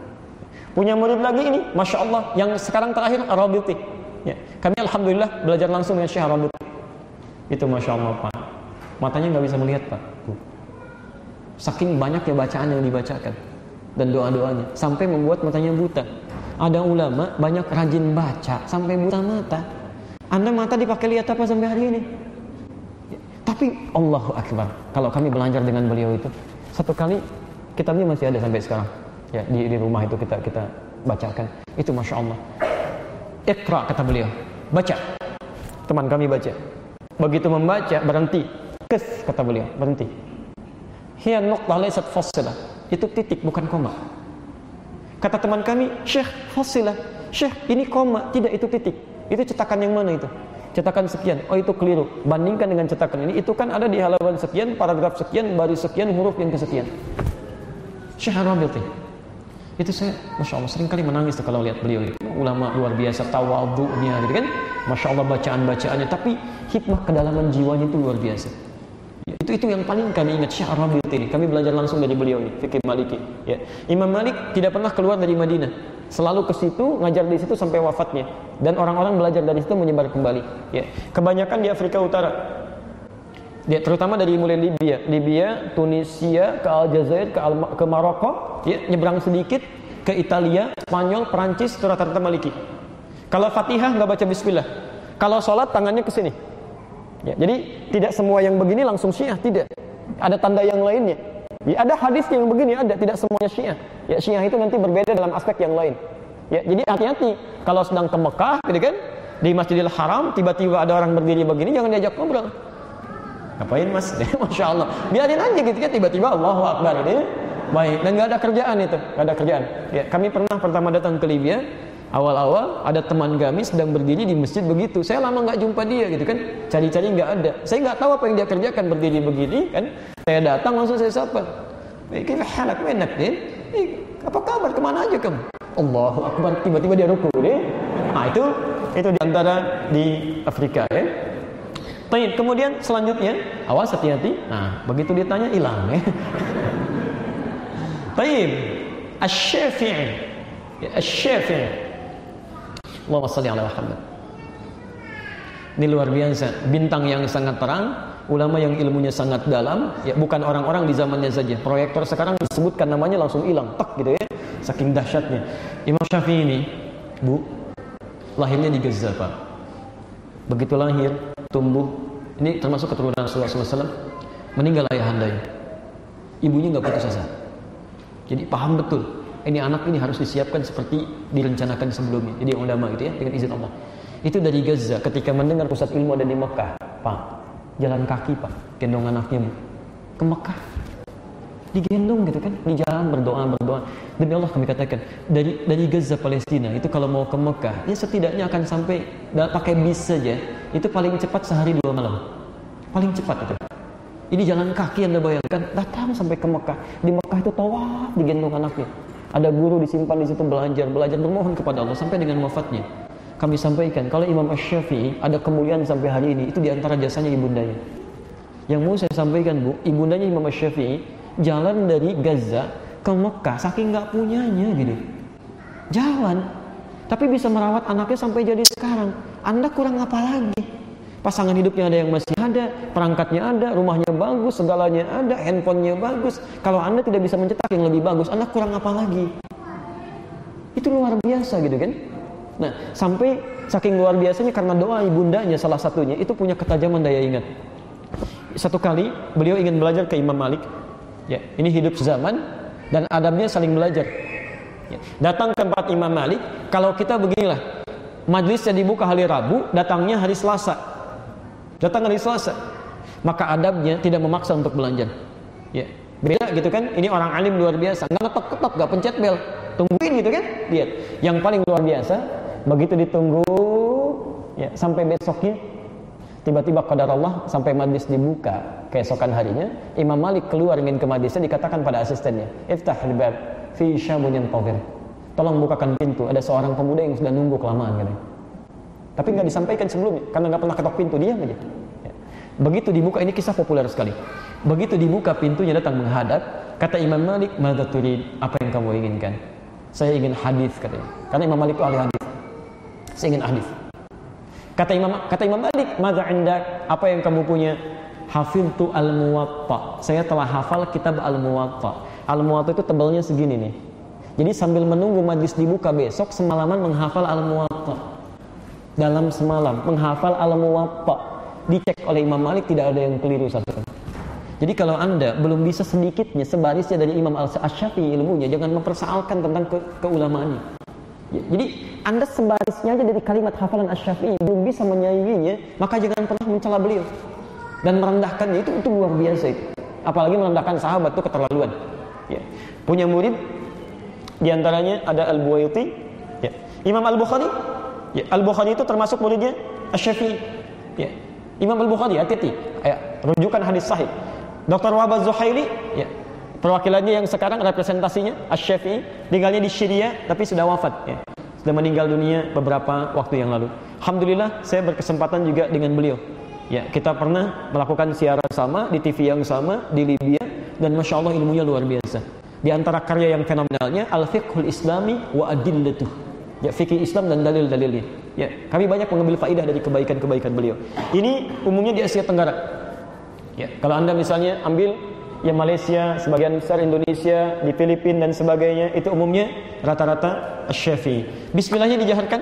Punya murid lagi ini, Masya Allah, yang sekarang terakhir Ar-Rabiti. Ya. Kami alhamdulillah belajar langsung dengan Syekh Ar-Rabiti. Itu Masya Allah, Pak. Matanya nggak bisa melihat, Pak. Saking banyaknya bacaan yang dibacakan dan doa-doanya sampai membuat matanya buta. Ada ulama banyak rajin baca sampai buta mata. Anda mata dipakai lihat apa sampai hari ini? Tapi Allahu Akbar, kalau kami belajar dengan beliau itu, satu kali kitabnya masih ada sampai sekarang. Ya, di, di rumah itu kita kita bacakan. Itu Masya Allah. Iqra kata beliau, baca. Teman kami baca. Begitu membaca, berhenti. Kes, kata beliau, berhenti. Hiya nuqtah laysat fassilah. Itu titik, bukan koma. Kata teman kami, Syekh, fassilah. Syekh, ini koma. Tidak, itu titik. Itu cetakan yang mana itu? Cetakan sekian. Oh, itu keliru. Bandingkan dengan cetakan ini. Itu kan ada di halaman sekian, paragraf sekian, baris sekian, huruf yang kesekian. Syekh Ar-Rabiti. Itu saya, Masya Allah, sering kali menangis tuh kalau lihat beliau itu. Ulama luar biasa, tawadhu'nya gitu kan. Masya Allah bacaan-bacaannya, tapi hikmah kedalaman jiwanya itu luar biasa. Ya, itu itu yang paling kami ingat, Syekh Ar-Rabiti ini. Kami belajar langsung dari beliau ini, fikih Maliki. Ya. Imam Malik tidak pernah keluar dari Madinah. Selalu ke situ, ngajar di situ sampai wafatnya. Dan orang-orang belajar dari situ menyebar kembali. Ya. Kebanyakan di Afrika Utara. Ya, terutama dari mulai Libya, Libya, Tunisia, ke Aljazair, ke, Al- ke Maroko, ya, nyebrang sedikit ke Italia, Spanyol, Perancis, itu rata-rata Maliki. Kalau Fatihah nggak baca Bismillah. Kalau sholat tangannya ke sini. Ya, jadi tidak semua yang begini langsung Syiah, tidak. Ada tanda yang lainnya. Ya, ada hadis yang begini, ada, tidak semuanya Syiah. Ya, Syiah itu nanti berbeda dalam aspek yang lain. Ya, jadi hati-hati kalau sedang ke Mekah, gitu kan, di Masjidil Haram tiba-tiba ada orang berdiri begini, jangan diajak ngobrol. Ngapain mas? Masya Allah. Biarin aja gitu kan, tiba-tiba Allahu Akbar ini. Baik, dan nggak ada kerjaan itu, nggak ada kerjaan. Ya, kami pernah pertama datang ke Libya, awal-awal ada teman kami sedang berdiri di masjid begitu. Saya lama nggak jumpa dia gitu kan, cari-cari nggak ada. Saya nggak tahu apa yang dia kerjakan berdiri begini kan. Saya datang langsung saya sapa. Baik, halak enak deh. Eh, apa kabar? Kemana aja kamu? Allahu Akbar, tiba-tiba dia ruku deh. Nah itu itu diantara di Afrika ya. Baik, kemudian selanjutnya, awas hati-hati. Nah, begitu ditanya hilang ya. Baik, Asy-Syafi'i. Ya, Asy-Syafi'i. Allahumma shalli ala Muhammad. Ini luar biasa, bintang yang sangat terang, ulama yang ilmunya sangat dalam, ya bukan orang-orang di zamannya saja. Proyektor sekarang disebutkan namanya langsung hilang, tak gitu ya. Saking dahsyatnya. Imam Syafi'i ini, Bu, lahirnya di Gaza, Pak. Begitu lahir, tumbuh, ini termasuk keturunan Rasulullah sallallahu alaihi wasallam, meninggal ayahandanya. Ibunya nggak putus asa. Jadi paham betul, ini anak ini harus disiapkan seperti direncanakan sebelumnya. Jadi ulama gitu ya, dengan izin Allah. Itu dari Gaza, ketika mendengar pusat ilmu ada di Mekah, Pak, jalan kaki Pak, gendong anaknya Bu, ke Mekah. Digendong gitu kan, di jalan berdoa berdoa. Demi Allah kami katakan, dari dari Gaza Palestina itu kalau mau ke Mekah, ya setidaknya akan sampai pakai bis saja, itu paling cepat sehari dua malam, paling cepat itu. Ini jalan kaki Anda bayangkan, datang sampai ke Mekah. Di Mekah itu tawaf digendong anaknya. Ada guru disimpan di situ belajar, belajar bermohon kepada Allah sampai dengan wafatnya. Kami sampaikan, kalau Imam Asy-Syafi'i ada kemuliaan sampai hari ini, itu diantara jasanya ibundanya. Yang mau saya sampaikan Bu, ibundanya Imam Asy-Syafi'i jalan dari Gaza ke Mekah saking nggak punyanya gitu, jalan, tapi bisa merawat anaknya sampai jadi sekarang. Anda kurang apa lagi? Pasangan hidupnya ada yang masih ada, perangkatnya ada, rumahnya bagus, segalanya ada, handphonenya bagus. Kalau Anda tidak bisa mencetak yang lebih bagus, Anda kurang apa lagi? Itu luar biasa gitu kan. Nah, sampai saking luar biasanya karena doa ibundanya salah satunya itu punya ketajaman daya ingat. Satu kali beliau ingin belajar ke Imam Malik. Ya, ini hidup zaman dan adabnya saling belajar. Ya, datang ke tempat Imam Malik, kalau kita beginilah, majlisnya dibuka hari Rabu, datangnya hari Selasa. Datang hari Selasa. Maka adabnya tidak memaksa untuk belajar. Ya, beda gitu kan? Ini orang alim luar biasa, enggak ngetok-ketok, enggak pencet bel. Tungguin gitu kan? Lihat. Yang paling luar biasa, begitu ditunggu ya sampai besoknya, tiba-tiba qadar Allah sampai majlis dibuka keesokan harinya, Imam Malik keluar ingin ke majlisnya, dikatakan pada asistennya, "Iftahil bab fi syabun yantazir." Tolong bukakan pintu, ada seorang pemuda yang sudah nunggu kelamaan katanya. Tapi enggak disampaikan sebelumnya karena enggak pernah ketok pintu, diam aja. Ya. Begitu dibuka, ini kisah populer sekali. Begitu dibuka pintunya datang menghadap, kata Imam Malik, "Madza turid?" Apa yang kamu inginkan? Saya ingin hadis katanya. Karena Imam Malik itu ahli hadis. Saya ingin hadis. Kata Imam kata Imam Malik, "Madza indak?" Apa yang kamu punya? Hafidtu al-Muwatta. Saya telah hafal kitab al-Muwatta. Al-Muwatta itu tebalnya segini nih. Jadi sambil menunggu majlis dibuka besok, semalaman menghafal al-Muwatta. Dalam semalam menghafal al-Muwatta. Dicek oleh Imam Malik, tidak ada yang keliru satu. Jadi kalau Anda belum bisa sedikitnya sebarisnya dari Imam Asy-Syafi'i ilmunya, jangan mempersoalkan tentang ke keulamaannya. Ya, jadi Anda sebarisnya aja dari kalimat hafalan Asy-Syafi'i belum bisa menyainginya, maka jangan pernah mencela beliau dan merendahkannya. Itu itu luar biasa itu. Apalagi merendahkan sahabat itu keterlaluan. Ya. Punya murid diantaranya ada Al-Buwaiti, ya. Imam Al-Bukhari. Ya, Al-Bukhari itu termasuk muridnya Asy-Syafi'i. Ya. Imam Al-Bukhari, hati-hati. Ya, rujukan hadis sahih. Doktor Wahab Az-Zuhaili, ya, perwakilannya yang sekarang representasinya Asy-Syafi'i, tinggalnya di Syria tapi sudah wafat, ya. Sudah meninggal dunia beberapa waktu yang lalu. Alhamdulillah saya berkesempatan juga dengan beliau. Ya, kita pernah melakukan siaran sama di T V yang sama di Libya dan Masya Allah ilmunya luar biasa. Di antara karya yang fenomenalnya Al-Fiqhul Islami wa Adillatuh. Ya, fikih Islam dan dalil-dalilnya. Ya, kami banyak mengambil faidah dari kebaikan-kebaikan beliau. Ini umumnya di Asia Tenggara. Ya, kalau Anda misalnya ambil ya Malaysia, sebagian besar Indonesia, di Filipina dan sebagainya, itu umumnya rata-rata Asy-Syafi'i. Bismillahnya dijaharkan.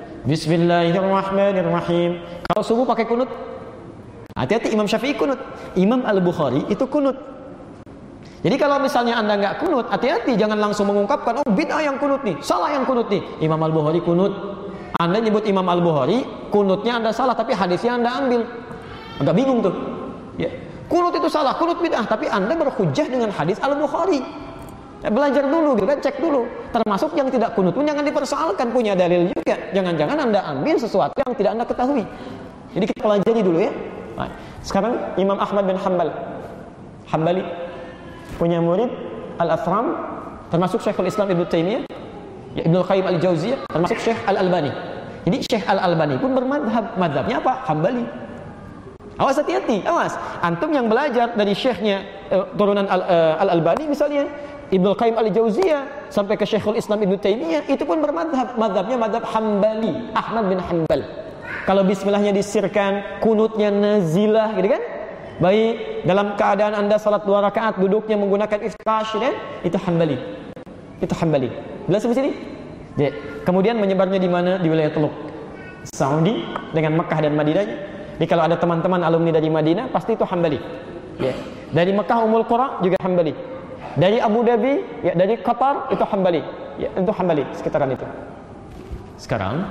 Bismillahirrahmanirrahim. Kalau subuh pakai kunut. Hati-hati, Imam Syafi'i kunut. Imam Al-Bukhari itu kunut. Jadi kalau misalnya Anda nggak kunut, hati-hati, jangan langsung mengungkapkan, oh bid'ah yang kunut nih, salah yang kunut nih. Imam Al-Bukhari kunut. Anda nyebut Imam Al-Bukhari, kunutnya Anda salah, tapi hadisnya Anda ambil. Agak bingung tuh. Ya. Kunut itu salah, kunut bid'ah, tapi Anda berhujjah dengan hadis Al-Bukhari. Ya, belajar dulu, gitu kan, cek dulu. Termasuk yang tidak kunut pun jangan dipersoalkan, punya dalil juga. Jangan-jangan Anda ambil sesuatu yang tidak Anda ketahui. Jadi kita pelajari dulu ya. Nah, sekarang Imam Ahmad bin Hanbal Hambali punya murid Al-Athram termasuk Syekhul Islam Ibnu Taimiyah, ya Ibnu Qayyim Al-Jauziyah, termasuk Syekh Al-Albani. Jadi Syekh Al-Albani pun bermadhab, madhabnya apa? Hambali. Awas, hati-hati, awas. Antum yang belajar dari syekhnya uh, turunan Al- uh, Al-Albani misalnya, Ibnu Qayyim Al-Jauziyah sampai ke Syekhul Islam Ibnu Taimiyah, itu pun bermadhab, madhabnya madhab Hambali, Ahmad bin Hanbal. Kalau bismillahnya disirkan, kunutnya nazilah, gitu kan? Baik, dalam keadaan Anda salat dua rakaat, duduknya menggunakan iftash, kan? Itu Hambali. Itu Hambali. Jelas sampai sini? Ya. Kemudian menyebarnya di mana? Di wilayah Teluk Saudi dengan Mekah dan Madinahnya. Jadi kalau ada teman-teman alumni dari Madinah, pasti itu Hambali. Ya. Dari Mekah Ummul Qura juga Hambali. Dari Abu Dhabi, ya, dari Qatar itu Hambali. Ya, itu Hambali sekitaran itu. Sekarang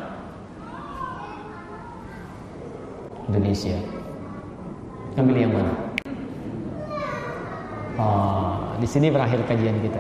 Indonesia. Ambil yang mana? Oh, di sini berakhir kajian kita.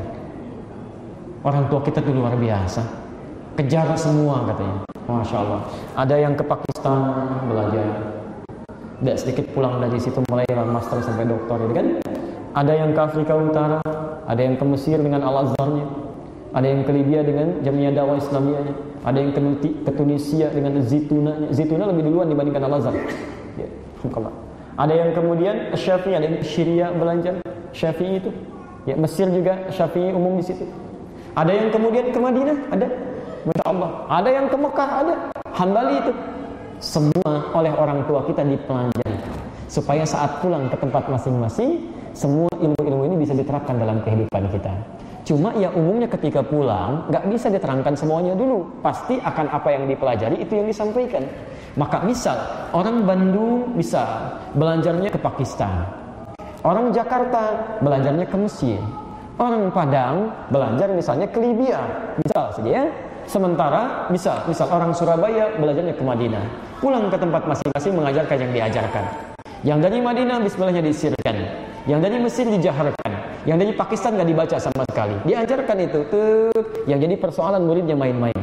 Orang tua kita tuh luar biasa. Kejar semua katanya. Masya Allah. Ada yang ke Pakistan belajar. Tidak sedikit pulang dari situ mulai master sampai doktor, gitu kan? Ada yang ke Afrika Utara, ada yang ke Mesir dengan Al-Azharnya, ada yang ke Libya dengan Jamiah Dakwah Islamiyahnya, ada yang ke, ke Tunisia dengan Zitunanya. Zituna lebih duluan dibandingkan Al-Azhar. Ya, ada yang kemudian ke Syafi'i, ada yang ke Syria belajar Syafi'i itu. Ya, Mesir juga Syafi'i umum di situ. Ada yang kemudian ke Madinah, ada. Masya Allah. Ada yang ke Mekah, ada. Hambali itu. Semua oleh orang tua kita dipelajari supaya saat pulang ke tempat masing-masing semua ilmu-ilmu ini bisa diterapkan dalam kehidupan kita. Cuma ya umumnya ketika pulang nggak bisa diterangkan semuanya dulu, pasti akan apa yang dipelajari itu yang disampaikan. Maka misal orang Bandung bisa belajarnya ke Pakistan, orang Jakarta belajarnya ke Mesir, orang Padang belajar misalnya ke Libya, misal saja ya. Sementara misal misal orang Surabaya belajarnya ke Madinah, pulang ke tempat masing-masing mengajarkan yang diajarkan. Yang dari Madinah bismillahnya disirkan, yang dari Mesir dijaharkan, yang dari Pakistan nggak dibaca sama sekali, diajarkan itu tuh. Yang jadi persoalan muridnya main-main,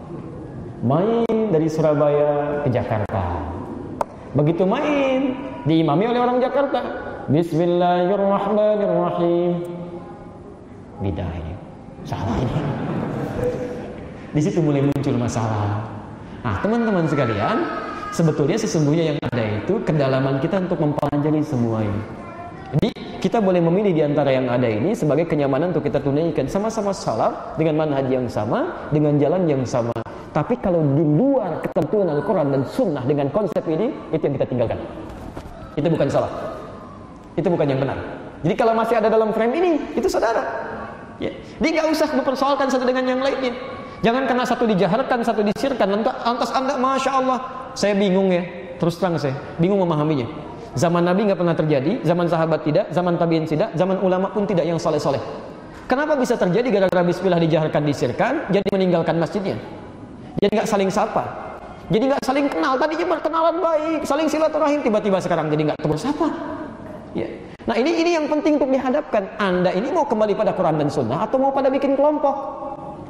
main dari Surabaya ke Jakarta. Begitu main diimami oleh orang Jakarta, Bismillahirrahmanirrahim, bidahnya salah ini. Di situ mulai muncul masalah. Nah, teman-teman sekalian, sebetulnya sesungguhnya yang ada itu kedalaman kita untuk mempelajari semua ini. Jadi kita boleh memilih di antara yang ada ini sebagai kenyamanan untuk kita tunaikan sama-sama salaf dengan manhaj yang sama, dengan jalan yang sama. Tapi kalau di luar ketentuan Al-Quran dan Sunnah dengan konsep ini, itu yang kita tinggalkan. Itu bukan salah. Itu bukan yang benar. Jadi kalau masih ada dalam frame ini, itu saudara. Ya. Dia nggak usah mempersoalkan satu dengan yang lainnya. Jangan karena satu dijaharkan, satu disirkan. Lantas anda, Masya Allah, saya bingung ya. Terus terang saya, bingung memahaminya. Zaman Nabi nggak pernah terjadi, zaman sahabat tidak, zaman tabiin tidak, zaman ulama pun tidak yang soleh-soleh. Kenapa bisa terjadi gara-gara bismillah dijaharkan, disirkan, jadi meninggalkan masjidnya? Jadi nggak saling sapa, jadi nggak saling kenal. Tadinya berkenalan baik, saling silaturahim, tiba-tiba sekarang jadi nggak tegur sapa. Ya. Nah ini ini yang penting untuk dihadapkan. Anda ini mau kembali pada Quran dan Sunnah atau mau pada bikin kelompok?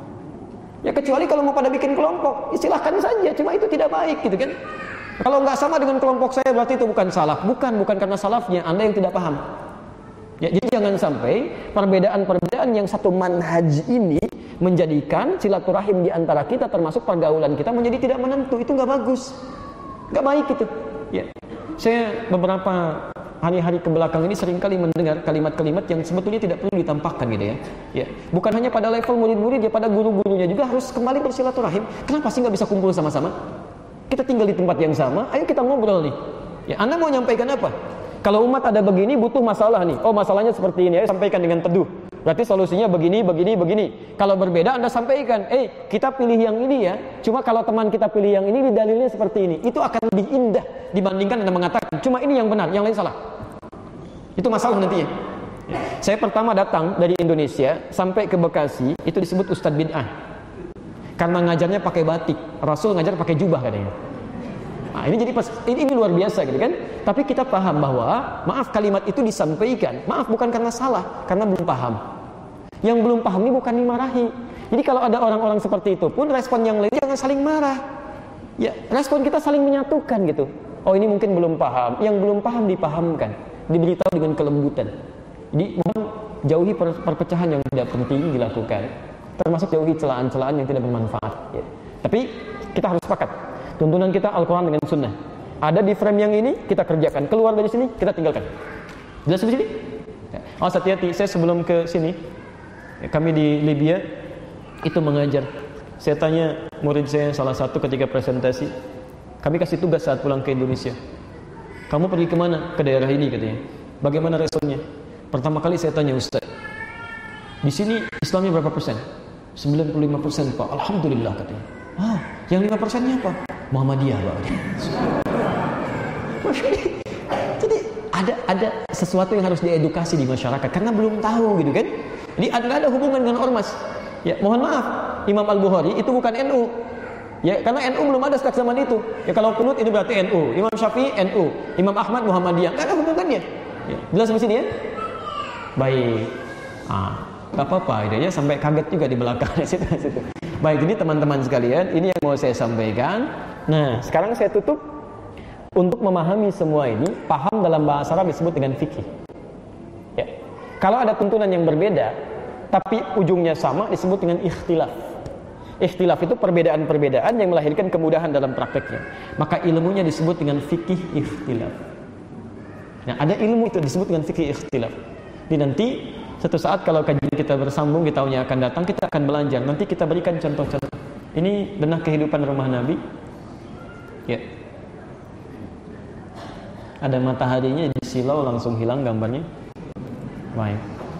Ya kecuali kalau mau pada bikin kelompok, silahkan saja. Cuma itu tidak baik, gitu kan? Kalau nggak sama dengan kelompok saya berarti itu bukan salaf. Bukan, bukan karena salafnya, Anda yang tidak paham. Ya, jadi jangan sampai perbedaan-perbedaan yang satu manhaj ini menjadikan silaturahim di antara kita, termasuk pergaulan kita menjadi tidak menentu. Itu nggak bagus, nggak baik itu. Ya, saya beberapa hari-hari kebelakang ini seringkali mendengar kalimat-kalimat yang sebetulnya tidak perlu ditampakkan gitu ya. Ya, bukan hanya pada level murid-murid ya, pada guru-gurunya juga harus kembali bersilaturahim. Kenapa sih nggak bisa kumpul sama-sama? Kita tinggal di tempat yang sama, ayo kita ngobrol nih. Ya, Anda mau nyampaikan apa? Kalau umat ada begini butuh masalah nih. Oh, masalahnya seperti ini, ayo sampaikan dengan teduh. Berarti solusinya begini, begini, begini. Kalau berbeda Anda sampaikan, eh kita pilih yang ini ya. Cuma kalau teman kita pilih yang ini, dalilnya seperti ini. Itu akan lebih indah dibandingkan Anda mengatakan, cuma ini yang benar, yang lain salah. Itu masalah nantinya. Saya pertama datang dari Indonesia sampai ke Bekasi, itu disebut Ustadz Bid'ah. Karena ngajarnya pakai batik, Rasul ngajar pakai jubah katanya. Nah, ini jadi pas, ini, ini luar biasa gitu kan. Tapi kita paham bahwa maaf kalimat itu disampaikan, maaf bukan karena salah, karena belum paham. Yang belum paham ini bukan dimarahi. Jadi kalau ada orang-orang seperti itu pun respon yang lain jangan saling marah. Ya, respon kita saling menyatukan gitu. Oh ini mungkin belum paham, yang belum paham dipahamkan, diberitahu dengan kelembutan. Jadi mohon jauhi per- perpecahan yang tidak penting dilakukan, termasuk jauhi celaan-celaan yang tidak bermanfaat. Ya. Tapi kita harus sepakat, tuntunan kita Al-Quran dengan Sunnah. Ada di frame yang ini, kita kerjakan. Keluar dari sini, kita tinggalkan. Jelas di sini? Ya. Oh, hati-hati. Saya sebelum ke sini, ya, kami di Libya itu mengajar. Saya tanya murid saya salah satu ketika presentasi, kami kasih tugas saat pulang ke Indonesia. Kamu pergi kemana? Ke daerah ini katanya. Bagaimana responnya? Pertama kali saya tanya, Ustaz, di sini Islamnya berapa persen? sembilan puluh lima persen Pak. Alhamdulillah katanya. Ah, yang lima persennya apa? Muhammadiyah Pak. Jadi ada ada sesuatu yang harus diedukasi di masyarakat karena belum tahu gitu kan. Jadi ada ada hubungan dengan ormas. Ya, mohon maaf, Imam Al-Bukhari itu bukan N U. Ya, karena N U belum ada sejak zaman itu. Ya, kalau kunut itu berarti N U. Imam Syafi'i N U, Imam Ahmad Muhammadiyah. Enggak ada hubungannya. Ya, jelas sampai sini ya? Baik. Ah, enggak apa-apa gitu ya, sampai kaget juga di belakang situ situ. Baik, ini teman-teman sekalian, ini yang mau saya sampaikan. Nah, sekarang saya tutup. Untuk memahami semua ini, paham dalam bahasa Arab disebut dengan fikih. Ya. Kalau ada tuntunan yang berbeda, tapi ujungnya sama, disebut dengan ikhtilaf. Ikhtilaf itu perbedaan-perbedaan yang melahirkan kemudahan dalam prakteknya. Maka ilmunya disebut dengan fikih ikhtilaf. Nah, ada ilmu itu disebut dengan fikih ikhtilaf. Jadi nanti suatu saat kalau kajian kita bersambung di tahun yang akan datang, kita akan belajar. Nanti kita berikan contoh-contoh. Ini benar kehidupan rumah Nabi. Ya. Ada mataharinya di silau langsung hilang gambarnya. Baik.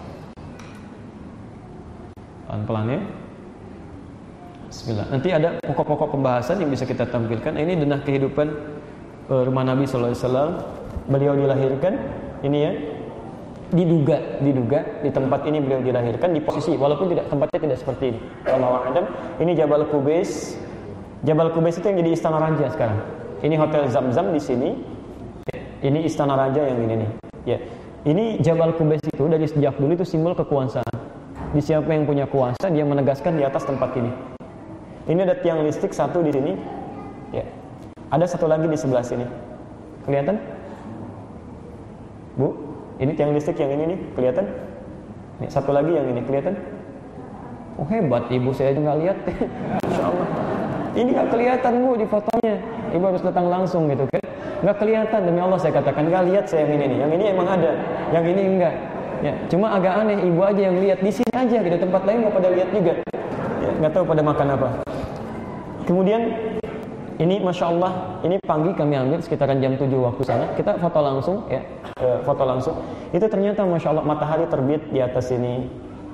Pelan-pelan ya. Bismillah. Nanti ada pokok-pokok pembahasan yang bisa kita tampilkan. Ini denah kehidupan uh, rumah Nabi sallallahu alaihi wasallam. Beliau dilahirkan, ini ya. Diduga, diduga di tempat ini beliau dilahirkan di posisi walaupun tidak tempatnya tidak seperti ini. Wallahu a'lam. Ini Jabal Qubais. Jabal Qubais itu yang jadi istana raja sekarang. Ini Hotel Zamzam di sini. Ini istana raja yang ini nih. Ya. Ini Jabal Qubais itu dari sejak dulu itu simbol kekuasaan. Di siapa yang punya kuasa dia menegaskan di atas tempat ini. Ini ada tiang listrik satu di sini. Ya. Ada satu lagi di sebelah sini. Kelihatan? Bu, ini tiang listrik yang ini nih, kelihatan? Nih, satu lagi yang ini kelihatan? Oh hebat, ibu saya juga nggak lihat. Masya Allah. Ini nggak kelihatan bu di fotonya. Ibu harus datang langsung gitu kan? Nggak kelihatan, demi Allah saya katakan nggak lihat saya yang ini nih. Yang ini emang ada, yang ini enggak. Ya, cuma agak aneh ibu aja yang lihat di sini aja gitu, tempat lain nggak pada lihat juga. Ya, nggak tahu pada makan apa. Kemudian ini Masya Allah, ini pagi kami ambil sekitaran jam tujuh waktu sana. Kita foto langsung ya, e, foto langsung. Itu ternyata Masya Allah matahari terbit di atas ini.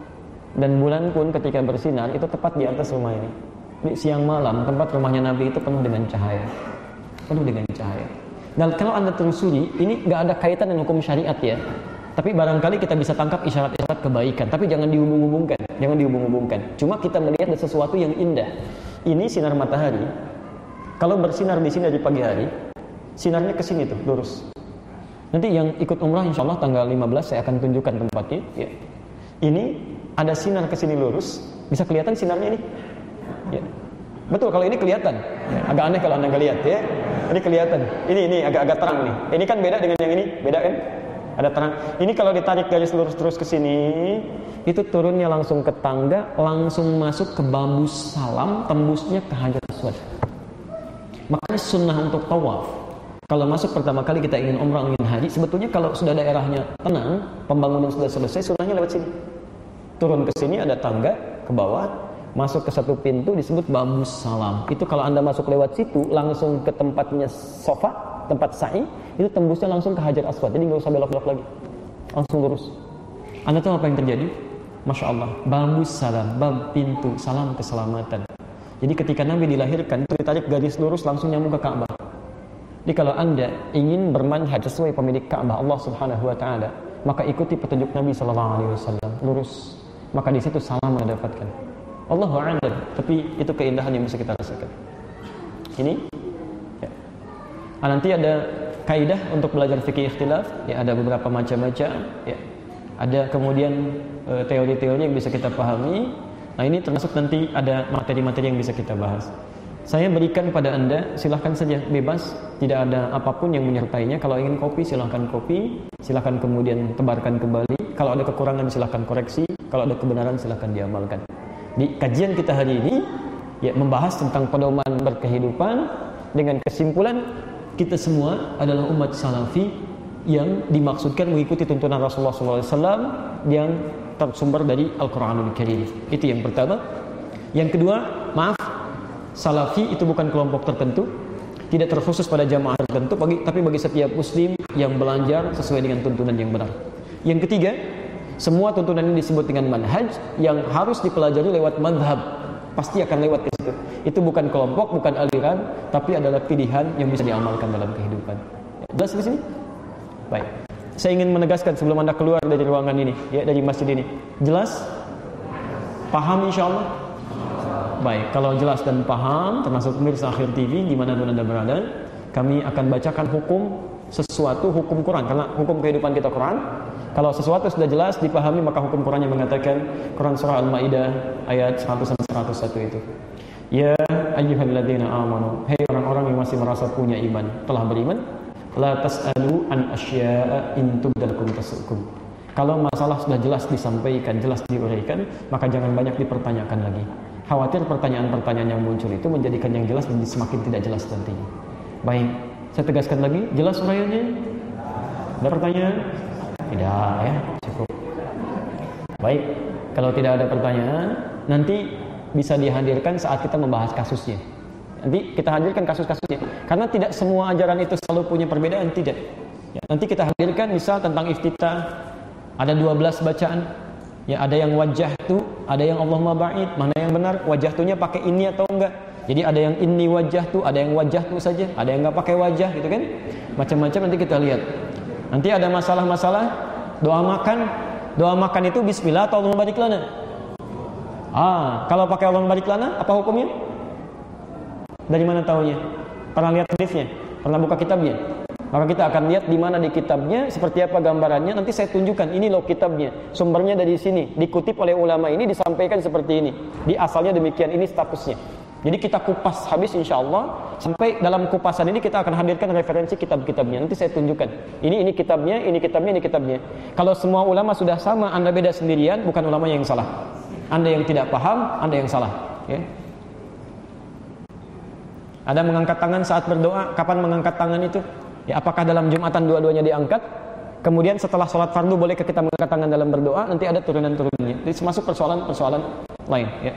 Dan bulan pun ketika bersinar itu tepat di atas rumah ini. Di siang malam tempat rumahnya Nabi itu penuh dengan cahaya. Penuh dengan cahaya. Dan kalau anda telusuri, ini nggak ada kaitan dengan hukum syariat ya. Tapi barangkali kita bisa tangkap isyarat-isyarat kebaikan. Tapi jangan dihubung-hubungkan. Jangan dihubung-hubungkan. Cuma kita melihat ada sesuatu yang indah. Ini sinar matahari. Kalau bersinar di sini di pagi hari, sinarnya ke sini tuh, lurus. Nanti yang ikut umrah insya Allah tanggal lima belas saya akan tunjukkan tempatnya. Ya. Ini ada sinar ke sini lurus. Bisa kelihatan sinarnya ini? Ya. Betul, kalau ini kelihatan. Ya. Agak aneh kalau anda nggak lihat ya. Ini kelihatan. Ini ini agak-agak terang nih. Ini kan beda dengan yang ini, beda kan? Ada terang. Ini kalau ditarik garis lurus terus ke sini, itu turunnya langsung ke tangga, langsung masuk ke bambus salam, tembusnya ke Hajar Aswad. Makanya sunnah untuk tawaf. Kalau masuk pertama kali kita ingin umrah, ingin haji, sebetulnya kalau sudah daerahnya tenang, pembangunan sudah selesai, sunnahnya lewat sini. Turun ke sini ada tangga ke bawah, masuk ke satu pintu disebut bambus salam. Itu kalau anda masuk lewat situ, langsung ke tempatnya sofa, tempat sa'i, itu tembusnya langsung ke Hajar Aswad. Jadi nggak usah belok-belok lagi, langsung lurus. Anda tahu apa yang terjadi? Masya Allah, bambus salam, bab pintu salam keselamatan. Jadi ketika Nabi dilahirkan, itu ditarik garis lurus langsung nyambung ke Ka'bah. Jadi kalau anda ingin bermanhaj sesuai pemilik Ka'bah Allah Subhanahu Wa Taala, maka ikuti petunjuk Nabi Sallallahu Alaihi Wasallam, lurus. Maka di situ salam anda dapatkan. Allahu a'lam. Tapi itu keindahan yang bisa kita rasakan. Ini. Ya. Nah, nanti ada kaidah untuk belajar fikih ikhtilaf. Ya, ada beberapa macam-macam. Ya. Ada kemudian e, teori-teori yang bisa kita pahami. Nah ini termasuk nanti ada materi-materi yang bisa kita bahas. Saya berikan pada Anda, silahkan saja, bebas, tidak ada apapun yang menyertainya. Kalau ingin kopi, silahkan kopi, silahkan kemudian tebarkan kembali. Kalau ada kekurangan, silahkan koreksi. Kalau ada kebenaran, silahkan diamalkan. Di kajian kita hari ini, ya, membahas tentang pedoman berkehidupan dengan kesimpulan kita semua adalah umat salafi yang dimaksudkan mengikuti tuntunan Rasulullah shallallahu alaihi wasallam yang tersumber dari Al-Quranul Karim. Itu yang pertama. Yang kedua, maaf, salafi itu bukan kelompok tertentu, tidak terkhusus pada jamaah tertentu, bagi, tapi bagi setiap muslim yang belajar sesuai dengan tuntunan yang benar. Yang ketiga, semua tuntunan ini disebut dengan manhaj yang harus dipelajari lewat madhab, pasti akan lewat ke situ. Itu bukan kelompok, bukan aliran, tapi adalah pilihan yang bisa diamalkan dalam kehidupan. Jelas di sini? Baik. Saya ingin menegaskan sebelum Anda keluar dari ruangan ini, ya, dari masjid ini. Jelas? Paham insyaallah? Baik, kalau jelas dan paham, termasuk pemirsa Akhir T V dimanapun Anda berada, kami akan bacakan hukum sesuatu, hukum Quran, karena hukum kehidupan kita Quran. Kalau sesuatu sudah jelas dipahami, maka hukum Quran yang mengatakan, Quran surah Al-Maidah ayat seratus dan seratus satu itu, ya ayyuhalladzina amanu, hei orang-orang yang masih merasa punya iman, telah beriman, la tas'alu an asya'a in tubdalakum tasukum. Kalau masalah sudah jelas disampaikan, jelas diuraikan, maka jangan banyak dipertanyakan lagi. Khawatir pertanyaan-pertanyaan yang muncul itu menjadikan yang jelas menjadi semakin tidak jelas nantinya. Baik, saya tegaskan lagi, jelas uraiannya? Ada pertanyaan? Tidak, ya, cukup. Baik, kalau tidak ada pertanyaan, nanti bisa dihadirkan saat kita membahas kasusnya. Nanti kita hadirkan kasus-kasusnya, karena tidak semua ajaran itu selalu punya perbedaan, tidak. Ya, nanti kita hadirkan misal tentang iftitah, ada dua belas bacaan. Ya, ada yang wajah tu, ada yang Allahumma ba'id, mana yang benar? Wajah tunya pakai ini atau enggak? Jadi ada yang ini wajah tu, ada yang wajah tu saja, ada yang enggak pakai wajah, gitu kan? Macam-macam nanti kita lihat. Nanti ada masalah-masalah doa makan. Doa makan itu bismillah atau Allahumma barik lana? Ah, kalau pakai Allahumma barik lana, apa hukumnya? Dari mana taunya? Pernah lihat hadisnya? Pernah buka kitabnya? Maka kita akan lihat di mana di kitabnya, seperti apa gambarannya. Nanti saya tunjukkan, ini loh kitabnya, sumbernya dari sini, dikutip oleh ulama ini, disampaikan seperti ini, di asalnya demikian, ini statusnya. Jadi kita kupas habis insya Allah. Sampai dalam kupasan ini kita akan hadirkan referensi kitab-kitabnya. Nanti saya tunjukkan, ini ini kitabnya, ini kitabnya, ini kitabnya. Kalau semua ulama sudah sama, Anda beda sendirian, bukan ulama yang salah. Anda yang tidak paham, Anda yang salah, ya. Ada mengangkat tangan saat berdoa. Kapan mengangkat tangan itu? Ya, apakah dalam Jumatan dua-duanya diangkat? Kemudian setelah sholat fardu bolehkah kita mengangkat tangan dalam berdoa? Nanti ada turunan-turunannya. Jadi masuk persoalan-persoalan lain, ya.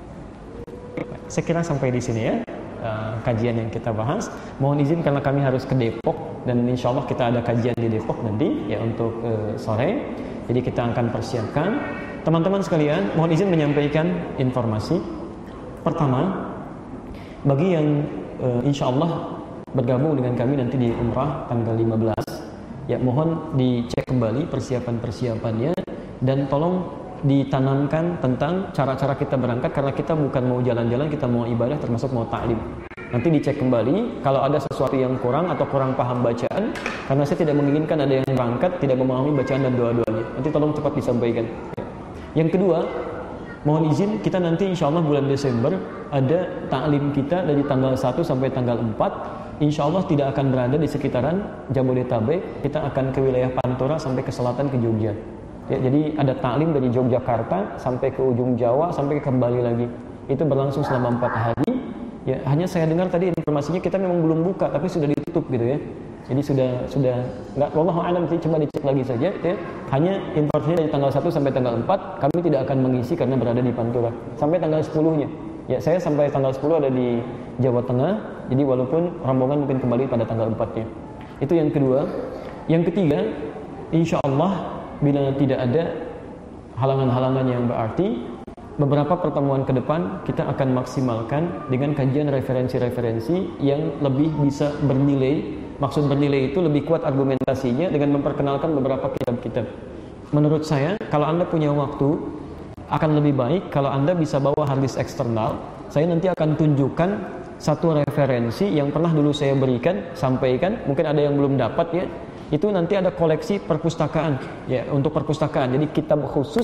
Saya kira sampai di sini, ya, uh, kajian yang kita bahas. Mohon izin karena kami harus ke Depok dan insya Allah kita ada kajian di Depok nanti, ya, untuk uh, sore. Jadi kita akan persiapkan. Teman-teman sekalian, mohon izin menyampaikan informasi. Pertama, bagi yang uh, insya Allah bergabung dengan kami nanti di Umrah tanggal lima belas, ya, mohon dicek kembali persiapan-persiapannya dan tolong ditanamkan tentang cara-cara kita berangkat, karena kita bukan mau jalan-jalan, kita mau ibadah, termasuk mau ta'lim. Nanti dicek kembali kalau ada sesuatu yang kurang atau kurang paham bacaan, karena saya tidak menginginkan ada yang berangkat tidak memahami bacaan dan doa-doanya. Nanti tolong cepat disampaikan. Yang kedua, mohon izin, kita nanti insya Allah bulan Desember ada ta'lim kita dari tanggal satu sampai tanggal empat. Insya Allah tidak akan berada di sekitaran Jabodetabek. Kita akan ke wilayah Pantura sampai ke selatan ke Jogja. Ya, jadi ada ta'lim dari Yogyakarta sampai ke ujung Jawa sampai kembali lagi. Itu berlangsung selama empat hari. Ya, hanya saya dengar tadi informasinya kita memang belum buka, tapi sudah ditutup gitu ya. Jadi sudah sudah nggak, wallahu a'lam, coba dicek lagi saja. Ya. Hanya informasinya dari tanggal satu sampai tanggal empat kami tidak akan mengisi karena berada di Pantura. Sampai tanggal sepuluh-nya. Ya, saya sampai tanggal sepuluh ada di Jawa Tengah. Jadi walaupun rombongan mungkin kembali pada tanggal empat-nya. Itu yang kedua. Yang ketiga, insya Allah bila tidak ada halangan-halangan yang berarti, beberapa pertemuan ke depan kita akan maksimalkan dengan kajian referensi-referensi yang lebih bisa bernilai. Maksud bernilai itu lebih kuat argumentasinya dengan memperkenalkan beberapa kitab-kitab. Menurut saya, kalau Anda punya waktu, akan lebih baik kalau Anda bisa bawa harddisk eksternal. Saya nanti akan tunjukkan satu referensi yang pernah dulu saya berikan, sampaikan, mungkin ada yang belum dapat, ya. Itu nanti ada koleksi perpustakaan, ya, untuk perpustakaan. Jadi kitab khusus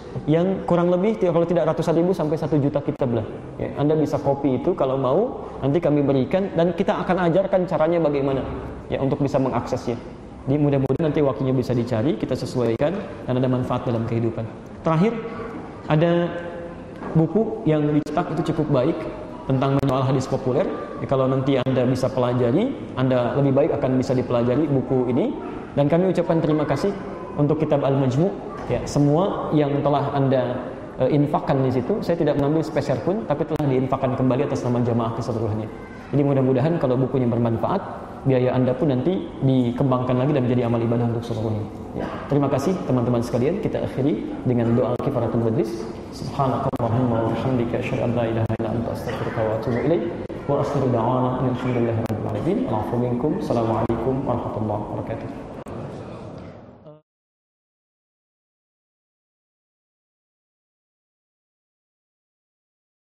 yang kurang lebih kalau tidak ratusan ribu sampai satu juta kitab lah. Ya, Anda bisa copy itu kalau mau, nanti kami berikan dan kita akan ajarkan caranya bagaimana ya untuk bisa mengaksesnya. Jadi mudah-mudahan nanti waktunya bisa dicari, kita sesuaikan dan ada manfaat dalam kehidupan. Terakhir, ada buku yang dicetak itu cukup baik tentang menyoal hadis populer. Ya, kalau nanti Anda bisa pelajari, Anda lebih baik akan bisa dipelajari buku ini. Dan kami ucapkan terima kasih untuk kitab Al-Majmu'. Ya, semua yang telah Anda e, infakkan di situ, saya tidak mengambil speser pun, tapi telah diinfakkan kembali atas nama jamaah keseluruhannya. Jadi mudah-mudahan kalau bukunya bermanfaat, biaya Anda pun nanti dikembangkan lagi dan menjadi amal ibadah untuk seluruhnya. Ya. Terima kasih teman-teman sekalian. Kita akhiri dengan doa kifaratul majlis. Subhanakallahumma wa bihamdika asyhadu an la ilaha illa anta astaghfiruka wa atubu ilaik. Wa akhiru da'wana alhamdulillahi rabbil alamin. Assalamualaikum warahmatullahi wabarakatuh.